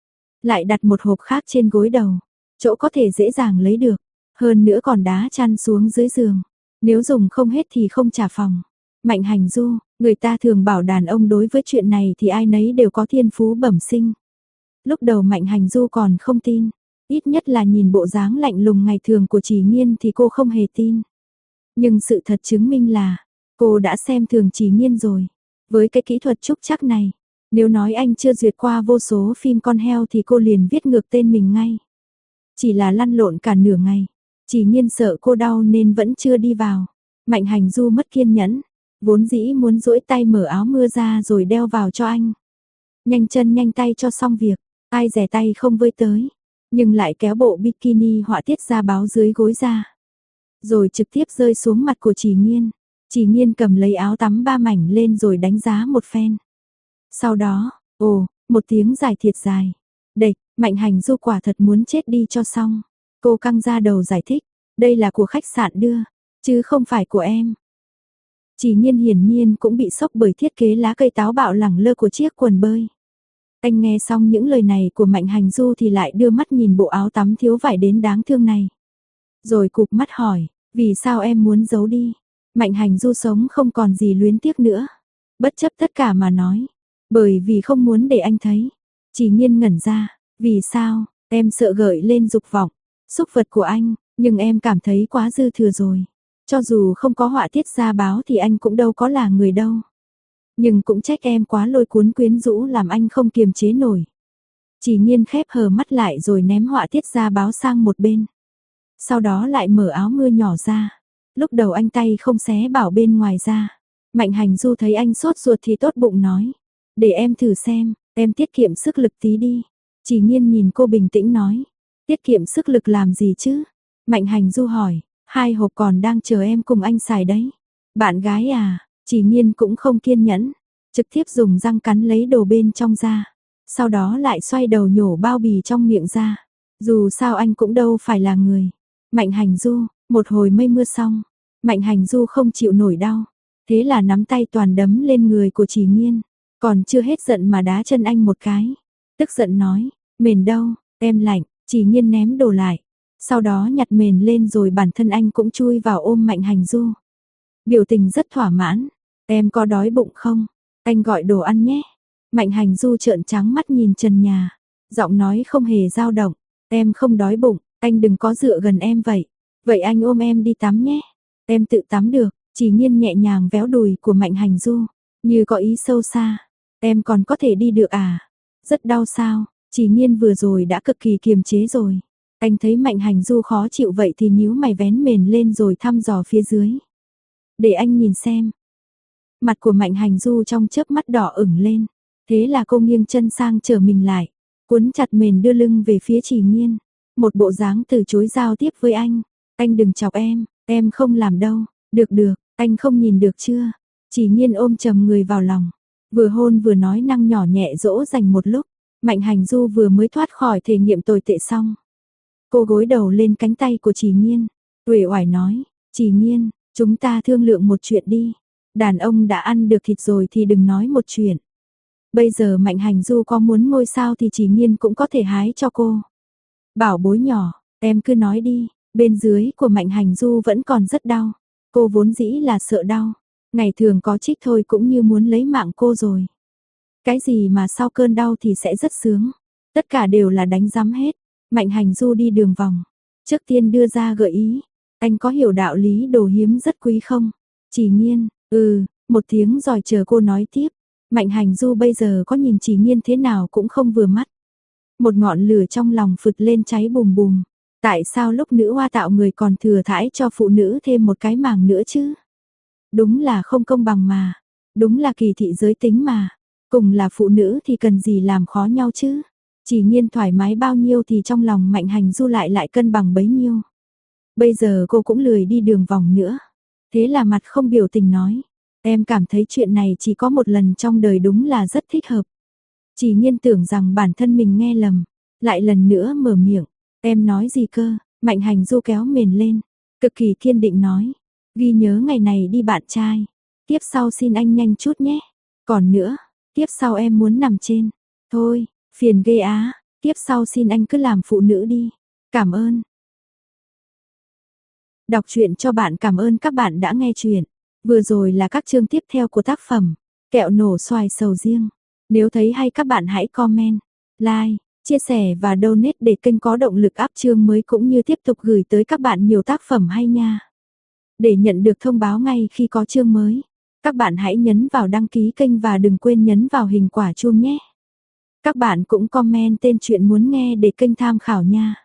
S1: Lại đặt một hộp khác trên gối đầu, chỗ có thể dễ dàng lấy được. Hơn nữa còn đá chăn xuống dưới giường. Nếu dùng không hết thì không trả phòng. Mạnh Hành Du, người ta thường bảo đàn ông đối với chuyện này thì ai nấy đều có thiên phú bẩm sinh. Lúc đầu Mạnh Hành Du còn không tin, ít nhất là nhìn bộ dáng lạnh lùng ngày thường của Chỉ Nghiên thì cô không hề tin. Nhưng sự thật chứng minh là, cô đã xem thường Chỉ Nghiên rồi. Với cái kỹ thuật trúc trắc này, nếu nói anh chưa duyệt qua vô số phim con heo thì cô liền viết ngược tên mình ngay. Chỉ là lăn lộn cả nửa ngày, Chỉ Nghiên sợ cô đau nên vẫn chưa đi vào. Mạnh Hành Du mất kiên nhẫn, vốn dĩ muốn duỗi tay mở áo mưa ra rồi đeo vào cho anh. Nhanh chân nhanh tay cho xong việc, ai dè tay không với tới, nhưng lại kéo bộ bikini họa tiết ra báo dưới gối ra. Rồi trực tiếp rơi xuống mặt của Chỉ Nghiên. Chỉ Nghiên cầm lấy áo tắm 3 mảnh lên rồi đánh giá một phen. Sau đó, một tiếng giải thiệt dài. Địch, Mạnh Hành Du quả thật muốn chết đi cho xong. Cô căng ra đầu giải thích, đây là của khách sạn đưa, chứ không phải của em. Chỉ Nghiên hiển nhiên cũng bị sốc bởi thiết kế lá cây táo bạo lẳng lơ của chiếc quần bơi. Anh nghe xong những lời này của Mạnh Hành Du thì lại đưa mắt nhìn bộ áo tắm thiếu vải đến đáng thương này. Rồi cụp mắt hỏi, vì sao em muốn giấu đi? Mạnh Hành Du sống không còn gì luyến tiếc nữa. Bất chấp tất cả mà nói, bởi vì không muốn để anh thấy. Chỉ Nghiên ngẩn ra, vì sao, em sợ gợi lên dục vọng, xúc vật của anh, nhưng em cảm thấy quá dư thừa rồi. Cho dù không có họa tiết ra báo thì anh cũng đâu có là người đâu. Nhưng cũng trách em quá lôi cuốn quyến rũ làm anh không kiềm chế nổi. Chỉ Nghiên khép hờ mắt lại rồi ném họa tiết ra báo sang một bên. Sau đó lại mở áo mưa nhỏ ra. Lúc đầu anh tay không xé bảo bên ngoài ra. Mạnh Hành Du thấy anh sốt ruột thì tốt bụng nói, để em thử xem, em tiết kiệm sức lực tí đi. Chỉ Nghiên nhìn cô bình tĩnh nói, tiết kiệm sức lực làm gì chứ? Mạnh Hành Du hỏi, 2 hộp còn đang chờ em cùng anh xài đấy. Bạn gái à? Chỉ Nghiên cũng không kiên nhẫn, trực tiếp dùng răng cắn lấy đồ bên trong ra. Sau đó lại xoay đầu nhổ bao bì trong miệng ra. Dù sao anh cũng đâu phải là người. Mạnh Hành Du, một hồi mây mưa xong, Mạnh Hành Du không chịu nổi đau. Thế là nắm tay toàn đấm lên người của Chỉ Nghiên. Còn chưa hết giận mà đá chân anh một cái. Tức giận nói, mền đâu, em lạnh. Chỉ Nghiên ném đồ lại. Sau đó nhặt mền lên rồi bản thân anh cũng chui vào ôm Mạnh Hành Du. Biểu tình rất thỏa mãn. Em có đói bụng không? Anh gọi đồ ăn nhé. Mạnh Hành Du trợn trắng mắt nhìn trần nhà. Giọng nói không hề dao động. Em không đói bụng, anh đừng có dựa gần em vậy. Vậy anh ôm em đi tắm nhé. Em tự tắm được. Chỉ Nghiên nhẹ nhàng véo đùi của Mạnh Hành Du, như có ý sâu xa. Em còn có thể đi được à? Rất đau sao? Chỉ Nghiên vừa rồi đã cực kỳ kiềm chế rồi. Anh thấy Mạnh Hành Du khó chịu vậy thì nhíu mày vén mền lên rồi thăm dò phía dưới. Để anh nhìn xem. Mặt của Mạnh Hành Du trong chớp mắt đỏ ửng lên. Thế là cô nghiêng chân sang trở mình lại, cuốn chặt mền đưa lưng về phía Chỉ Nghiên. Một bộ dáng từ chối giao tiếp với anh. Anh đừng chọc em không làm đâu. Được, anh không nhìn được chưa? Chỉ Nghiên ôm chầm người vào lòng. Vừa hôn vừa nói năng nhỏ nhẹ dỗ dành một lúc. Mạnh Hành Du vừa mới thoát khỏi thể nghiệm tồi tệ xong. Cô gối đầu lên cánh tay của Chỉ Nghiên. Uể oải nói, Chỉ Nghiên, chúng ta thương lượng một chuyện đi. Đàn ông đã ăn được thịt rồi thì đừng nói một chuyện. Bây giờ Mạnh Hành Du có muốn ngôi sao thì Chỉ Nghiên cũng có thể hái cho cô. Bảo bối nhỏ, em cứ nói đi. Bên dưới của Mạnh Hành Du vẫn còn rất đau. Cô vốn dĩ là sợ đau. Ngày thường có trích thôi cũng như muốn lấy mạng cô rồi. Cái gì mà sau cơn đau thì sẽ rất sướng. Tất cả đều là đánh rắm hết. Mạnh Hành Du đi đường vòng. Trước tiên đưa ra gợi ý. Anh có hiểu đạo lý đồ hiếm rất quý không? Chỉ Nghiên, một tiếng rồi chờ cô nói tiếp. Mạnh Hành Du bây giờ có nhìn Chỉ Nghiên thế nào cũng không vừa mắt. Một ngọn lửa trong lòng phụt lên cháy bùm bùm. Tại sao lúc nữ hoa tạo người còn thừa thãi cho phụ nữ thêm một cái màng nữa chứ? Đúng là không công bằng mà. Đúng là kỳ thị giới tính mà. Cùng là phụ nữ thì cần gì làm khó nhau chứ? Chỉ Nghiên thoải mái bao nhiêu thì trong lòng Mạnh Hành Du lại cân bằng bấy nhiêu. Bây giờ cô cũng lười đi đường vòng nữa. Thế là mặt không biểu tình nói, em cảm thấy chuyện này chỉ có một lần trong đời đúng là rất thích hợp. Chỉ Nhiên tưởng rằng bản thân mình nghe lầm, lại lần nữa mở miệng, em nói gì cơ? Mạnh Hành Du kéo mền lên, cực kỳ kiên định nói, ghi nhớ ngày này đi bạn trai, tiếp sau xin anh nhanh chút nhé. Còn nữa, tiếp sau em muốn nằm trên. Thôi, phiền ghê á, tiếp sau xin anh cứ làm phụ nữ đi. Cảm ơn. Đọc truyện cho bạn, cảm ơn các bạn đã nghe truyện. Vừa rồi là các chương tiếp theo của tác phẩm Kẹo nổ xoài sầu riêng. Nếu thấy hay các bạn hãy comment, like, chia sẻ và donate để kênh có động lực up chương mới cũng như tiếp tục gửi tới các bạn nhiều tác phẩm hay nha. Để nhận được thông báo ngay khi có chương mới, các bạn hãy nhấn vào đăng ký kênh và đừng quên nhấn vào hình quả chuông nhé. Các bạn cũng comment tên truyện muốn nghe để kênh tham khảo nha.